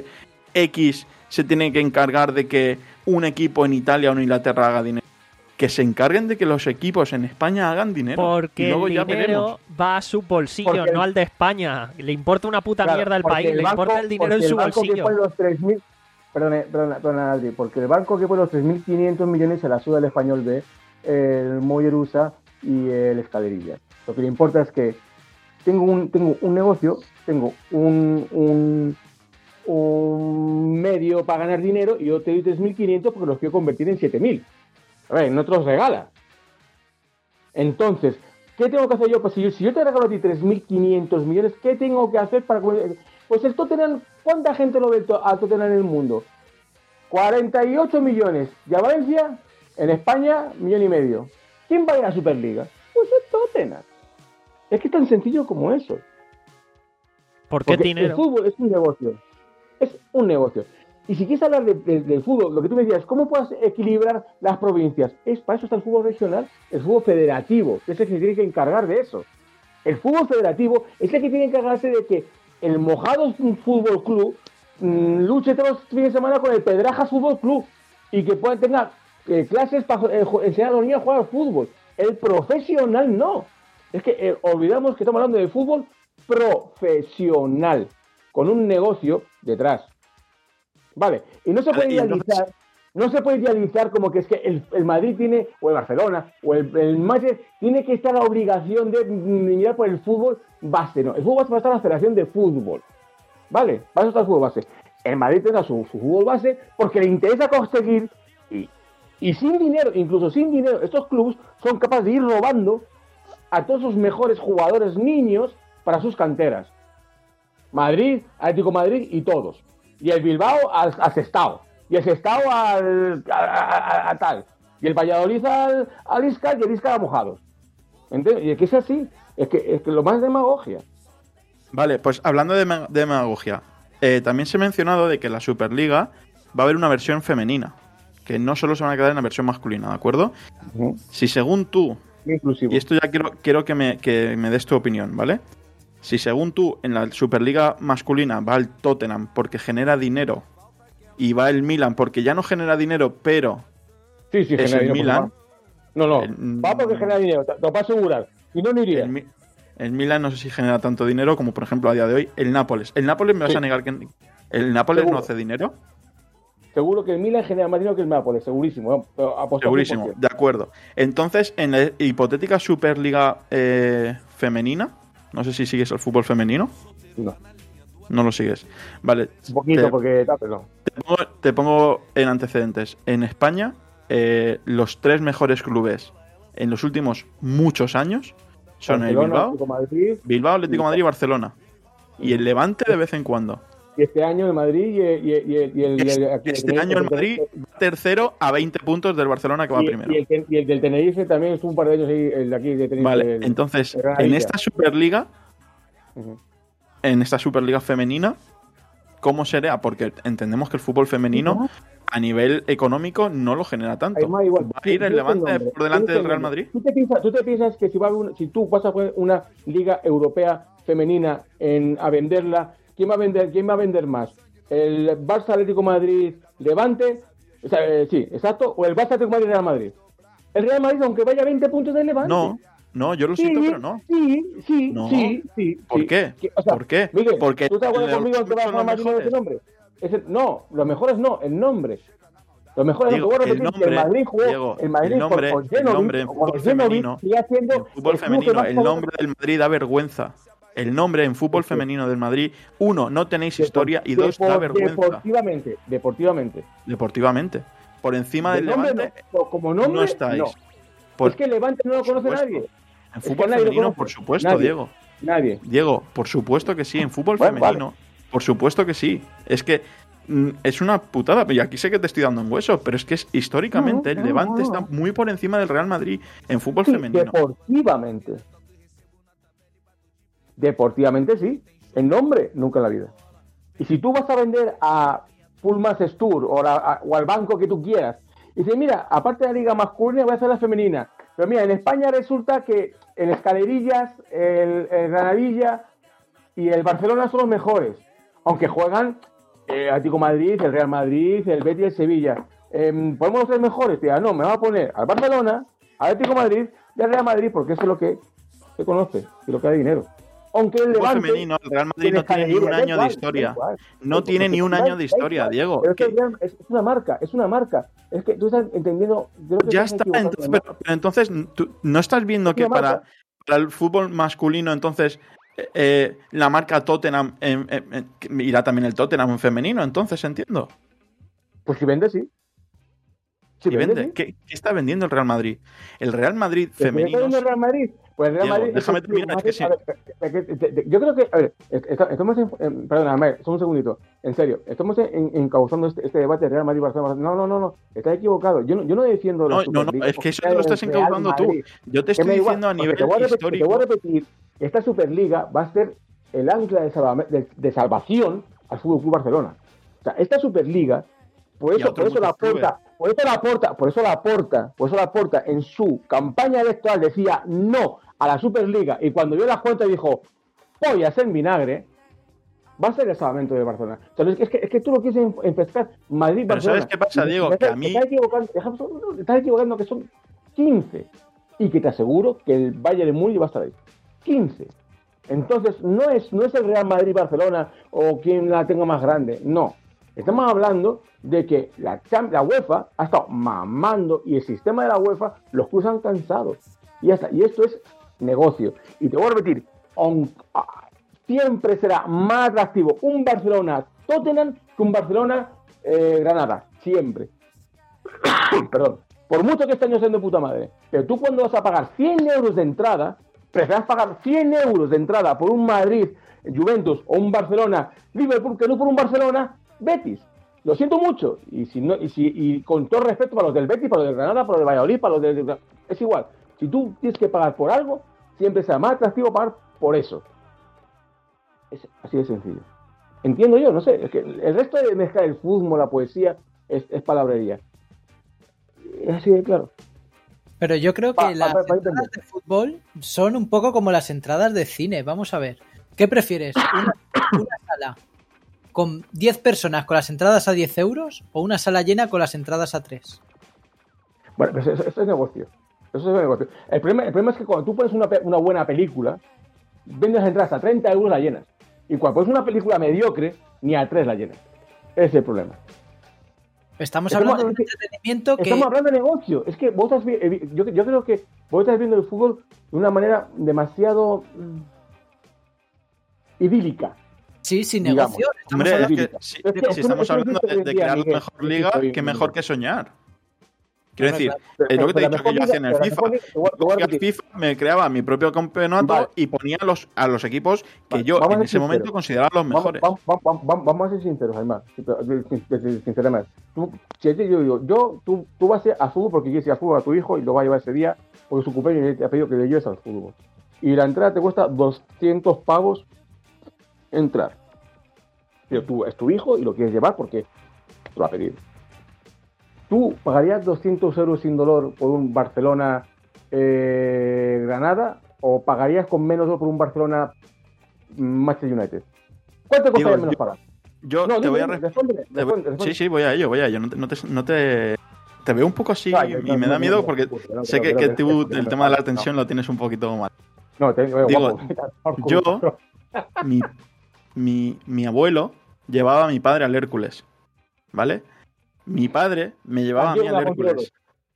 S4: X se tiene que encargar de que un equipo en Italia o en Inglaterra haga dinero? Que se encarguen de que los equipos en España hagan dinero.
S2: Porque
S4: y luego
S2: el
S4: ya
S2: dinero
S4: veremos.
S2: va a su bolsillo,
S7: Porque el-
S2: no al de España. Le importa una puta
S7: Claro,
S2: mierda el
S7: porque
S2: país,
S7: el
S2: le
S7: banco-
S2: importa el dinero en
S7: porque
S2: su
S7: el banco que
S2: bolsillo.
S7: pone los tres mil Perdone, perdona, perdona, Adri, porque el banco que pone los tres mil quinientos millones se la suda el Español B, el Mollerusa y el Escalerilla. Lo que le importa es que tengo un, tengo un negocio, tengo un, un, un medio para ganar dinero y yo te doy tres mil quinientos porque los quiero convertir en siete mil. A ver, no te los regala. Entonces, ¿qué tengo que hacer yo? Pues si yo, si yo te regalo a ti tres mil quinientos millones, ¿qué tengo que hacer para... Pues el Tottenham, ¿cuánta gente lo ve a Tottenham en el mundo? cuarenta y ocho millones. ¿Y a Valencia? En España, millón y medio. ¿Quién va a ir a la Superliga? Pues el Tottenham. Es que es tan sencillo como eso.
S2: ¿Por qué
S7: Porque
S2: dinero?
S7: el fútbol es un negocio. Es un negocio. Y si quieres hablar de, de, del fútbol, lo que tú me decías, ¿cómo puedes equilibrar las provincias? Es para eso está el fútbol regional, el fútbol federativo, que es el que se tiene que encargar de eso. El fútbol federativo es el que tiene que encargarse de que el Mojados Fútbol Club mmm, luche todos los fines de semana con el Pedrajas Fútbol Club y que puedan tener eh, clases para eh, enseñar a los niños a jugar al fútbol. El profesional no. Es que eh, olvidamos que estamos hablando de fútbol profesional, con un negocio detrás. Vale, y no se puede idealizar, no se puede idealizar como que es que el, el Madrid tiene, o el Barcelona, o el, el Manchester tiene que estar a la obligación de mirar por el fútbol base, no, el fútbol base va a estar en la Federación de Fútbol, vale, va a estar el fútbol base. El Madrid tendrá su, su fútbol base porque le interesa conseguir, y, y sin dinero, incluso sin dinero, estos clubes son capaces de ir robando a todos sus mejores jugadores niños para sus canteras. Madrid, Atlético de Madrid y todos. Y el Bilbao al, al Sestao, y el Sestao al a, a, a, a tal, y el Valladolid al, al Isca, y el Isca a Mojados. ¿Entiendes? Y es que es así, es que, es que lo más demagogia.
S4: Vale, pues hablando de, de demagogia, eh, también se ha mencionado de que la Superliga va a haber una versión femenina, que no solo se van a quedar en la versión masculina, ¿de acuerdo? Uh-huh. Si según tú,
S7: inclusivo.
S4: Y esto ya quiero, quiero que, me, que me des tu opinión, ¿vale? Si según tú, en la Superliga masculina va el Tottenham porque genera dinero y va el Milan porque ya no genera dinero, pero
S7: sí, sí,
S4: es
S7: genera
S4: el
S7: dinero,
S4: Milan.
S7: No, no,
S4: el,
S7: va porque genera dinero, te lo puedo asegurar. Y no, no iría.
S4: El, el Milan no sé si genera tanto dinero como, por ejemplo, a día de hoy, el Nápoles. ¿El Nápoles me vas sí. a negar que el Nápoles Seguro. no hace dinero?
S7: Seguro que el Milan genera más dinero que el Nápoles, segurísimo.
S4: Segurísimo, de acuerdo. Entonces, en la hipotética Superliga eh, femenina, no sé si sigues el fútbol femenino.
S7: No.
S4: No lo sigues. Vale.
S7: Un poquito, te, porque no.
S4: Te pongo, te pongo en antecedentes. En España, eh, los tres mejores clubes en los últimos muchos años son Barcelona, el Bilbao,
S7: Atlético Madrid,
S4: Bilbao, Atlético Madrid y Barcelona. Y el Levante de vez en cuando.
S7: Y este año el Madrid y, y, y, y el... Y el aquí,
S4: este
S7: el,
S4: año el Madrid va tercero a veinte puntos del Barcelona que va
S7: y,
S4: primero.
S7: Y el, y el del Tenerife también estuvo un par de años ahí, el de aquí de Tenerife.
S4: Vale,
S7: el,
S4: entonces, el en esta Superliga, uh-huh. en esta Superliga femenina, ¿cómo será? Porque entendemos que el fútbol femenino uh-huh. a nivel económico no lo genera tanto.
S7: Igual,
S4: ¿Va a ir el Levante por delante del Real Madrid?
S7: ¿Tú te piensas, tú te piensas que si, va a un, si tú vas a poner una liga europea femenina en, a venderla, ¿quién va a vender, quién va a vender más? ¿El Barça Atlético Madrid Levante? O sea, eh, sí, exacto. ¿O el Barça Atlético Madrid Real Madrid? El Real Madrid, aunque vaya a veinte puntos de Levante.
S4: No, no, yo lo
S7: sí,
S4: siento, pero no.
S7: Sí, sí,
S4: no.
S7: sí, sí.
S4: ¿Por
S7: sí.
S4: qué?
S7: O sea,
S4: ¿Por qué?
S7: Miguel,
S4: Porque
S7: ¿tú te acuerdas conmigo que va a Real Madrid no ese nombre? Ese, no, los mejores no, el nombre. Los mejores
S4: Diego,
S7: no,
S4: el, nombre,
S7: el Madrid jugó,
S4: Diego,
S7: el Madrid
S4: el nombre,
S7: con, con
S4: el nombre en fútbol femenino, en fútbol femenino, el nombre del Madrid da vergüenza. El nombre en fútbol sí. femenino del Madrid, uno, no tenéis historia y dos, da vergüenza.
S7: Deportivamente, deportivamente.
S4: Deportivamente. Por encima del Levante,
S7: no, como nombre,
S4: no estáis.
S7: No.
S4: Por,
S7: es que el Levante no lo conoce nadie.
S4: En fútbol es que femenino, por supuesto,
S7: nadie.
S4: Diego.
S7: Nadie.
S4: Diego, por supuesto que sí. En fútbol
S7: bueno,
S4: femenino,
S7: vale.
S4: por supuesto que sí. Es que mm, es una putada. Y aquí sé que te estoy dando un hueso, pero es que es históricamente no, no, el Levante no, no. está muy por encima del Real Madrid en fútbol
S7: sí,
S4: femenino.
S7: Deportivamente. Deportivamente sí. El nombre, nunca en la vida. Y si tú vas a vender a Pullman Stur o, la, a, o al banco que tú quieras, y dices, mira, aparte de la liga masculina, voy a hacer la femenina. Pero mira, en España resulta que el Escalerillas, el, el Granadilla y el Barcelona son los mejores. Aunque juegan el Atlético Madrid, el Real Madrid, el Betis y el Sevilla. Eh, ¿Podemos ser mejores? Tía, no, me va a poner al Barcelona, al Atlético Madrid y al Real Madrid, porque eso es lo que se conoce y lo que da dinero. Aunque el Levante,
S4: femenino, el Real Madrid no tiene ni un año igual, de historia. No tiene ni un año de historia, Diego.
S7: Pero es, que es, es una marca, es una marca. Es que tú estás entendiendo. Creo que
S4: ya está, entonces, pero, pero entonces, ¿tú no estás viendo que para, para el fútbol masculino, entonces, eh, la marca Tottenham eh, eh, eh, irá también el Tottenham en femenino? Entonces, entiendo.
S7: Pues si vende, sí.
S4: Si ¿Y vende? vende? ¿Qué, ¿Qué está vendiendo el Real Madrid? El Real Madrid femenino.
S7: ¿Qué está vendiendo el Real Madrid? Pues el Real
S4: Diego,
S7: Madrid.
S4: Déjame terminar. Es que sí.
S7: ver, yo creo que. A ver, estamos en. Perdona, a ver, un segundito. En serio, estamos encauzando este, este debate de Real Madrid-Barcelona. No, no, no, no. Estás equivocado. Yo no, yo no defiendo.
S4: No, no, no. Es que eso lo estás encauzando tú. Yo te estoy diciendo a nivel
S7: te voy a repetir,
S4: histórico.
S7: Te voy a repetir. Esta Superliga va a ser el ancla de, salva, de, de salvación al Fútbol Club Barcelona. sea, esta Superliga, por eso, por eso la aporta, por eso la aporta, por eso la aporta, por eso la aporta en su campaña electoral decía no a la Superliga, y cuando vio las cuentas dijo, voy a hacer vinagre, va a ser el salvamento de Barcelona. Entonces, es que, es que tú lo quieres empezar Madrid-Barcelona.
S4: Pero ¿sabes qué pasa, Diego?
S7: Te,
S4: que a mí...
S7: te estás equivocando, te estás equivocando que son quince. Y que te aseguro que el Bayern de Múnich va a estar ahí. quince. Entonces, no es, no es el Real Madrid-Barcelona o quien la tenga más grande. No. Estamos hablando de que la, la UEFA ha estado mamando y el sistema de la UEFA, los clubes han cansado. Y ya está. Y esto es negocio. Y te voy a repetir, on, siempre será más atractivo un Barcelona-Tottenham que un Barcelona-Granada. Eh, siempre. Perdón. Por mucho que este año sean de puta madre. Pero tú cuando vas a pagar cien euros de entrada, prefieres pagar cien euros de entrada por un Madrid, Juventus o un Barcelona, Liverpool, que no por un Barcelona, Betis. Lo siento mucho. Y si no, y si y con todo respeto para los del Betis, para los del Granada, para los del Valladolid, para los del... Es igual. Si tú tienes que pagar por algo, siempre será más atractivo pagar por eso. Es así de sencillo. Entiendo yo, no sé. Es que el resto de mezclar el fútbol, la poesía, es, es palabrería. Es así de claro.
S3: Pero yo creo que
S7: pa,
S3: las
S7: pa, pa,
S3: entradas de fútbol son un poco como las entradas de cine. Vamos a ver. ¿Qué prefieres? ¿Una, una sala con diez personas con las entradas a diez euros o una sala llena con las entradas a tres?
S7: Bueno, pues eso, eso es negocio. Eso es negocio. El problema, el problema es que cuando tú pones una, una buena película, vendes las entradas a treinta euros la llenas. Y cuando pones una película mediocre, ni a tres la llenas. Ese es el problema.
S3: Estamos,
S7: estamos
S3: hablando de un entretenimiento que...
S7: Estamos hablando de negocio. Es que vos estás, yo, yo creo que vos estás viendo el fútbol de una manera demasiado mm, idílica.
S3: Sí, sin negocio.
S4: Hombre, es que, si, es que, si estamos hablando de, de crear la mejor liga, que mejor que soñar. Quiero decir, es lo que te he dicho que yo hacía en el FIFA. Yo en el FIFA me creaba mi propio campeonato vale. y ponía los, a los equipos que yo en ese momento consideraba los mejores.
S7: Vamos, vamos, vamos, vamos a ser sinceros, Aymar. Sinceramente. Tú, si yo digo, yo, tú, tú vas a fútbol porque quieres ir a fútbol a tu hijo y lo vas a llevar ese día porque su cumpleaños te ha pedido que le lleves al fútbol. Y la entrada te cuesta doscientos pavos entrar. Pero tú es tu hijo y lo quieres llevar porque te lo ha pedido. ¿Tú pagarías doscientos euros sin dolor por un Barcelona eh, Granada o pagarías con menos por un Barcelona Manchester United? ¿Cuánto te costaría menos yo, pagar?
S4: Yo no, te voy a responder. Sí, sí, voy a ello, voy a ello. No te, no te, no te, te veo un poco así Ay, y no, me no, da miedo no, porque no, sé que, que tú el tema de la tensión lo tienes un poquito mal.
S7: No, te digo,
S4: Digo, yo, mi, mi, mi abuelo llevaba a mi padre al Hércules, ¿vale? Mi padre me llevaba a mí al Hércules.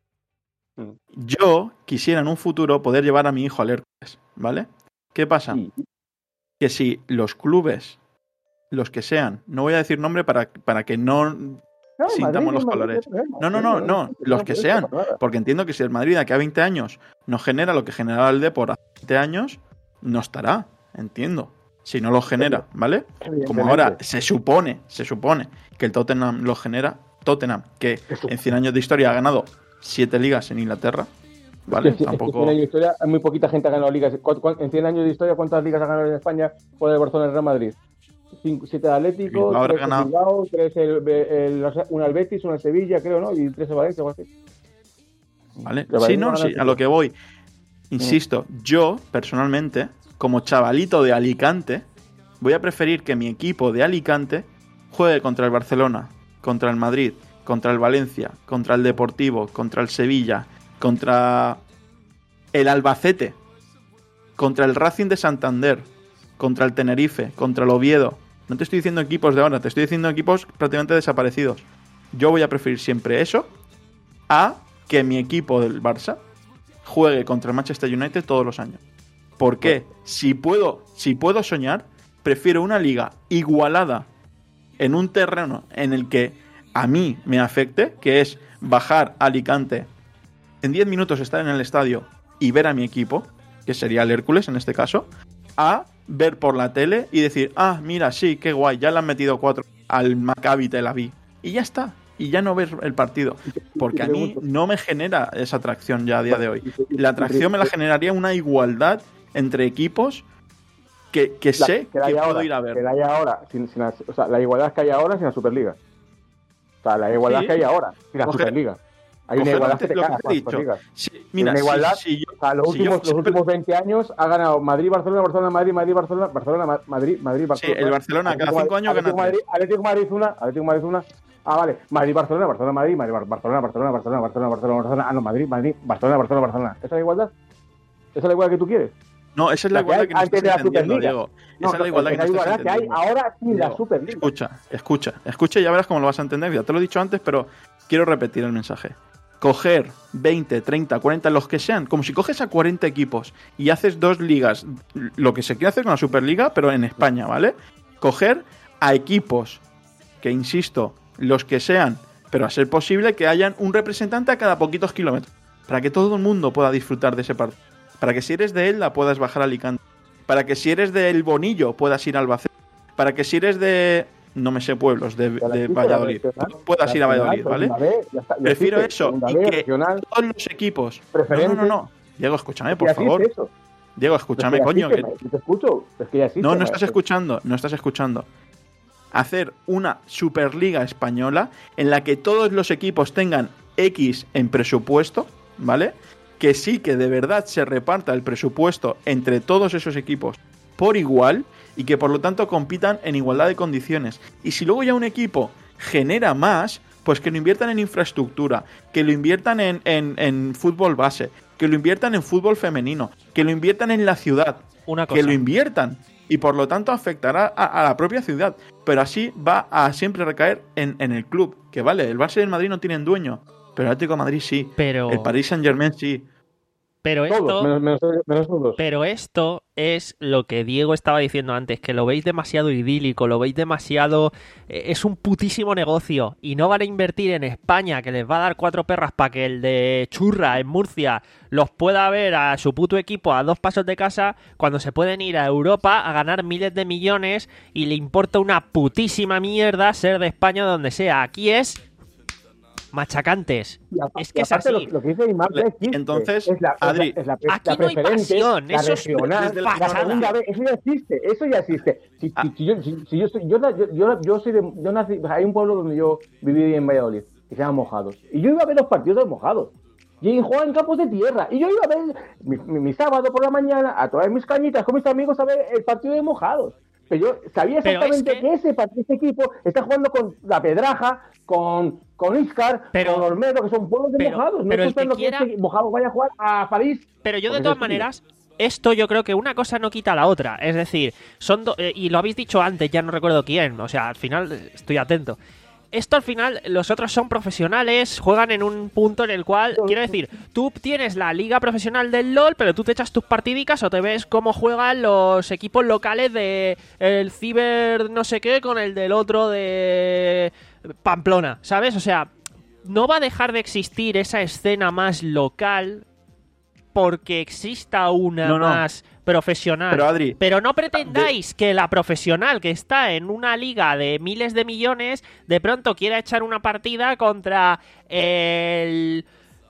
S4: Yo quisiera en un futuro poder llevar a mi hijo al Hércules, ¿vale? ¿Qué pasa? Sí. Que si los clubes, los que sean, no voy a decir nombre para, para que no, no sintamos Madrid, los colores. Madrid, no, no, no, no, los que sean. Porque entiendo que si el Madrid de aquí a veinte años no genera lo que generaba el Depor hace veinte años, no estará, entiendo. Si no lo genera, ¿vale? Como ahora se supone, se supone que el Tottenham lo genera, Tottenham, que en cien años de historia ha ganado siete ligas en Inglaterra, ¿vale?
S7: Sí,
S4: Tampoco...
S7: En cien años de historia, hay muy poquita gente ha ganado ligas. En cien años de historia, ¿cuántas ligas ha ganado en España por el Barcelona y el Real Madrid? siete de Atlético, tres de Bilbao, tres el, el, el, una al Betis, una al Sevilla, creo, ¿no? Y tres de Valencia o así.
S4: ¿Vale? Sí, no, sí, a lo que voy. Insisto, yo, personalmente, como chavalito de Alicante, voy a preferir que mi equipo de Alicante juegue contra el Barcelona, contra el Madrid, contra el Valencia, contra el Deportivo, contra el Sevilla, contra el Albacete, contra el Racing de Santander, contra el Tenerife, contra el Oviedo. No te estoy diciendo equipos de ahora, te estoy diciendo equipos prácticamente desaparecidos. Yo voy a preferir siempre eso a que mi equipo del Barça juegue contra el Manchester United todos los años. ¿Por qué? Si puedo, si puedo soñar, prefiero una liga igualada en un terreno en el que a mí me afecte, que es bajar a Alicante, en diez minutos estar en el estadio y ver a mi equipo, que sería el Hércules en este caso, a ver por la tele y decir, ah, mira, sí, qué guay, ya le han metido cuatro al Maccabi Tel Aviv. Y ya está, y ya no ves el partido. Porque a mí no me genera esa atracción ya a día de hoy. La atracción me la generaría una igualdad entre equipos que, que
S7: La-
S4: sé
S7: que la
S4: que
S7: hay
S4: puedo
S7: ahora,
S4: ir a ver.
S7: que la hay ahora, sin, sin la, o sea, la igualdad que hay ahora sin la Superliga. O sea, la igualdad
S4: Sí.
S7: que hay ahora sin la
S4: Coger-
S7: Superliga. Hay una
S4: Coger
S7: igualdad
S4: lo
S7: que
S4: que
S7: te
S4: te- lo
S7: cagas
S4: que
S7: con
S4: te he
S7: la
S4: dicho.
S7: Superliga.
S4: Sí,
S7: Hay
S4: mira,
S7: una
S4: si-
S7: igualdad,
S4: si yo-
S7: o sea, los
S4: si yo
S7: últimos,
S4: fuese
S7: los últimos veinte años ha ganado Madrid, Barcelona, Barcelona, Madrid, Madrid, Barcelona, Barcelona, Ma- Madrid, Madrid,
S4: Sí,
S7: Barcelona.
S4: el Barcelona cada
S7: Atlético
S4: cinco años
S7: Atlético
S4: gana
S7: Madrid,
S4: tres.
S7: Atlético Madrid una, Atlético Madrid una. Ah, vale. Madrid, Barcelona, Barcelona, Madrid, Madrid, Bar- Barcelona, Barcelona, Barcelona, Barcelona, Barcelona, Barcelona. Ah, no, Madrid, Madrid, Barcelona, Barcelona, Barcelona. ¿Esa es la igualdad? ¿Esa es la igualdad que tú quieres?
S4: No, esa es la
S7: La que
S4: igualdad
S7: hay
S4: que no
S7: antes
S4: estás
S7: de la
S4: entendiendo,
S7: Superliga.
S4: Diego.
S7: No,
S4: Esa es la igualdad que no
S7: la
S4: estás
S7: igualdad que hay
S4: entendiendo.
S7: ahora sin la
S4: Diego,
S7: Superliga.
S4: Escucha, escucha, escucha y ya verás cómo lo vas a entender. Ya te lo he dicho antes, pero quiero repetir el mensaje. Coger veinte, treinta, cuarenta, los que sean, como si coges a cuarenta equipos y haces dos ligas, lo que se quiere hacer con la Superliga, pero en España, ¿vale? Coger a equipos, que insisto, los que sean, pero a ser posible que hayan un representante a cada poquitos kilómetros, para que todo el mundo pueda disfrutar de ese partido. Para que si eres de Elda puedas bajar a Alicante. Para que si eres del Bonillo puedas ir a Albacete. Para que si eres de, no me sé, pueblos, de,
S7: Ya la
S4: de
S7: existe,
S4: Valladolid,
S7: la regional,
S4: puedas ir a
S7: nacional,
S4: Valladolid, ¿vale?
S7: segunda B, ya está, ya
S4: Prefiero
S7: existe,
S4: eso.
S7: segunda
S4: Y
S7: B,
S4: que
S7: regional,
S4: todos los equipos... No,
S7: preferente.
S4: no, no, no. Diego, escúchame, por
S7: ya existe
S4: favor.
S7: eso.
S4: Diego,
S7: Es
S4: escúchame,
S7: que ya
S4: coño.
S7: existe,
S4: que-
S7: maestro, te escucho. Es que ya existe,
S4: No, no estás
S7: maestro.
S4: escuchando, no estás escuchando. Hacer una Superliga española en la que todos los equipos tengan X en presupuesto, ¿vale? Que sí que de verdad se reparta el presupuesto entre todos esos equipos por igual y que por lo tanto compitan en igualdad de condiciones. Y si luego ya un equipo genera más, pues que lo inviertan en infraestructura, que lo inviertan en, en, en fútbol base, que lo inviertan en fútbol femenino, que lo inviertan en la ciudad,
S2: Una
S4: que
S2: cosa.
S4: lo inviertan y por lo tanto afectará a, a la propia ciudad, pero así va a siempre recaer en, en el club, que vale, el Barça y el Madrid no tienen dueño, pero el Atlético de Madrid sí,
S2: Pero,
S4: el Paris Saint Germain sí.
S2: pero
S7: Todos,
S2: esto,
S7: menos, menos, menos esos dos.
S2: pero esto es lo que Diego estaba diciendo antes, que lo veis demasiado idílico, lo veis demasiado... eh, Es un putísimo negocio y no van a invertir en España, que les va a dar cuatro perras para que el de Churra en Murcia los pueda ver a su puto equipo a dos pasos de casa, cuando se pueden ir a Europa a ganar miles de millones y le importa una putísima mierda ser de España donde sea. Aquí es... machacantes.
S7: Y apa-
S2: Es que
S7: y
S2: es
S7: aparte
S2: así.
S7: Lo, lo que dice Aymar
S4: Vale,
S7: ya existe.
S4: entonces,
S7: es la, es la-
S4: Adri,
S7: es la, es
S2: aquí
S7: la
S2: no hay
S7: preferente,
S2: pasión,
S7: la
S2: eso es
S7: regional,
S4: desde la
S7: la
S2: pasada.
S7: segunda vez, eso ya existe, eso ya existe. Si,
S4: Ah.
S7: si- si yo, si- si yo, soy, yo, yo, yo, yo soy de, yo nací, hay un pueblo donde yo viví en Valladolid, que se llama Mojados, y yo iba a ver los partidos de Mojados. Y jugaban en campos de tierra. Y yo iba a ver mi, mi- mi sábado por la mañana a todas mis cañitas con mis amigos a ver el partido de Mojados. Pero yo sabía
S2: Pero es
S7: exactamente
S2: que-
S7: que, ese, part- ese equipo está jugando con La Pedraja, con, con Iscar,
S2: Pero-
S7: con Olmedo, que son pueblos de
S2: pero-
S7: Mojados. No
S2: pero el
S7: estoy esperando
S2: que
S7: que,
S2: quiera-
S7: este Mojados vaya a jugar a París.
S2: Pero yo, de
S7: Porque
S2: todas
S7: es
S2: maneras, esto yo creo que una cosa no quita la otra. Es decir, son do- eh, y lo habéis dicho antes, ya no recuerdo quién. O sea, al final eh, estoy atento. Esto al final, los otros son profesionales, juegan en un punto en el cual, quiero decir, tú tienes la liga profesional del LoL, pero tú te echas tus partidicas o te ves cómo juegan los equipos locales de el Ciber no sé qué con el del otro de Pamplona, ¿sabes? O sea, no va a dejar de existir esa escena más local porque exista una
S4: No, no.
S2: más profesional.
S4: Pero, Adri,
S2: Pero no pretendáis que la profesional que está en una liga de miles de millones de pronto quiera echar una partida contra el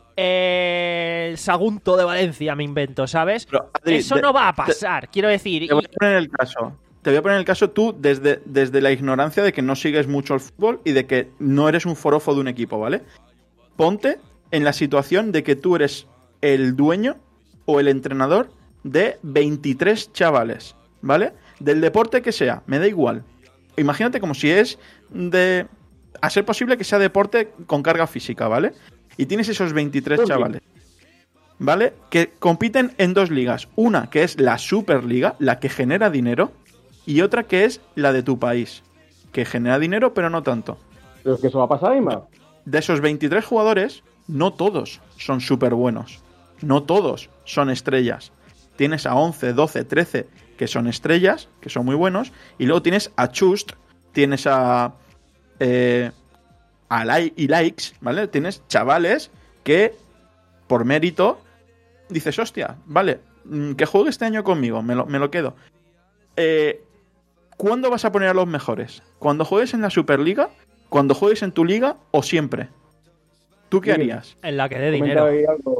S2: el Sagunto de Valencia, me invento, ¿sabes?
S4: Pero, Adri,
S2: Eso
S4: te-
S2: no va a
S4: te-
S2: pasar, quiero decir.
S4: Te voy
S2: y-
S4: a poner el caso. Te voy a poner el caso tú desde, desde la ignorancia de que no sigues mucho el fútbol y de que no eres un forofo de un equipo, ¿vale? Ponte en la situación de que tú eres el dueño o el entrenador de veintitrés chavales, ¿vale? Del deporte que sea, me da igual. Imagínate como si es de... A ser posible que sea deporte con carga física, ¿vale? Y tienes esos veintitrés chavales, ¿vale? Que compiten en dos ligas. Una que es la Superliga, la que genera dinero, y otra que es la de tu país, que genera dinero pero no tanto.
S7: Pero es que eso va a pasar, Aymar.
S4: De esos veintitrés jugadores, no todos son súper buenos. No todos son estrellas. Tienes a once, doce, trece que son estrellas, que son muy buenos, y luego tienes a Chust, tienes a... Eh, a Lai- y Likes, ¿vale? Tienes chavales que, por mérito, dices, hostia, vale, mm, que juegue este año conmigo, me lo, me lo quedo. Eh, ¿Cuándo vas a poner a los mejores? ¿Cuando juegues en la Superliga? ¿Cuando juegues en tu liga? ¿O siempre? ¿Tú qué
S7: Sí.
S4: harías?
S2: En la que dé
S7: Comentaba
S2: dinero.
S7: ahí algo.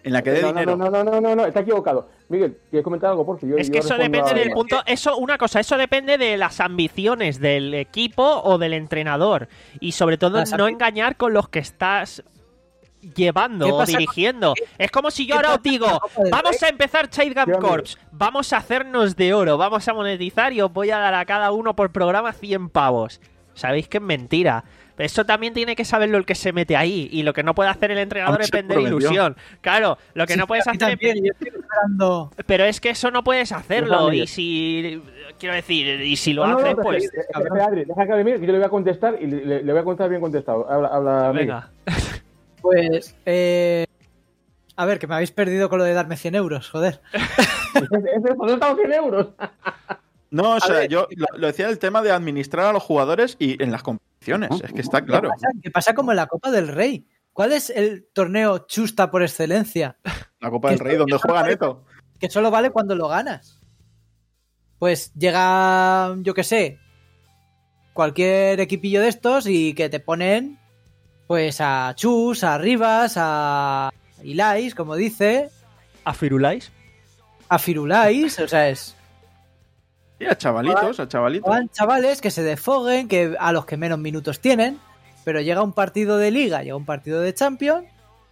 S4: en la que dé
S7: no,
S4: dinero.
S7: No, no, no, no, no, no, está equivocado. Miguel, ¿quieres comentar algo? Por favor.
S2: Es que eso depende del punto. Eso, una cosa, eso depende de las ambiciones del equipo o del entrenador. Y sobre todo,
S3: Las
S2: no
S3: ambi-
S2: engañar con los que estás llevando
S3: ¿Qué
S2: o
S3: pasa con-
S2: dirigiendo. Es como si yo
S3: ¿Qué
S2: ahora os
S3: pasa
S2: digo,
S3: con la Copa del
S2: vamos
S3: Rey?
S2: a empezar Chaidgam
S7: Dígame.
S2: Corps, vamos a hacernos de oro, vamos a monetizar y os voy a dar a cada uno por programa cien pavos. Sabéis que es mentira. Eso también tiene que saberlo el que se mete ahí. Y lo que no puede hacer el entrenador
S4: Hombre,
S2: es
S4: se
S2: vender
S4: prometió.
S2: ilusión. Claro, lo que
S3: Sí,
S2: no puedes
S3: a mí
S2: hacer es...
S3: también, yo estoy esperando.
S2: Pero es que eso no puedes hacerlo.
S7: Déjame.
S2: Y si... Quiero decir, y si lo
S7: No, no,
S2: haces,
S7: no,
S2: pues...
S7: espera, espera, Adri, deja que hable Miguel, que yo le voy a contestar y le, le- le voy a contestar bien contestado. Habla, habla Miguel.
S2: Venga.
S3: Pues, eh, a ver, que me habéis perdido con lo de darme cien euros, joder.
S7: Es eso, no estamos cien euros.
S4: No, o sea,
S3: ver.
S4: yo lo, lo decía el tema de administrar a los jugadores y en las competiciones. Es que está claro.
S3: ¿Qué pasa? ¿Qué pasa como en la Copa del Rey? ¿Cuál es el torneo chusta por excelencia?
S4: La Copa del Rey, donde juega Neto.
S3: Que solo vale cuando lo ganas. Pues llega, yo qué sé, cualquier equipillo de estos y que te ponen pues a Chus, a Rivas, a Ilais, como dice,
S2: ¿A Firulais?
S3: a Firulais, o sea, es...
S4: Y a chavalitos, a chavalitos.
S3: Van chavales que se desfoguen, que a los que menos minutos tienen, pero llega un partido de Liga, llega un partido de Champions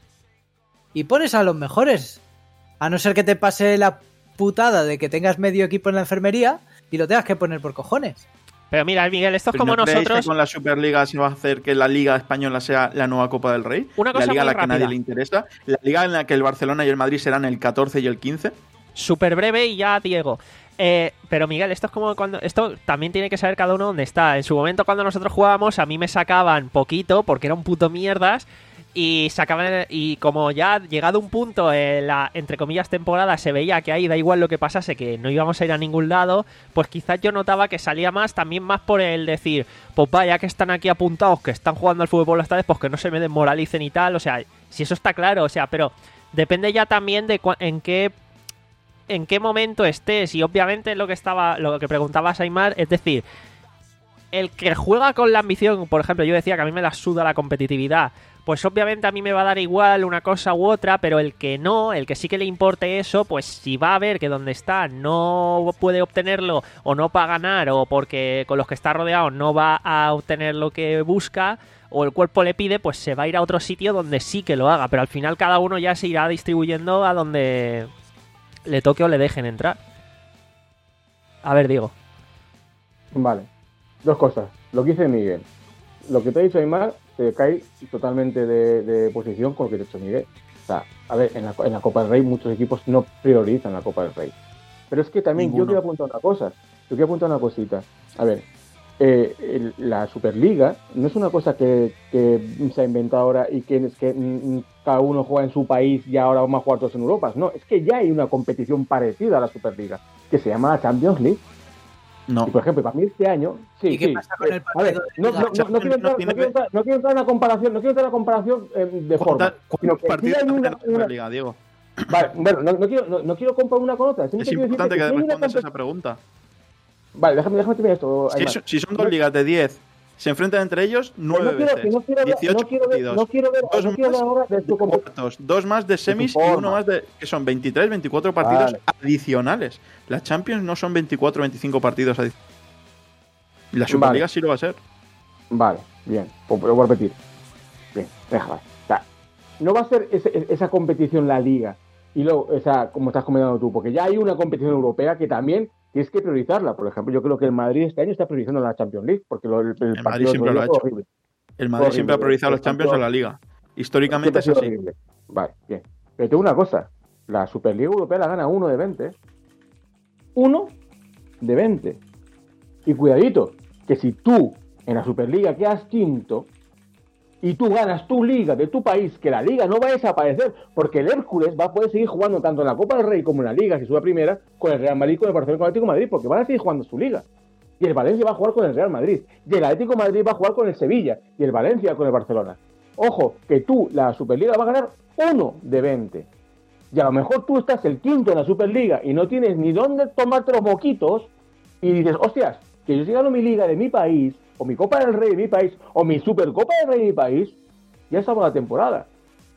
S3: y pones a los mejores. A no ser que te pase la putada de que tengas medio equipo en la enfermería y lo tengas que poner por cojones.
S2: Pero mira, Miguel, esto es
S4: Pero
S2: como
S4: ¿no creéis
S2: nosotros...
S4: que con la Superliga se va a hacer que la Liga Española sea la nueva Copa del Rey?
S2: Una cosa
S4: la liga a
S2: muy
S4: la que a nadie
S2: rápida.
S4: le interesa. La liga en la que el Barcelona y el Madrid serán el catorce y el quince.
S2: Súper breve y ya, Diego. Eh, pero Miguel, esto es como cuando... Esto también tiene que saber cada uno dónde está. En su momento, cuando nosotros jugábamos, a mí me sacaban poquito porque era un puto mierdas. Y sacaban... Y como ya llegado un punto en la, entre comillas, temporada, se veía que ahí da igual lo que pasase, que no íbamos a ir a ningún lado, pues quizás yo notaba que salía más, también más por el decir, pues vaya que están aquí apuntados, que están jugando al fútbol esta vez, pues que no se me desmoralicen y tal. O sea, si eso está claro, o sea, pero depende ya también de cua- en qué... en qué momento estés. Y obviamente lo que estaba, lo que preguntaba Aymar, es decir, el que juega con la ambición, por ejemplo, yo decía que a mí me la suda la competitividad, pues obviamente a mí me va a dar igual una cosa u otra, pero el que no, el que sí que le importe eso, pues si va a ver que donde está no puede obtenerlo o no va a ganar o porque con los que está rodeado no va a obtener lo que busca o el cuerpo le pide, pues se va a ir a otro sitio donde sí que lo haga, pero al final cada uno ya se irá distribuyendo a donde le toque o le dejen entrar. A ver, Diego.
S7: Vale. Dos cosas. Lo que dice Miguel. Lo que te ha dicho Aymar te cae totalmente de, de posición con lo que te ha dicho Miguel. O sea, a ver, en la, en la Copa del Rey muchos equipos no priorizan la Copa del Rey. Pero es que también
S4: Ninguno.
S7: yo quiero apuntar una cosa. Yo quiero apuntar una cosita. A ver, eh, el- la Superliga no es una cosa que, que se ha inventado ahora y que, es que mm, cada uno juega en su país y ahora vamos a jugar todos en Europa. No, es que ya hay una competición parecida a la Superliga que se llama la Champions League.
S4: No.
S7: Y por ejemplo, para mí este año, sí,
S3: ¿Y qué
S7: sí.
S3: pasa con el
S7: eh, a ver,
S3: partido de
S7: no,
S3: Liga?
S7: no, no, no quiero entrar,
S4: No tiene
S7: no quiero entrar- no quiero entrar en la comparación, no quiero entrar en la comparación eh, de forma.
S4: ¿Cuánta-
S7: sino
S4: ¿Cuántos
S7: que sí
S4: partidos
S7: hay
S4: tiene
S7: una-
S4: la
S7: una-
S4: Superliga, Diego?
S7: Vale, bueno, no, no quiero, no, no quiero comparar una con otra.
S4: Es
S7: simplemente quiero
S4: importante que
S7: decirte sí hay una
S4: respondas
S7: compe-
S4: esa pregunta.
S7: Vale, déjame, déjame terminar esto.
S4: Si,
S7: Aymar.
S4: es- si son dos ligas de diez, se enfrentan entre ellos nueve
S7: no quiero, que
S4: veces.
S7: no quiero ver-
S4: dieciocho
S7: no quiero ver-
S4: partidos.
S7: no quiero ver-
S4: dos
S7: no quiero
S4: más
S7: ver ahora de
S4: de
S7: tu compe-
S4: cuartos, dos más de semis y
S7: forma.
S4: uno más de... que son veintitrés, veinticuatro partidos
S7: Vale.
S4: adicionales. La Champions no son veinticuatro, veinticinco partidos adicionales. Y la Superliga
S7: Vale.
S4: sí lo va a ser.
S7: Vale, bien, pues lo voy a repetir. Bien, déjala. O sea, no va a ser ese- esa competición la liga y luego, esa, como estás comentando tú, porque ya hay una competición europea que también tienes que priorizarla. Por ejemplo, yo creo que el Madrid este año está priorizando la Champions League, porque lo- el, el
S4: El Madrid
S7: partido de
S4: siempre lo ha
S7: fue
S4: hecho.
S7: horrible.
S4: El Madrid
S7: Horrible,
S4: siempre ha priorizado los
S7: por ejemplo,
S4: Champions a la Liga. Históricamente es
S7: Siempre ha
S4: así.
S7: sido horrible. Vale, bien. Pero tengo una cosa, la Superliga Europea la gana uno de veinte. Uno de veinte. Y cuidadito, que si tú en la Superliga quedas quinto y tú ganas tu liga de tu país, que la liga no va a desaparecer, porque el Hércules va a poder seguir jugando tanto en la Copa del Rey como en la liga, si sube a primera, con el Real Madrid, con el Barcelona, con el Atlético de Madrid, porque van a seguir jugando su liga. Y el Valencia va a jugar con el Real Madrid, y el Atlético de Madrid va a jugar con el Sevilla, y el Valencia con el Barcelona. Ojo, que tú la Superliga va a ganar uno de veinte. Y a lo mejor tú estás el quinto en la Superliga y no tienes ni dónde tomarte los moquitos y dices, hostias, que yo si gano mi liga de mi país, o mi Copa del Rey de mi país, o mi Supercopa del Rey de mi país, ya estamos la temporada. O sea,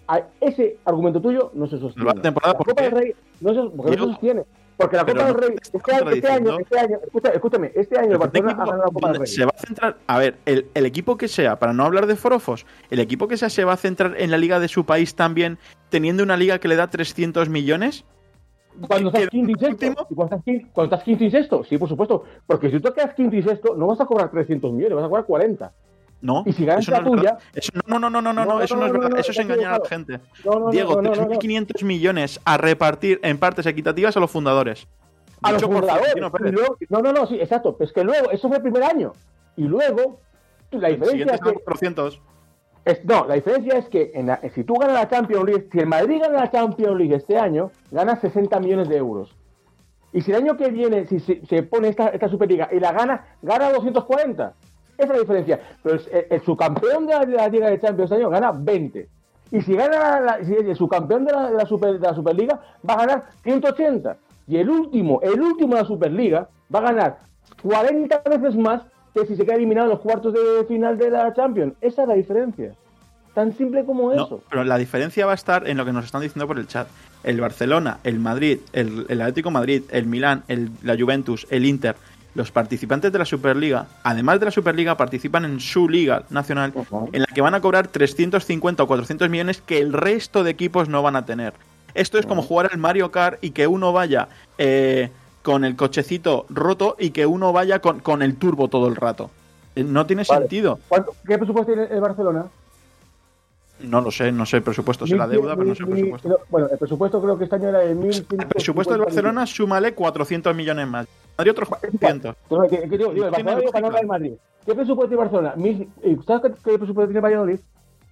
S7: a ese argumento tuyo no se sostiene.
S4: La temporada,
S7: la
S4: ¿por
S7: Copa
S4: qué?
S7: del Rey no se, porque no se sostiene. Porque la
S4: Pero
S7: Copa
S4: no
S7: del Rey,
S4: te estás
S7: este año, este año,
S4: contradiciendo.
S7: este año, escucha, escúchame, este año el
S4: Pero
S7: Barcelona
S4: equipo
S7: ha ganado la Copa del
S4: donde
S7: Rey.
S4: se va a centrar, a ver, el, el equipo que sea, para no hablar de forofos, el equipo que sea se va a centrar en la liga de su país también, teniendo una liga que le da trescientos millones.
S7: Cuando
S4: ¿Que-
S7: estás quinto y
S4: que-
S7: sexto,
S4: último?
S7: y cuando estás quinto, cuando estás quinto y sexto, sí, por supuesto. Porque si tú quedas quinto y sexto, no vas a cobrar trescientos millones, vas a cobrar cuarenta.
S4: No,
S7: Y si ganas
S4: eso
S7: la
S4: no es
S7: tuya-
S4: verdad. Eso, no, no, no, no, no,
S7: No,
S4: no, eso no,
S7: no,
S4: es
S7: no,
S4: verdad.
S7: no,
S4: Eso es
S7: estás
S4: engañar a la
S7: equivocado.
S4: gente.
S7: No, no,
S4: Diego,
S7: no, no, no,
S4: tres
S7: no.
S4: mil quinientos millones a repartir en partes equitativas a los fundadores.
S7: A los
S4: Dicho por
S7: fundadores.
S4: Florentino
S7: Y
S4: Pérez.
S7: luego- no, no, no, sí, exacto. Es que luego, eso fue el primer año. Y luego, la
S4: El
S7: diferencia
S4: siguiente
S7: es
S4: serán
S7: que.
S4: cuatrocientos.
S7: Es- no, la diferencia es que en la- si tú ganas la Champions League, si el Madrid gana la Champions League este año, gana sesenta millones de euros. Y si el año que viene, si se, se pone esta, esta Superliga y la gana, gana doscientos cuarenta. Esa es la diferencia. Pero el, el- el subcampeón de la, de la Liga de Champions este año gana veinte. Y si gana la, la- si el subcampeón de la, de la, Super, de la Superliga va a ganar ciento ochenta. Y el último, el último de la Superliga va a ganar cuarenta veces más que si se queda eliminado en los cuartos de final de la Champions. Esa es la diferencia. Tan simple como
S4: No,
S7: eso.
S4: pero la diferencia va a estar en lo que nos están diciendo por el chat. El Barcelona, el Madrid, el, el Atlético de Madrid, el Milán, el, la Juventus, el Inter, los participantes de la Superliga, además de la Superliga, participan en su liga nacional,
S7: Ujú.
S4: en la que van a cobrar trescientos cincuenta o cuatrocientos millones que el resto de equipos no van a tener. Esto es como jugar al Mario Kart y que uno vaya eh, con el cochecito roto y que uno vaya con, con el turbo todo el rato. Eh, No tiene
S7: Vale.
S4: sentido.
S7: ¿Cuánto- ¿Qué presupuesto tiene el Barcelona?
S4: No lo sé, no sé el presupuesto, sé la
S7: Mil cien,
S4: deuda, pero no sé el
S7: mil-
S4: presupuesto.
S7: creo- Bueno, el presupuesto creo que este año era de mil ciento
S4: El presupuesto del Barcelona, súmale cuatrocientos millones más. Madrid otros cuatrocientos.
S7: No, que- que digo, digo, el
S4: Tiene
S7: Barcelona digo, para no
S4: lógica.
S7: caer Madrid. ¿Qué presupuesto tiene Barcelona? Mil- ¿y ¿Sabes qué, qué presupuesto tiene Valladolid?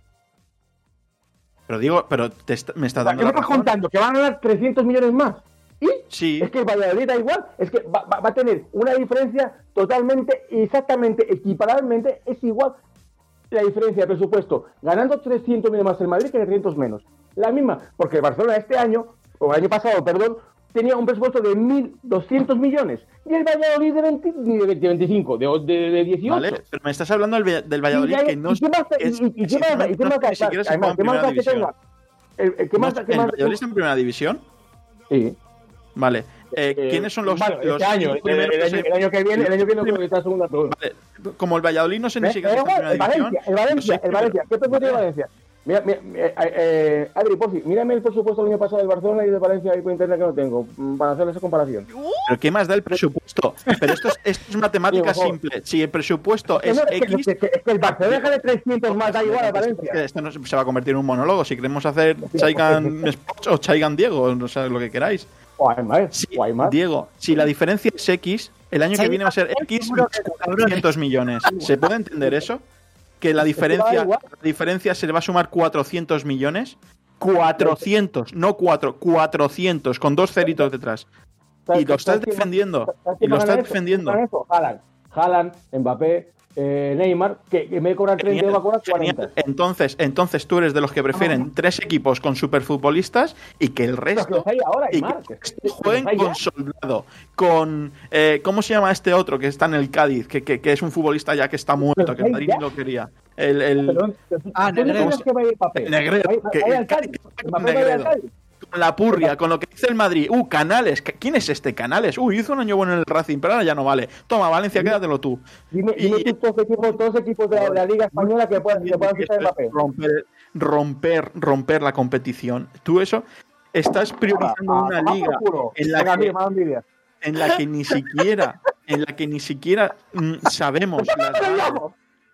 S4: Pero digo, pero te est- me está
S7: ¿Qué
S4: dando
S7: me
S4: la
S7: estás
S4: razón.
S7: contando? ¿Que van a ganar trescientos millones más? ¿Y?
S4: Sí.
S7: Es que el Valladolid da igual, es que va, va- va a tener una diferencia totalmente, exactamente, equiparablemente, es igual la diferencia de presupuesto, ganando trescientos millones más el Madrid que trescientos menos. La misma, porque el Barcelona este año, o el año pasado, perdón, tenía un presupuesto de mil doscientos millones, y el Valladolid de, veinte, ni de veinte, veinticinco, de, de, de dieciocho.
S4: Vale, pero me estás hablando del, Valla- del Valladolid
S7: Y ya-
S4: que no
S7: ¿y qué más-
S4: que es-
S7: y- y qué
S4: que
S7: más-
S4: no-
S7: y qué
S4: no-
S7: más-
S4: ni siquiera se
S7: además,
S4: juega en
S7: ¿qué más
S4: primera
S7: da que
S4: división.
S7: tenga? El- el- ¿qué más
S4: No,
S7: da- qué
S4: ¿el
S7: más-
S4: Valladolid está en primera división?
S7: Sí.
S4: Vale. Eh,
S7: Eh,
S4: ¿Quiénes son los,
S7: bueno,
S4: los
S7: este año,
S4: cinco
S7: el,
S4: primeros
S7: el
S4: que
S7: año,
S4: se-
S7: el año que viene, el año que viene creo que está en segunda. Pero-
S4: Vale, como el Valladolid no sé ni
S7: ¿Eh?
S4: siquiera si está en
S7: Eh,
S4: primera
S7: el
S4: división.
S7: Valencia, el Valencia,
S4: los seis
S7: el Valencia. ¿Qué presupuesto tiene
S4: Vale.
S7: Valencia? Mira, mira, eh, eh, Adri, por fin, mírame el presupuesto del año pasado del Barcelona y de Valencia ahí por internet que no tengo, mm, para hacer esa comparación.
S4: Pero ¿qué más da el presupuesto? Pero esto es, esto es matemática
S7: Digo,
S4: simple. Si el presupuesto
S7: Que
S4: es
S7: no, es que-
S4: X...
S7: que- que- es que el Barcelona deja de trescientos más, da igual a
S4: Es que
S7: Valencia.
S4: esto no se se va a convertir en un monólogo. Si queremos hacer Chaigan Sports o Chaigan Diego, o sea, lo que queráis.
S7: O hay más,
S4: Sí,
S7: o hay más.
S4: Diego, si la diferencia es X, el año que
S3: Chaigan
S4: viene va a ser
S3: Sports,
S4: X
S3: seguro que no, cabrones.
S4: cuatrocientos millones. ¿Se puede entender eso? Que la diferencia,
S7: igual.
S4: la diferencia se le va a sumar cuatrocientos millones. cuatrocientos, no cuatro, cuatrocientos, con dos ceritos detrás.
S7: ¿Sabes
S4: Y lo
S7: qué-
S4: estás
S7: sabes quién-
S4: defendiendo.
S7: sabes
S4: Y
S7: quién
S4: lo
S7: va a
S4: estás
S7: ganar eso?
S4: defendiendo.
S7: ¿Quién va a ganar eso? Haaland. Haaland, Mbappé, eh, Neymar, que, que en vez de cobrar treinta,
S4: Genial,
S7: va a cobrar
S4: genial.
S7: cuarenta.
S4: Entonces, entonces tú eres de los que prefieren tres equipos con superfutbolistas y que el
S7: Pero que
S4: resto
S7: los hay ahora,
S4: y
S7: Aymar,
S4: que
S7: que- que
S4: jueguen
S7: los hay
S4: con
S7: ya.
S4: Soldado, con eh, ¿cómo se llama este otro que está en el Cádiz, que, que, que es un futbolista ya que está muerto, que el Madrid ni lo quería? El, el,
S7: Perdón,
S3: Ah,
S7: ¿tú
S3: Negredo.
S7: crees que va a ir Mbappé?
S4: el Negredo,
S7: Va-
S4: que-
S7: va a ir al
S4: el
S7: Cádiz.
S4: Cádiz que-
S7: Mbappé va a ir al
S4: Negredo.
S7: Cádiz.
S4: con la purria, con lo que dice el Madrid. Uh, Canales. ¿Quién es este Canales? Uy, hizo un año bueno en el Racing, pero ahora ya no vale. Toma, Valencia, quédatelo tú.
S7: Dime,
S4: Y-
S7: dime tú todos los equipos, todos los equipos de la, de la Liga Española que puedan, que puedan quitar Mbappé.
S4: romper, romper, romper la competición. Tú eso estás priorizando
S7: Ah,
S4: una
S7: ah,
S4: liga
S7: por culo.
S4: en la
S7: Venga,
S4: que,
S7: mira, más envidia.
S4: en la que ni siquiera, en la que ni siquiera mm, sabemos las bases.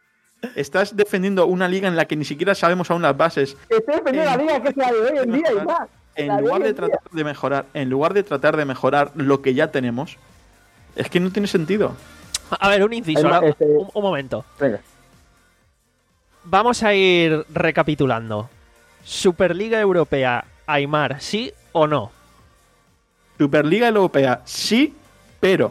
S4: Estás defendiendo una liga en la que ni siquiera sabemos aún las bases.
S7: Estoy defendiendo la Liga que es la de hoy en día y más.
S4: En
S7: La de
S4: lugar
S7: hoy
S4: de
S7: en día.
S4: tratar de mejorar, en lugar de tratar de mejorar lo que ya tenemos, es que no tiene sentido.
S2: A ver, un inciso.
S7: Además,
S2: ahora-
S7: este-
S2: un, un momento.
S7: Venga.
S2: Vamos a ir recapitulando. Superliga Europea, Aymar, ¿sí o no?
S4: Superliga Europea, sí, pero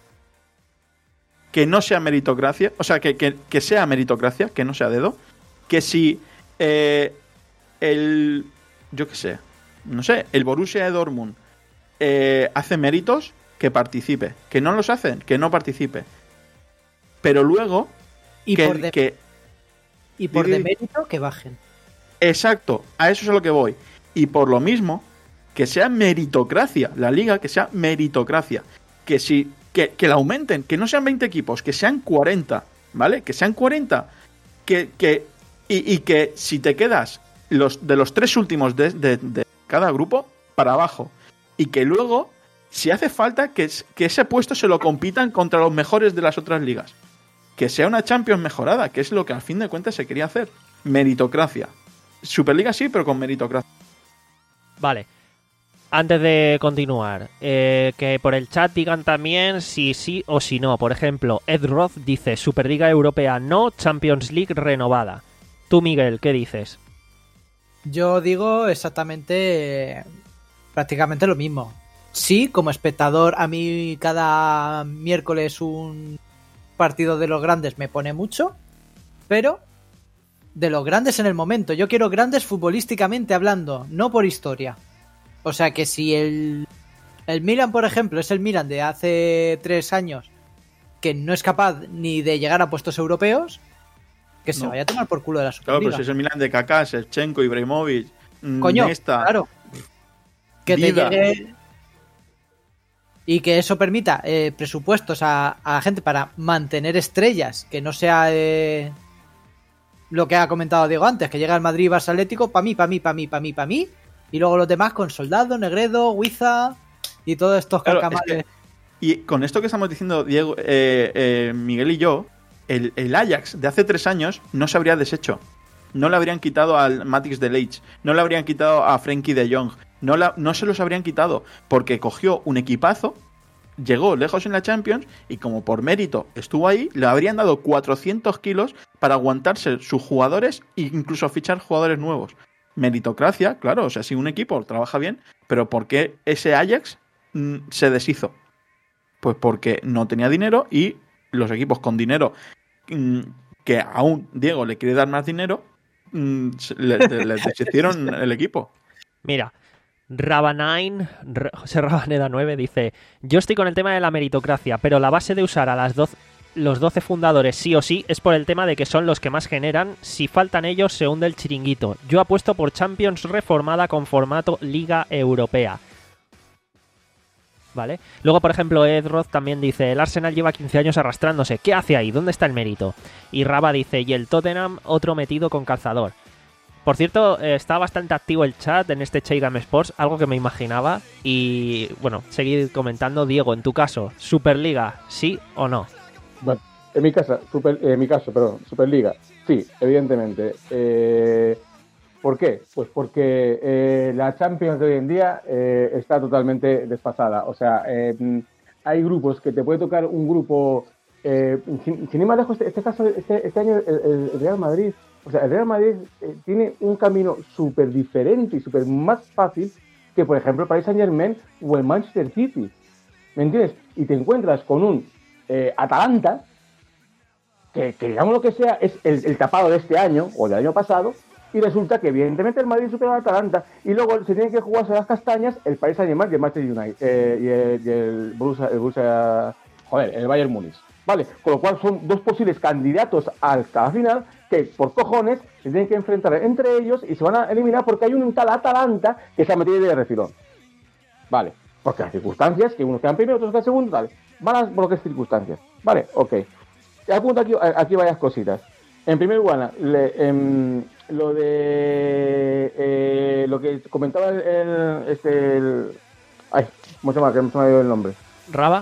S4: que no sea meritocracia, o sea, que, que, que sea meritocracia, que no sea dedo, que si eh, el, yo qué sé, no sé, el Borussia de Dortmund eh, hace méritos, que participe, que no los hacen, que no participe, pero luego
S3: Y
S4: que,
S3: por, de-
S4: que
S3: y por
S4: di- di-
S3: demérito que bajen.
S4: Exacto, a eso es a lo que voy. Y por lo mismo, que sea meritocracia, la liga, que sea meritocracia. Que si que, que la aumenten, que no sean veinte equipos, que sean cuarenta, ¿vale? Que sean cuarenta. Que, que, y, y que si te quedas los, de los tres últimos de, de, de cada grupo, para abajo. Y que luego, si hace falta, que, que ese puesto se lo compitan contra los mejores de las otras ligas. Que sea una Champions mejorada, que es lo que al fin de cuentas se quería hacer. Meritocracia. Superliga sí, pero con meritocracia.
S2: Vale. Antes de continuar, eh, que por el chat digan también si sí o si no. Por ejemplo, Ed Roth dice Superliga Europea no, Champions League renovada. Tú, Miguel, ¿qué dices?
S3: Yo digo exactamente, eh, prácticamente lo mismo. Sí, como espectador, a mí cada miércoles un partido de los grandes me pone mucho, pero de los grandes en el momento. Yo quiero grandes futbolísticamente hablando, no por historia. O sea que si el, el Milan, por ejemplo, es el Milan de hace tres años, que no es capaz ni de llegar a puestos europeos, que se
S4: No.
S3: vaya a tomar por culo de la
S4: Claro,
S3: Superliga.
S4: pero si es el Milan de Kaká, Shevchenko, Ibrahimovic,
S3: Coño,
S4: Nesta,
S3: claro. Que
S4: Dida.
S3: te llegue... Y que eso permita eh, presupuestos a, a la gente para mantener estrellas, que no sea eh, lo que ha comentado Diego antes, que llega el Madrid, Barça, Atlético, pa' mí, pa' mí, pa' mí, pa' mí, pa' mí, y luego los demás con Soldado, Negredo, Huiza y todos estos
S4: Claro,
S3: carcamales.
S4: es que- y con esto que estamos diciendo Diego, eh, eh, Miguel y yo, el, el Ajax de hace tres años no se habría deshecho. No le habrían quitado al Matix de Leitch, no le habrían quitado a Frenkie de Jong, no, la, no se los habrían quitado, porque cogió un equipazo, llegó lejos en la Champions y como por mérito estuvo ahí, le habrían dado cuatrocientos kilos para aguantarse sus jugadores e incluso fichar jugadores nuevos. Meritocracia, claro, o sea, si un equipo trabaja bien, pero ¿por qué ese Ajax mm, se deshizo? Pues porque no tenía dinero y los equipos con dinero, mm, que aún Diego le quiere dar más dinero, mm, se- le, le- le deshicieron el equipo.
S2: Mira, Rabanine, R- José Rabaneda nueve dice: yo estoy con el tema de la meritocracia, pero la base de usar a las doce, los doce fundadores sí o sí es por el tema de que son los que más generan. Si faltan ellos se hunde el chiringuito. Yo apuesto por Champions reformada con formato Liga Europea. ¿Vale? Luego, por ejemplo, Ed Roth también dice: el Arsenal lleva quince años arrastrándose. ¿Qué hace ahí? ¿Dónde está el mérito? Y Raba dice: y el Tottenham, otro metido con calzador. Por cierto, eh, está bastante activo el chat en este Chaigam Sports, algo que me imaginaba. Y bueno, seguid comentando. Diego, en tu caso, ¿Superliga, sí o no?
S7: Bueno, en mi casa, super, en mi caso, perdón, Superliga, sí, evidentemente. Eh, ¿Por qué? Pues porque eh, la Champions de hoy en día eh, está totalmente desfasada. O sea, eh, hay grupos que te puede tocar un grupo, eh, sin, sin ir más lejos, este, este caso, este, este año el, el Real Madrid, o sea, el Real Madrid eh, tiene un camino súper diferente y súper más fácil que, por ejemplo, el Paris Saint-Germain o el Manchester City. ¿Me entiendes? Y te encuentras con un eh, Atalanta, que, que digamos lo que sea, es el, el tapado de este año o del año pasado, y resulta que evidentemente el Madrid supera al Atalanta, y luego se tienen que jugarse las castañas el Paris Saint-Germain y el Manchester United, eh, y el, y el Borussia, el Borussia, joder, el Bayern Múnich. Vale, con lo cual son dos posibles candidatos a la final que por cojones se tienen que enfrentar entre ellos y se van a eliminar porque hay un tal Atalanta que se ha metido de refilón. Vale, porque las circunstancias, que unos quedan primero, otros quedan segundo, vale, van a por lo que es circunstancias. Vale, ok. Te apunto aquí, aquí varias cositas. En primer lugar, le, em, lo de eh, lo que comentaba el, el, este el, ay, ¿cómo se llama? Que no se me ha ido el nombre.
S2: ¿Raba?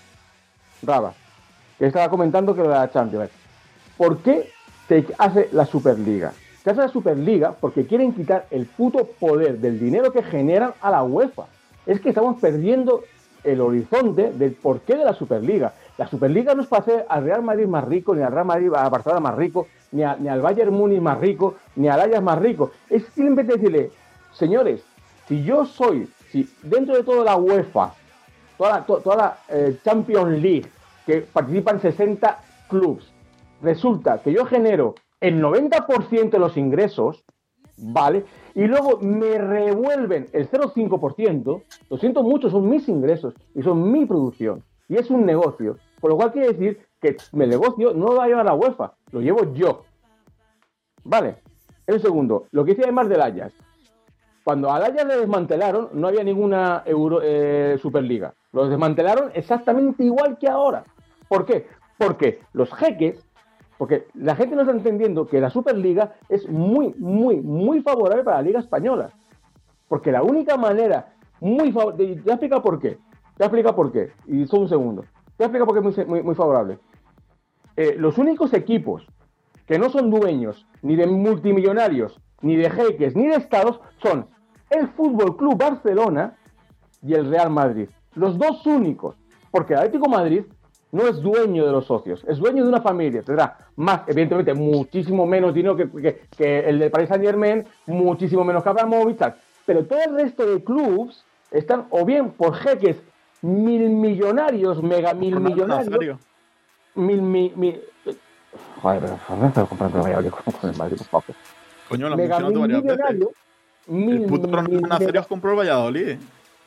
S7: Raba, que estaba comentando que lo de la Champions. ¿Por qué se hace la Superliga? Se hace la Superliga porque quieren quitar el puto poder del dinero que generan a la UEFA. Es que estamos perdiendo el horizonte del porqué de la Superliga. La Superliga no es para hacer al Real Madrid más rico, ni al Real Madrid, a Barcelona más rico, ni, a, ni al Bayern Múnich más rico, ni al Ajax más rico. Es simplemente decirle, señores, si yo soy, si dentro de toda la UEFA, toda la, to, toda la eh, Champions League, que participan sesenta clubes, resulta que yo genero el noventa por ciento de los ingresos, ¿vale? Y luego me revuelven el cero coma cinco por ciento, lo siento mucho, son mis ingresos y son mi producción. Y es un negocio. Por lo cual quiere decir que el negocio no lo va a llevar la UEFA, lo llevo yo. ¿Vale? En un segundo, lo que decía Aymar del Ajax. Cuando al Ajax le desmantelaron, no había ninguna Euro, eh, Superliga. Lo desmantelaron exactamente igual que ahora. ¿Por qué? Porque los jeques, porque la gente no está entendiendo que la Superliga es muy, muy, muy favorable para la Liga Española. Porque la única manera, muy favorable, te voy a explicar por qué. Te voy a explicar por qué. Y solo un segundo. Te voy a explicar por qué es muy, muy, muy favorable. Eh, los únicos equipos que no son dueños ni de multimillonarios, ni de jeques, ni de estados, son el F C Barcelona y el Real Madrid. Los dos únicos. Porque el Atlético de Madrid no es dueño de los socios, es dueño de una familia. Tendrá más, evidentemente, muchísimo menos dinero que, que, que el de Paris Saint-Germain, muchísimo menos que Abramovich, tal. Pero todo el resto de clubes están o bien por jeques mil millonarios, mega mil millonarios, mil, mil, mil... Joder, pero no estoy comprando Valladolid con el Madrid, por favor.
S4: Coño, la
S7: Mega
S4: mencionado
S7: mil
S4: varias veces.
S7: millonario, mil,
S4: El puto
S7: mil,
S4: Ronaldo Nazario compró el Valladolid.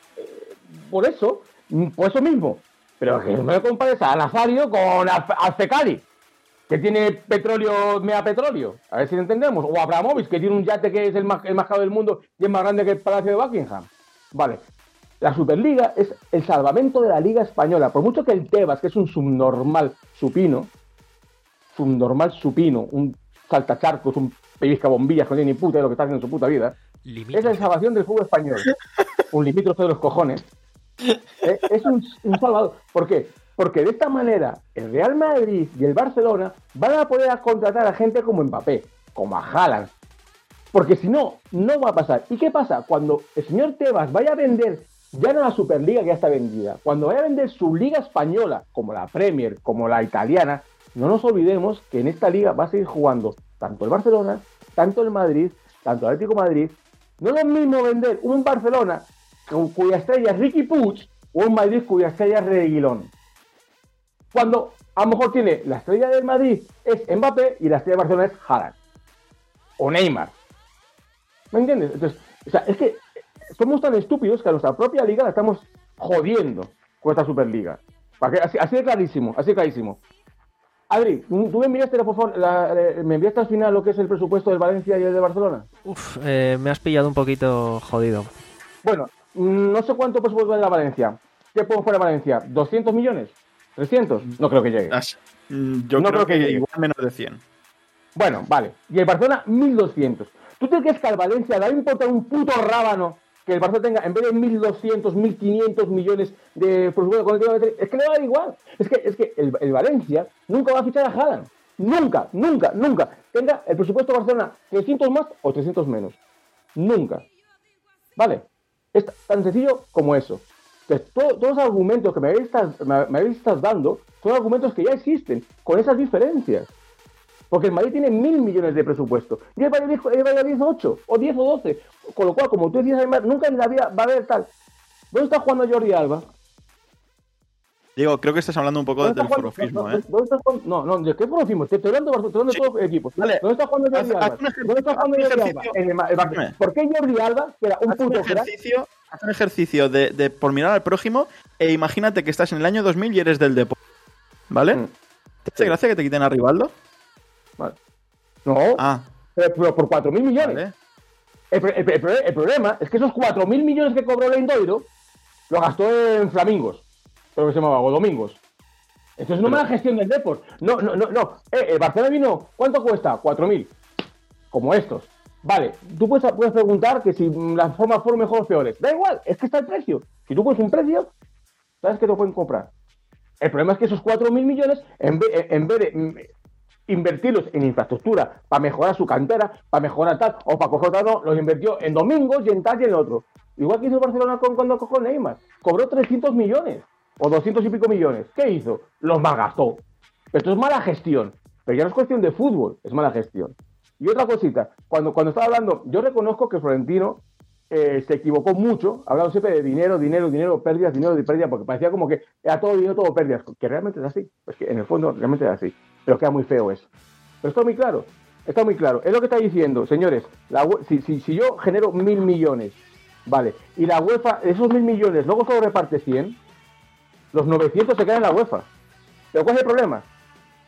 S7: Por eso, por eso mismo. Pero que no me compares a Nazario con Alcecali, que tiene petróleo, mega petróleo. A ver si lo entendemos. O Abramovich, que tiene un yate que es el más, el más caro del mundo y es más grande que el Palacio de Buckingham. Vale. La Superliga es el salvamento de la Liga Española. Por mucho que el Tebas, que es un subnormal supino, subnormal supino, un saltacharcos, un pellizca bombillas que no tiene ni puta de lo que está haciendo en su puta vida, limítrofe. Es la salvación del fútbol español. Un limítrofe de los cojones. Eh, es un, un salvador. ¿Por qué? Porque de esta manera el Real Madrid y el Barcelona van a poder contratar a gente como Mbappé, como a Haaland. Porque si no, no va a pasar. ¿Y qué pasa? Cuando el señor Tebas vaya a vender, ya no la Superliga que ya está vendida, cuando vaya a vender su liga española, como la Premier, como la italiana, no nos olvidemos que en esta liga va a seguir jugando tanto el Barcelona, tanto el Madrid, tanto el Atlético de Madrid. No es lo mismo vender un Barcelona cuya estrella es Riqui Puig o un Madrid cuya estrella es Reguilón. Cuando a lo mejor tiene la estrella del Madrid es Mbappé y la estrella de Barcelona es Haaland o Neymar. ¿Me entiendes? Entonces, o sea, es que somos tan estúpidos que a nuestra propia liga la estamos jodiendo con esta Superliga. Así, así de clarísimo, así de clarísimo. Adri, ¿tú me enviaste, por favor, la, me enviaste al final lo que es el presupuesto del Valencia y el de Barcelona?
S2: Uf, eh, me has pillado un poquito jodido.
S7: Bueno, no sé cuánto presupuesto de la Valencia. ¿Qué podemos poner a Valencia? ¿doscientos millones? ¿trescientos? No creo que llegue.
S4: Yo no creo, creo que, que igual menos de cien.
S7: Bueno, vale. Y el Barcelona, mil doscientos. ¿Tú te crees que al Valencia le va a importar un puto rábano que el Barcelona tenga, en vez de mil doscientos, mil quinientos millones de presupuesto? Es que le va a dar igual. Es que, es que el, el Valencia nunca va a fichar a Haaland. Nunca, nunca, nunca. Tenga el presupuesto de Barcelona trescientos más o trescientos menos. Nunca. ¿Vale? Es tan sencillo como eso. Entonces, todo, todos los argumentos que me habéis, estás, me, me habéis estado dando son argumentos que ya existen, con esas diferencias. Porque el Madrid tiene mil millones de presupuesto. Y el Valladolid es ocho, o diez o doce. Con lo cual, como tú decías, nunca en la vida va a haber tal. ¿Dónde está jugando Jordi Alba?
S4: Diego, creo que estás hablando un poco del forofismo, ¿eh?
S7: ¿Dónde está jugando? No, no, ¿de qué forofismo? Te estoy hablando de Barcelona, de todos los equipos.
S4: Vale.
S7: ¿Dónde está jugando Jordi Alba? ¿Dónde está jugando Jordi Alba? En el, el, ¿Por qué Jordi Alba, que era un puto
S4: ejercicio, haz un ejercicio de, de por mirar al prójimo e imagínate que estás en el año dos mil y eres del deporte, ¿vale? Mm. ¿Te hace sí. gracia que te quiten a Rivaldo?
S7: Vale. No,
S4: ah.
S7: pero, pero por cuatro mil millones. Vale. El, el, el, el problema es que esos cuatro mil millones que cobró Lendoiro lo gastó en flamingos, creo que se llamaba, o domingos. Entonces no me da gestión del deporte. No, no, no, no. Eh, el Barcelona vino, ¿cuánto cuesta? cuatro mil. Como estos. Vale, tú puedes, puedes preguntar que si las formas fueron mejores o peores. Da igual, es que está el precio. Si tú pones un precio, sabes que te pueden comprar. El problema es que esos cuatro mil millones, en vez, en vez de invertirlos en infraestructura para mejorar su cantera, para mejorar tal, o para coger tal, no, los invirtió en domingos y en tal y en otro. Igual que hizo el Barcelona con, cuando cogió Neymar. Cobró trescientos millones. O doscientos y pico millones. ¿Qué hizo? Los malgastó. Esto es mala gestión. Pero ya no es cuestión de fútbol, es mala gestión. Y otra cosita, cuando, cuando estaba hablando, yo reconozco que Florentino eh, se equivocó mucho, hablando siempre de dinero, dinero, dinero, pérdidas, dinero y pérdidas, porque parecía como que era todo dinero, todo pérdidas, que realmente es así. Pues que en el fondo realmente es así. Pero queda muy feo eso. Pero está muy claro, está muy claro. Es lo que está diciendo, señores, la, si, si, si yo genero mil millones, vale, y la UEFA, esos mil millones, luego solo reparte cien, los novecientos se quedan en la UEFA. ¿Pero cuál es el problema?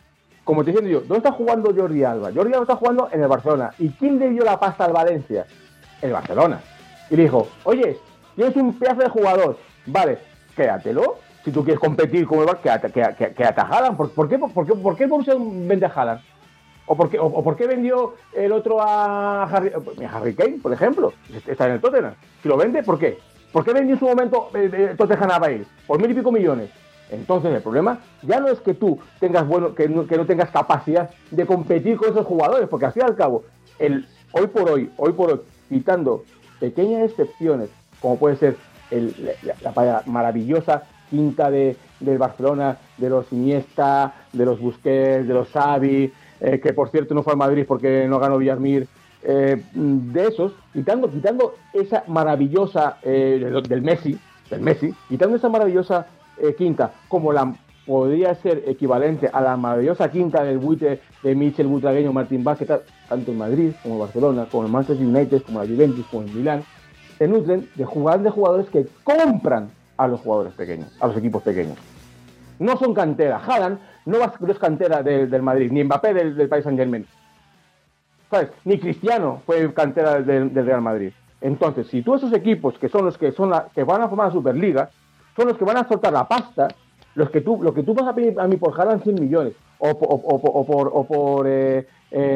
S7: como te diciendo yo, ¿dónde está jugando Jordi Alba? Jordi Alba está jugando en el Barcelona. ¿Y quién le dio la pasta al Valencia? El Barcelona. Y le dijo, oye, tienes un pedazo de jugador, vale, quédatelo. Si tú quieres competir con el Barcelona, quédate, quédate, quédate a Haaland. ¿Por, por, qué, por, qué, ¿Por qué el Borussia vende a Haaland? ¿O por, qué, o, o por qué vendió el otro a Harry, a Harry Kane, por ejemplo? Está en el Tottenham. Si lo vende, ¿por qué? ¿Por qué vendió en su momento eh, Tottenham a Bale? Por mil y pico millones. Entonces el problema ya no es que tú tengas bueno, que no, que no tengas capacidad de competir con esos jugadores, porque al fin y al cabo, el, hoy por hoy, hoy por hoy, quitando pequeñas excepciones, como puede ser el, la, la maravillosa quinta de, del Barcelona, de los Iniesta, de los Busquets, de los Xavi, eh, que por cierto no fue al Madrid porque no ganó Villarmir, eh, de esos, quitando, quitando esa maravillosa eh, del, del Messi, del Messi, quitando esa maravillosa eh, quinta, como la podría ser equivalente a la maravillosa quinta del buitre de Michel Butragueño, Martín Vázquez, tanto en Madrid como en Barcelona, como en Manchester United, como en la Juventus, como en Milán, se nutren de jugar de jugadores que compran a los jugadores pequeños, a los equipos pequeños. No son cantera. Haaland no, va, no es cantera del, del Madrid, ni Mbappé del, del Paris Saint-Germain. ¿Sabes? Ni Cristiano fue cantera del, del Real Madrid. Entonces, si tú esos equipos que son los que son la, que van a formar la Superliga, son los que van a soltar la pasta, los que tú, lo que tú vas a pedir a mí por Haaland cien millones, o, o, o, o, o por, o por eh, eh,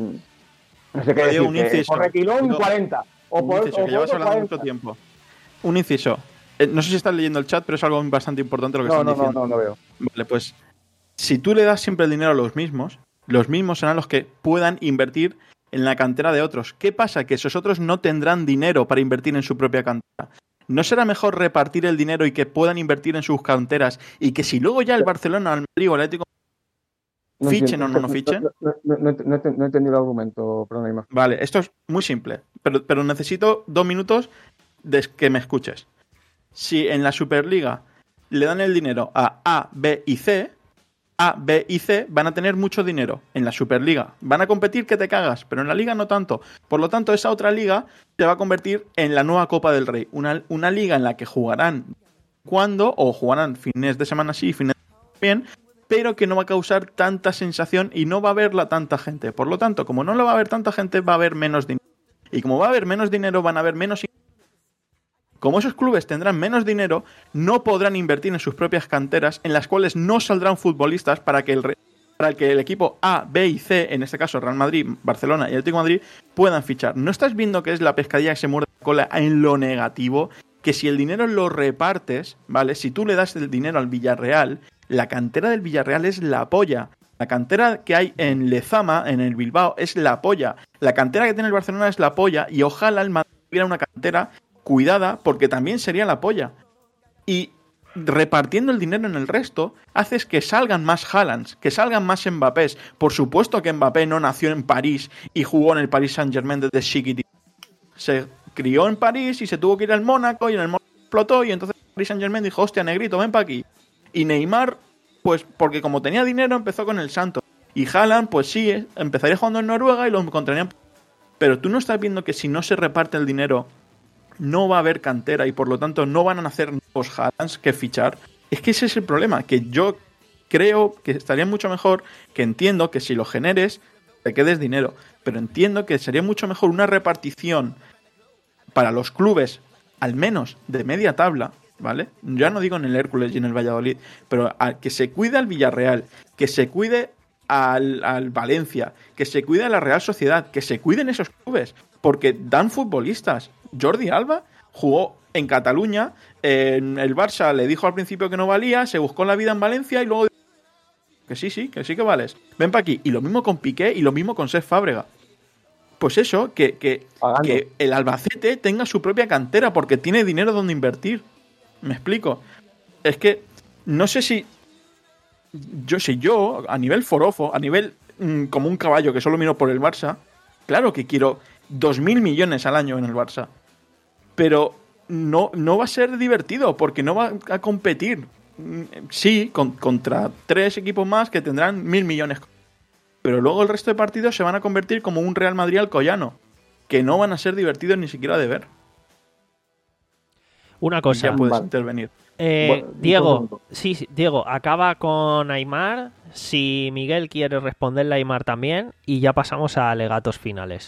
S7: no sé qué decir,
S4: un inciso,
S7: por Reguilón
S4: no,
S7: cuarenta, o
S4: un
S7: por,
S4: inciso,
S7: o
S4: que llevas
S7: por
S4: hablando
S7: cuarenta.
S4: mucho tiempo. Un inciso. Eh, no sé si estás leyendo el chat, pero es algo bastante importante lo que
S7: No,
S4: están
S7: no,
S4: diciendo.
S7: no, no, no veo.
S4: Vale, pues si tú le das siempre el dinero a los mismos, los mismos serán los que puedan invertir en la cantera de otros. ¿Qué pasa? Que esos otros no tendrán dinero para invertir en su propia cantera. ¿No será mejor repartir el dinero y que puedan invertir en sus canteras y que si luego ya el Barcelona, el Madrid o el Atlético
S7: No
S4: fichen
S7: entiendo,
S4: o no, no fichen?
S7: No, no, no, no, no, no he entendido el argumento, perdón, Ima.
S4: Vale, esto es muy simple, pero, pero necesito dos minutos de que me escuches. Si en la Superliga le dan el dinero a A, B y C, A, B y C van a tener mucho dinero en la Superliga. Van a competir que te cagas, pero en la Liga no tanto. Por lo tanto, esa otra liga se va a convertir en la nueva Copa del Rey. Una, una liga en la que jugarán cuando, o jugarán fines de semana sí, fines de semana bien, pero que no va a causar tanta sensación y no va a verla tanta gente. Por lo tanto, como no la va a ver tanta gente, va a haber menos dinero. Y como va a haber menos dinero, van a haber menos. Como esos clubes tendrán menos dinero, no podrán invertir en sus propias canteras, en las cuales no saldrán futbolistas para que el, para que el equipo A, B y C, en este caso Real Madrid, Barcelona y Atlético de Madrid, puedan fichar. ¿No estás viendo que es la pescadilla que se muerde la cola en lo negativo? Que si el dinero lo repartes, ¿vale? Si tú le das el dinero al Villarreal, la cantera del Villarreal es la polla. La cantera que hay en Lezama, en el Bilbao, es la polla. La cantera que tiene el Barcelona es la polla y ojalá el Madrid tuviera una cantera cuidada, porque también sería la polla. Y repartiendo el dinero en el resto, haces que salgan más Haalands, que salgan más Mbappés. Por supuesto que Mbappé no nació en París y jugó en el Paris Saint-Germain desde chiquitito. Se crió en París y se tuvo que ir al Mónaco, y en el Mónaco explotó, y entonces el Paris Saint-Germain dijo, hostia, negrito, ven para aquí. Y Neymar, pues porque como tenía dinero, empezó con el Santos. Y Haaland, pues sí, empezaría jugando en Noruega y lo encontrarían. Pero tú no estás viendo que si no se reparte el dinero, no va a haber cantera y por lo tanto no van a nacer nuevos Haalands que fichar. Es que ese es el problema, que yo creo que estaría mucho mejor, que entiendo que si lo generes te quedes dinero, pero entiendo que sería mucho mejor una repartición para los clubes, al menos de media tabla, ¿vale? Ya no digo en el Hércules y en el Valladolid, pero a, que se cuide al Villarreal, que se cuide al, al Valencia, que se cuide a la Real Sociedad, que se cuiden esos clubes, porque dan futbolistas. Jordi Alba jugó en Cataluña, en el Barça le dijo al principio que no valía, se buscó la vida en Valencia y luego que sí, sí, que sí que vales. Ven para aquí. Y lo mismo con Piqué y lo mismo con Cesc Fábrega. Pues eso, que, que, que el Albacete tenga su propia cantera porque tiene dinero donde invertir. ¿Me explico? Es que no sé si yo, si yo, a nivel forofo, a nivel mmm, como un caballo que solo miro por el Barça, claro que quiero dos mil millones al año en el Barça. Pero no, no va a ser divertido porque no va a competir. Sí, con, contra tres equipos más que tendrán mil millones. Pero luego el resto de partidos se van a convertir como un Real Madrid alcoyano, que no van a ser divertidos ni siquiera de ver.
S2: Una cosa.
S4: Ya puedes
S7: Vale.
S4: intervenir.
S2: Eh,
S7: Bueno, un
S2: Diego,
S7: segundo.
S2: sí, sí, Diego, acaba con Aimar. Si Miguel quiere responderle a Aimar también, y ya pasamos a alegatos finales.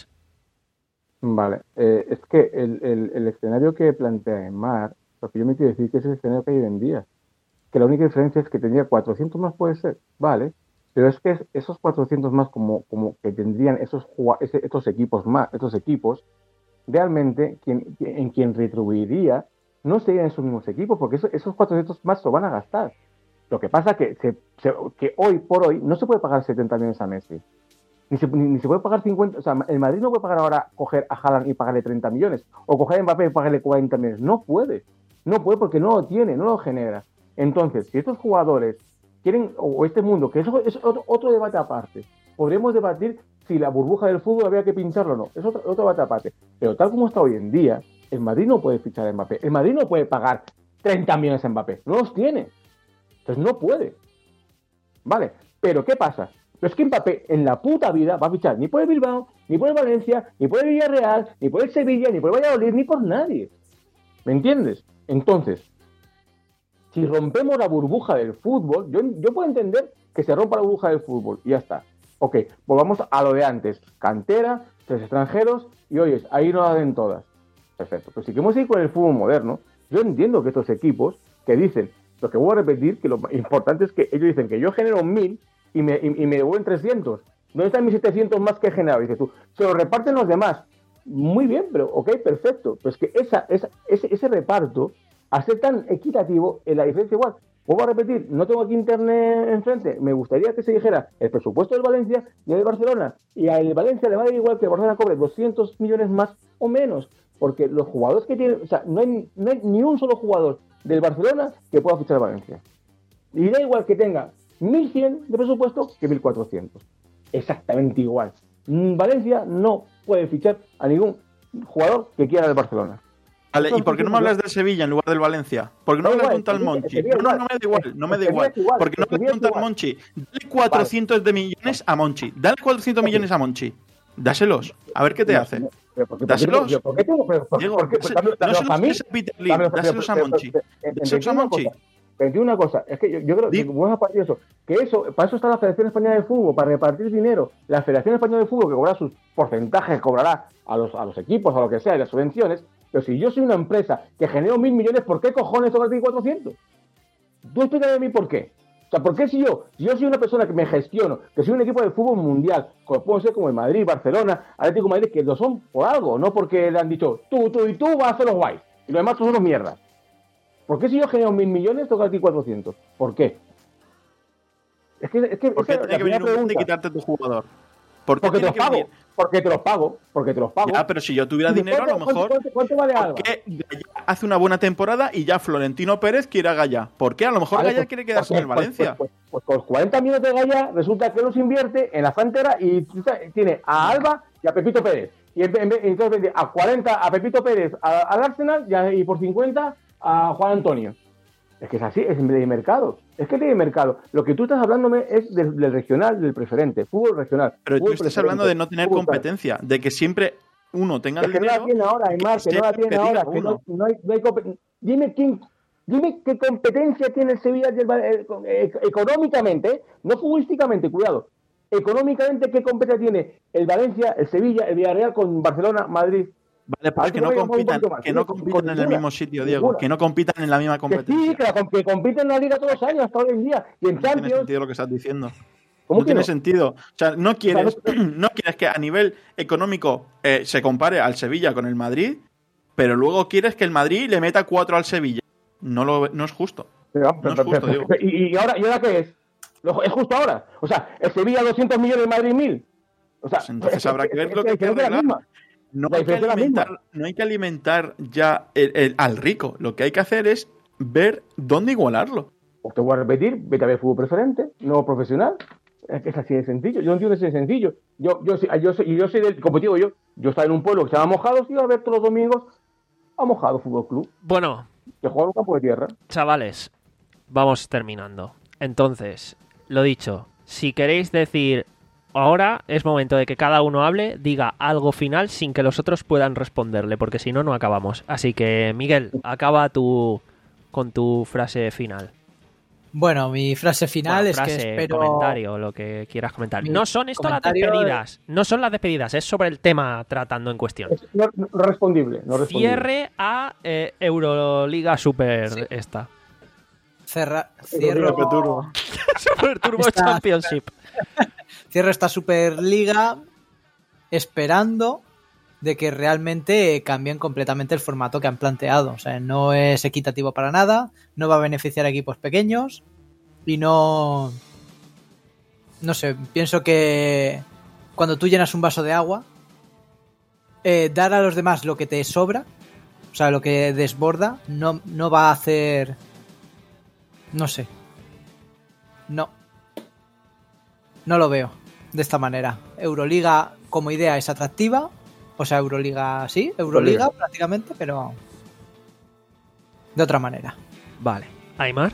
S7: Vale, eh, es que el, el, el escenario que plantea Aimar, lo que yo me quiero decir que es el escenario que hay hoy en día. Que la única diferencia es que tendría cuatrocientos más, puede ser, vale, pero es que es- esos cuatrocientos más como, como que tendrían esos, jua- ese- estos equipos más, estos equipos, realmente quien, en quien retribuiría no serían esos mismos equipos, porque eso- esos cuatrocientos más lo van a gastar. Lo que pasa que, se, se- que hoy por hoy no se puede pagar setenta millones a Messi. Ni se, ni, ni se puede pagar cincuenta, o sea, el Madrid no puede pagar ahora, coger a Haaland y pagarle treinta millones, o coger a Mbappé y pagarle cuarenta millones. No puede, no puede porque no lo tiene, no lo genera. Entonces, si estos jugadores quieren, o este mundo, que eso es otro, otro debate aparte, podremos debatir si la burbuja del fútbol había que pincharlo o no, es otro, otro debate aparte. Pero tal como está hoy en día, el Madrid no puede fichar a Mbappé, el Madrid no puede pagar treinta millones a Mbappé, no los tiene. Entonces no puede. Vale, pero ¿qué pasa? Pero es que Mbappé en la puta vida va a fichar ni por el Bilbao, ni por el Valencia, ni por el Villarreal, ni por el Sevilla, ni por el Valladolid, ni por nadie. ¿Me entiendes? Entonces, si rompemos la burbuja del fútbol, yo, yo puedo entender que se rompa la burbuja del fútbol y ya está. Ok, volvamos a lo de antes. Cantera, tres extranjeros y oyes, ahí no la den todas. Perfecto. Pero si queremos ir con el fútbol moderno, yo entiendo que estos equipos que dicen, lo que voy a repetir, que lo importante es que ellos dicen que yo genero mil y me, y, y me devuelven trescientos. ¿Dónde están mis setecientos más que he generado? Dices tú, se lo reparten los demás. Muy bien, pero ok, perfecto. Pero es que esa, esa, ese, ese reparto, a ser tan equitativo, en la diferencia igual. Vuelvo a repetir, no tengo aquí internet enfrente. Me gustaría que se dijera el presupuesto del Valencia y el del Barcelona. Y al Valencia le va a dar igual que el Barcelona cobre doscientos millones más o menos. Porque los jugadores que tienen, o sea, no hay, no hay ni un solo jugador del Barcelona que pueda fichar a Valencia. Y da igual que tenga mil cien de presupuesto que mil cuatrocientos. Exactamente igual. Valencia no puede fichar a ningún jugador que quiera del Barcelona.
S4: Vale, ¿y por qué no me hablas del Sevilla en lugar del Valencia? ¿Por qué no me hablas de un tal Monchi? No, no, no me da igual, no me da igual. ¿Por qué no me hablas de un tal Monchi? Dale cuatrocientos de millones a Monchi. Dale cuatrocientos millones a Monchi. Dáselos. A ver qué te hace. Dáselos.
S7: ¿Por qué tengo que.?
S4: Diego, no se los des a Peter Lim, dáselos a Monchi. Dáselos a Monchi.
S7: Pero entiendo una cosa, es que yo, yo creo que vamos a partir de eso, que eso, para eso está la Federación Española de Fútbol, para repartir dinero. La Federación Española de Fútbol que cobrará sus porcentajes, cobrará a los, a los equipos, a lo que sea, y las subvenciones. Pero si yo soy una empresa que genero mil millones, ¿por qué cojones tengo que tener cuatrocientos? Tú explícame a mí por qué. O sea, ¿por qué si yo, si yo soy una persona que me gestiono, que soy un equipo de fútbol mundial, como puedo ser como el Madrid, Barcelona, Atlético de Madrid, que lo son por algo, no porque le han dicho tú, tú y tú vas a ser los guays, y los demás todos son los mierdas? ¿Por qué si yo genero mil millones, tengo que ti cuatrocientos? ¿Por qué? Es que, es que
S4: ¿Por qué
S7: esa es
S4: tiene
S7: la
S4: que venir
S7: primera
S4: un mundo y
S7: pregunta.
S4: quitarte tu jugador? ¿Por qué
S7: Porque te
S4: tiene
S7: los
S4: que
S7: pago,
S4: venir?
S7: porque te los pago, porque te los pago.
S4: Ya, pero si yo tuviera
S7: ¿Y
S4: dinero, a lo
S7: cuánto- cuánto-
S4: mejor.
S7: cuánto- cuánto vale Alba?
S4: ¿Por qué Gallá hace una buena temporada y ya Florentino Pérez quiere a Gallá? ¿Por qué? A lo mejor
S7: Vale,
S4: Gallá
S7: pues-
S4: quiere quedarse
S7: pues-
S4: en el Valencia.
S7: Pues, pues, pues, pues con los cuarenta millones de Gallá, resulta que los invierte en la frontera y tiene a Alba y a Pepito Pérez. Y en- en- entonces vende a cuarenta a Pepito Pérez a- al Arsenal y, a- y por cincuenta a Juan Antonio. Es que es así, es de mercado. Es que de mercado. Lo que tú estás hablándome es del, del regional, del preferente, fútbol regional.
S4: Pero tú
S7: fútbol
S4: estás
S7: preferente,
S4: hablando de no tener
S7: fútbol tal.
S4: competencia, de que siempre uno tenga
S7: Es
S4: el
S7: que no la
S4: dinero.
S7: tiene ahora, Aymar, que no la
S4: sea
S7: tiene
S4: que diga
S7: ahora, que no,
S4: uno.
S7: no hay, no hay compe- Dime quién, dime qué competencia tiene el Sevilla y el Val- eh, eh, económicamente, eh, no futbolísticamente, cuidado. Económicamente, ¿qué competencia tiene el Valencia, el Sevilla, el Villarreal con Barcelona, Madrid?
S4: Vale, pues
S7: A ver
S4: que
S7: si
S4: no
S7: me voy a mover un
S4: compitan,
S7: poquito más.
S4: que no
S7: Con
S4: compitan en el
S7: ninguna,
S4: mismo sitio, Diego.
S7: ninguna.
S4: Que no compitan en la misma
S7: Que sí,
S4: competencia.
S7: que, la, que compiten en la liga todos los años, hasta hoy en día. Y en
S4: No tiene
S7: Champions.
S4: sentido lo que estás diciendo.
S7: ¿Cómo
S4: No
S7: que
S4: tiene
S7: no?
S4: sentido. O sea, no quieres,
S7: O sea, no-
S4: no quieres que a nivel económico eh, se compare al Sevilla con el Madrid, pero luego quieres que el Madrid le meta cuatro al Sevilla. No, lo, no es justo.
S7: Pero,
S4: No es justo, Diego.
S7: ¿Y, y, ahora, ¿Y ahora qué es? Lo- ¿Es justo ahora? O sea, el Sevilla doscientos millones, el Madrid mil. O sea,
S4: Pues entonces
S7: es-
S4: habrá
S7: es-
S4: que ver
S7: es-
S4: lo que
S7: es
S4: hay que
S7: es la
S4: arreglar.
S7: misma.
S4: No
S7: La
S4: hay, que
S7: diferencia es la misma.
S4: alimentar, no hay que alimentar ya el- el- al rico. Lo que hay que hacer es ver dónde igualarlo.
S7: Pues te voy a repetir, vete a ver fútbol preferente, no profesional. Es que es así de sencillo. Yo no entiendo si es sencillo. Yo, yo, yo, yo, soy, yo soy del, como te digo yo, yo estaba en un pueblo que se llama Mojados y iba a ver todos los domingos a Mojado Fútbol Club,
S2: Bueno,
S7: que juega en un campo de tierra.
S2: chavales, vamos terminando. Entonces, lo dicho, si queréis decir ahora es momento de que cada uno hable, diga algo final sin que los otros puedan responderle, porque si no, no acabamos. Así que, Miguel, acaba tu, con tu frase final.
S3: Bueno, mi frase final
S2: Bueno,
S3: es
S2: frase,
S3: que espero...
S2: comentario, lo que quieras comentar.
S3: Mi
S2: No son esto las
S3: comentario-
S2: despedidas, no son las despedidas, es sobre el tema tratando en cuestión.
S7: Es no, no respondible, no respondible.
S2: Cierre a eh, Euroliga Super
S3: Sí.
S2: esta.
S3: Cerra... Cierro...
S4: Pepe Turbo.
S2: Super Turbo
S3: Esta-
S2: Championship.
S3: Cierro esta Superliga esperando de que realmente cambien completamente el formato que han planteado. O sea, no es equitativo para nada, no va a beneficiar a equipos pequeños y no... No sé, pienso que cuando tú llenas un vaso de agua, eh, dar a los demás lo que te sobra, o sea, lo que desborda, no, no va a hacer... No sé. No. No lo veo de esta manera. Euroliga como idea es atractiva. O sea, Euroliga sí, Euroliga,
S7: Euroliga.
S3: prácticamente, pero de otra manera.
S2: Vale. Aymar.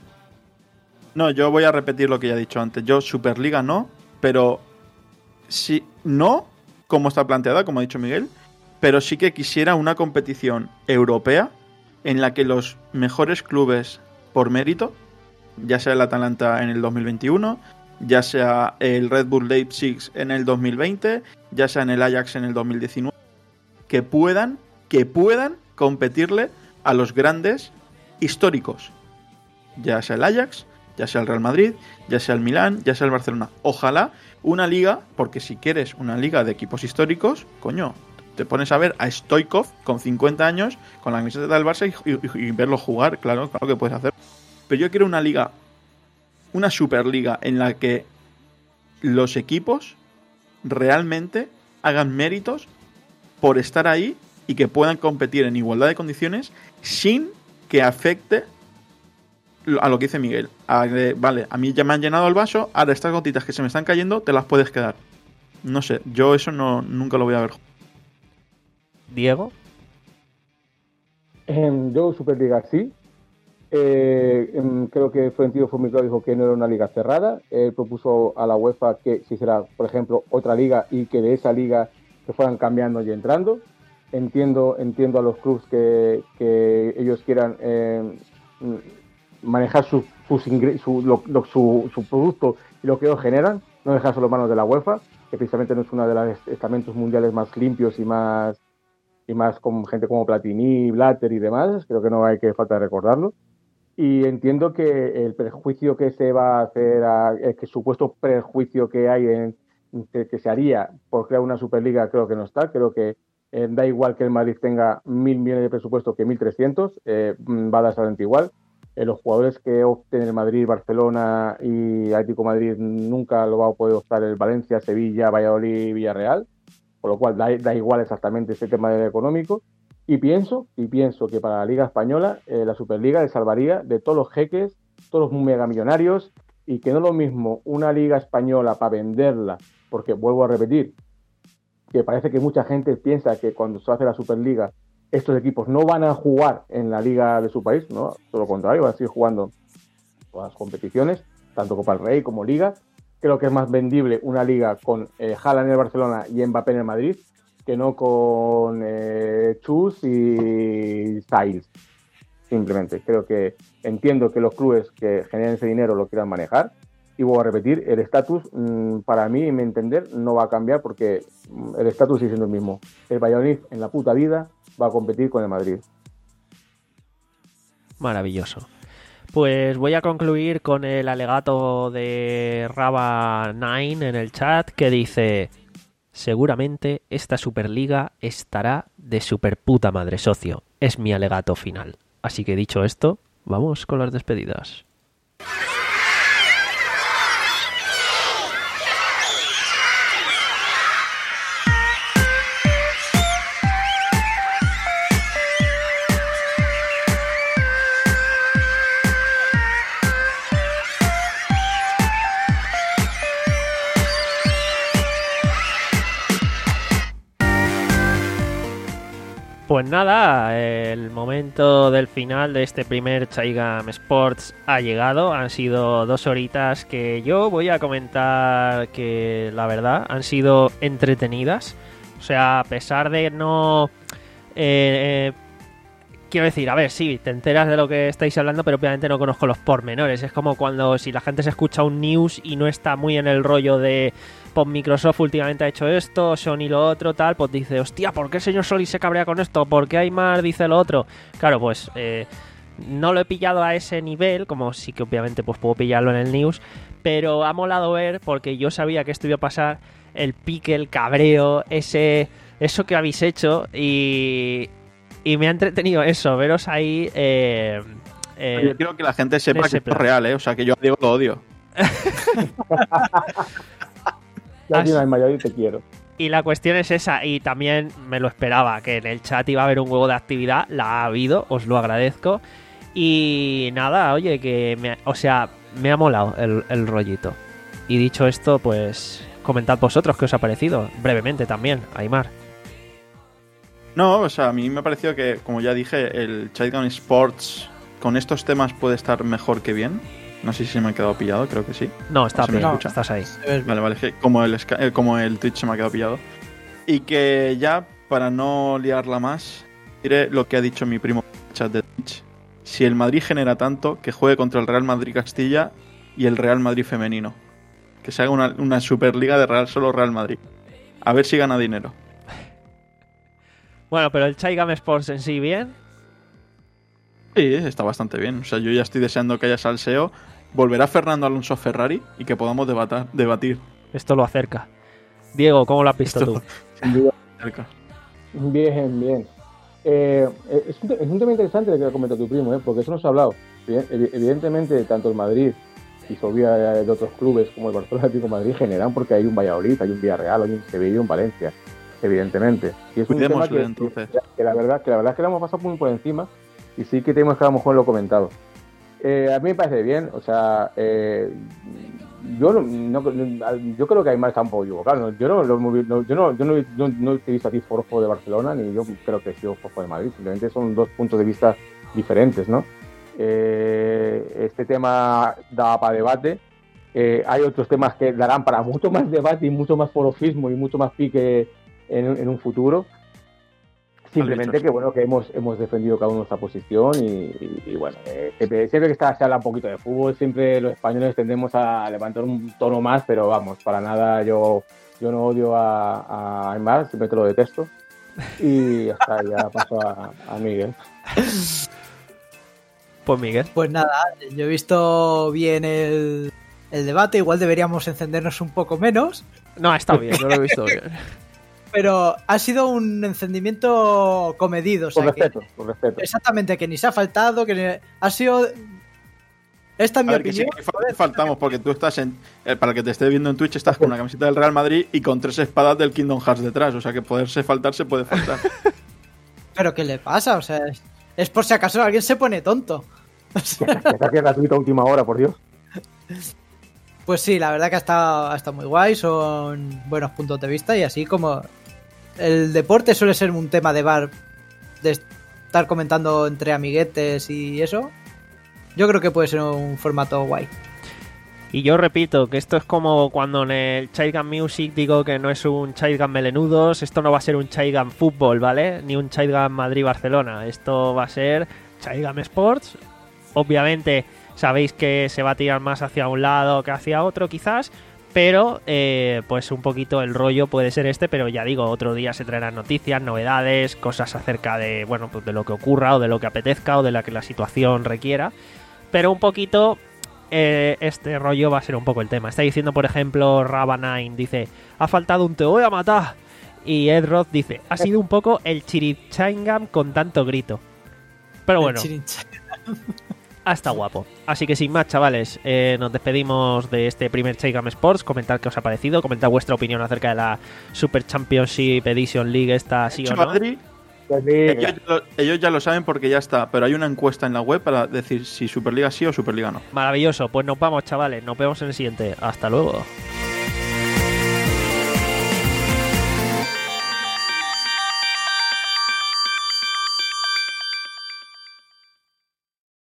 S4: No, yo voy a repetir lo que ya he dicho antes. Yo, Superliga no, pero sí, no como está planteada, como ha dicho Miguel, pero sí que quisiera una competición europea en la que los mejores clubes por mérito, ya sea el Atalanta en el dos mil veintiuno, ya sea el Red Bull Leipzig en el dos mil veinte, ya sea en el Ajax en el dos mil diecinueve, que puedan, que puedan competirle a los grandes históricos, ya sea el Ajax, ya sea el Real Madrid, ya sea el Milán, ya sea el Barcelona. Ojalá una liga, porque si quieres una liga de equipos históricos, coño, te pones a ver a Stoichkov con cincuenta años, con la camiseta del Barça y, y, y verlo jugar, claro, claro que puedes hacer. Pero yo quiero una liga, una superliga en la que los equipos realmente hagan méritos por estar ahí y que puedan competir en igualdad de condiciones sin que afecte a lo que dice Miguel. A, eh, vale, a mí ya me han llenado el vaso, ahora estas gotitas que se me están cayendo te las puedes quedar. No sé, yo eso no nunca lo voy a ver.
S2: Diego.
S7: Eh, yo Superliga sí. Eh, em, creo que Florentino Formicao dijo que no era una liga cerrada. Él propuso a la UEFA que si será, por ejemplo, otra liga y que de esa liga se fueran cambiando y entrando. Entiendo, entiendo a los clubes que, que ellos quieran eh, manejar su, sus ingres, su, lo, lo, su, su producto y lo que ellos generan, no dejárselo en manos de la UEFA, que precisamente no es uno de los estamentos mundiales más limpios y más y más con gente como Platini, Blatter y demás. Creo que no hay que falta de recordarlo. Y entiendo que el prejuicio que se va a hacer, a, el que supuesto prejuicio que hay en que, que se haría por crear una Superliga, creo que no está. Creo que eh, da igual que el Madrid tenga mil millones de presupuesto que mil trescientos, eh, va a dar exactamente igual. Eh, los jugadores que opten el Madrid, Barcelona y Atlético de Madrid nunca lo va a poder optar el Valencia, Sevilla, Valladolid, Villarreal, por lo cual da, da igual exactamente ese tema del económico. Y pienso, y pienso que para la Liga Española, eh, la Superliga le salvaría de todos los jeques, todos los megamillonarios, y que no es lo mismo una Liga Española para venderla, porque vuelvo a repetir, que parece que mucha gente piensa que cuando se hace la Superliga, estos equipos no van a jugar en la liga de su país, no, todo lo contrario, van a seguir jugando todas las competiciones, tanto Copa del Rey como Liga. Creo que es más vendible una liga con eh, Haaland en el Barcelona y Mbappé en el Madrid, que no con eh, Chus y Styles. Simplemente creo que entiendo que los clubes que generen ese dinero lo quieran manejar, y vuelvo a repetir, el estatus mmm, para mí, en mi entender, no va a cambiar porque el estatus sigue siendo el mismo. El Valladolid en la puta vida va a competir con el Madrid.
S2: Maravilloso. Pues voy a concluir con el alegato de Raba nueve en el chat que dice: seguramente esta Superliga estará de super puta madre, socio. Es mi alegato final. Así que dicho esto, vamos con las despedidas. Pues nada, el momento del final de este primer Chaigam Sports ha llegado. Han sido dos horitas que yo voy a comentar que la verdad han sido entretenidas. O sea, a pesar de no... Eh, eh, quiero decir, a ver, sí, te enteras de lo que estáis hablando, pero obviamente no conozco los pormenores. Es como cuando si la gente se escucha un news y no está muy en el rollo de... Pues Microsoft últimamente ha hecho esto, Sony lo otro, tal, pues dice, hostia, ¿por qué el señor Soli se cabrea con esto? ¿Por qué Aymar dice lo otro? Claro, pues eh, no lo he pillado a ese nivel, como sí que obviamente pues puedo pillarlo en el news, pero ha molado ver, porque yo sabía que esto iba a pasar, el pique, el cabreo, ese eso que habéis hecho, y, y me ha entretenido eso, veros ahí... Eh, eh,
S4: yo quiero que la gente sepa que esto es real, ¿eh? O sea, que yo a Diego lo odio.
S7: Ya tienes mayor y te quiero.
S2: Y la cuestión es esa, y también me lo esperaba, que en el chat iba a haber un huevo de actividad, la ha habido, os lo agradezco. Y nada, oye, que me, o sea, me ha molado el, el rollito. Y dicho esto, pues comentad vosotros qué os ha parecido, brevemente también, Aymar.
S4: No, o sea, a mí me ha parecido que, como ya dije, el Chaigam Sports con estos temas puede estar mejor que bien. No sé si se me ha quedado pillado, creo que sí.
S2: No, está
S4: bien,
S2: no, estás ahí.
S4: Vale, vale, que como el, como el Twitch se me ha quedado pillado. Y que ya, para no liarla más, diré lo que ha dicho mi primo en el chat de Twitch. Si el Madrid genera tanto, que juegue contra el Real Madrid Castilla y el Real Madrid femenino. Que se haga una, una Superliga de Real solo Real Madrid. A ver si gana dinero.
S2: Bueno, pero el Chaigam Sports en sí, ¿bien?
S4: Sí, está bastante bien. O sea, yo ya estoy deseando que haya salseo. Volverá Fernando Alonso Ferrari y que podamos debatar, debatir.
S2: Esto lo acerca. Diego, ¿cómo lo has visto
S7: Esto,
S2: tú?
S7: Sin duda. Bien, bien. Eh, es, un, es un tema interesante el que ha comentado tu primo, ¿eh? Porque eso nos ha hablado. Evidentemente, tanto el Madrid y Sofía de otros clubes como el Barcelona Atlético de Madrid generan porque hay un Valladolid, hay un Villarreal, hay un Sevilla y un Valencia. Evidentemente. Y es
S4: Cuidémosle,
S7: un tema que,
S4: entonces.
S7: Que, que, la verdad, que la verdad es que lo hemos pasado muy por encima. Y sí que tenemos que a lo mejor lo comentado. Eh, a mí me parece bien, o sea, eh, yo no, no, yo creo que Aymar está un poco equivocado. Yo no, no, yo no, yo no, no, no he visto aquí forofo de Barcelona, ni yo creo que he sido forofo de Madrid. Simplemente son dos puntos de vista diferentes, ¿no? Eh, este tema da para debate. Eh, hay otros temas que darán para mucho más debate y mucho más forofismo y mucho más pique en, en un futuro. Simplemente que bueno que hemos hemos defendido cada uno nuestra posición y, y, y bueno, eh, siempre, siempre que está, se habla un poquito de fútbol, siempre los españoles tendemos a levantar un tono más, pero vamos, para nada yo yo no odio a, a Aymar, siempre lo detesto y hasta ya paso a, a Miguel.
S2: Pues Miguel.
S3: Pues nada, yo he visto bien el, el debate, igual deberíamos encendernos un poco menos.
S2: No, está bien, yo lo he visto bien.
S3: Pero ha sido un encendimiento comedido. O sea,
S7: por respeto,
S3: que,
S7: por respeto.
S3: Exactamente, que ni se ha faltado, que ni, ha sido... Esta es mi
S4: ver,
S3: opinión.
S4: Que sí, que faltamos porque tú estás en... Eh, para el que te esté viendo en Twitch, estás con una camiseta del Real Madrid y con tres espadas del Kingdom Hearts detrás. O sea, que poderse faltar se puede faltar.
S3: ¿Pero qué le pasa? O sea, es, es por si acaso alguien se pone tonto.
S7: O sea, que está gratuito a última hora, por Dios.
S3: Pues sí, la verdad que ha estado, ha estado muy guay, son buenos puntos de vista y así como el deporte suele ser un tema de bar, de estar comentando entre amiguetes y eso, yo creo que puede ser un formato guay.
S2: Y yo repito que esto es como cuando en el Chaigam Music digo que no es un Chaigam Melenudos, esto no va a ser un Chaigam Fútbol, ¿vale? Ni un Chaigam Madrid-Barcelona, esto va a ser Chaigam Sports. Obviamente sabéis que se va a tirar más hacia un lado que hacia otro quizás, pero eh, pues un poquito el rollo puede ser este, pero ya digo, otro día se traerán noticias, novedades, cosas acerca de, bueno, pues de lo que ocurra o de lo que apetezca o de la que la situación requiera, pero un poquito eh, este rollo va a ser un poco el tema. Está diciendo, por ejemplo, Rabanine, dice, ha faltado un te voy a matar, y Ed Roth dice, ha sido un poco el Chirichangam con tanto grito, pero bueno, ah, está guapo. Así que sin más, chavales, eh, nos despedimos de este primer Chaigam Sports. Comentad qué os ha parecido, comentad vuestra opinión acerca de la Super Championship Edition League, esta sí o no.
S4: Madrid, ellos, ellos ya lo saben porque ya está, pero hay una encuesta en la web para decir si Superliga sí o Superliga no.
S2: Maravilloso, pues nos vamos, chavales, nos vemos en el siguiente. Hasta luego.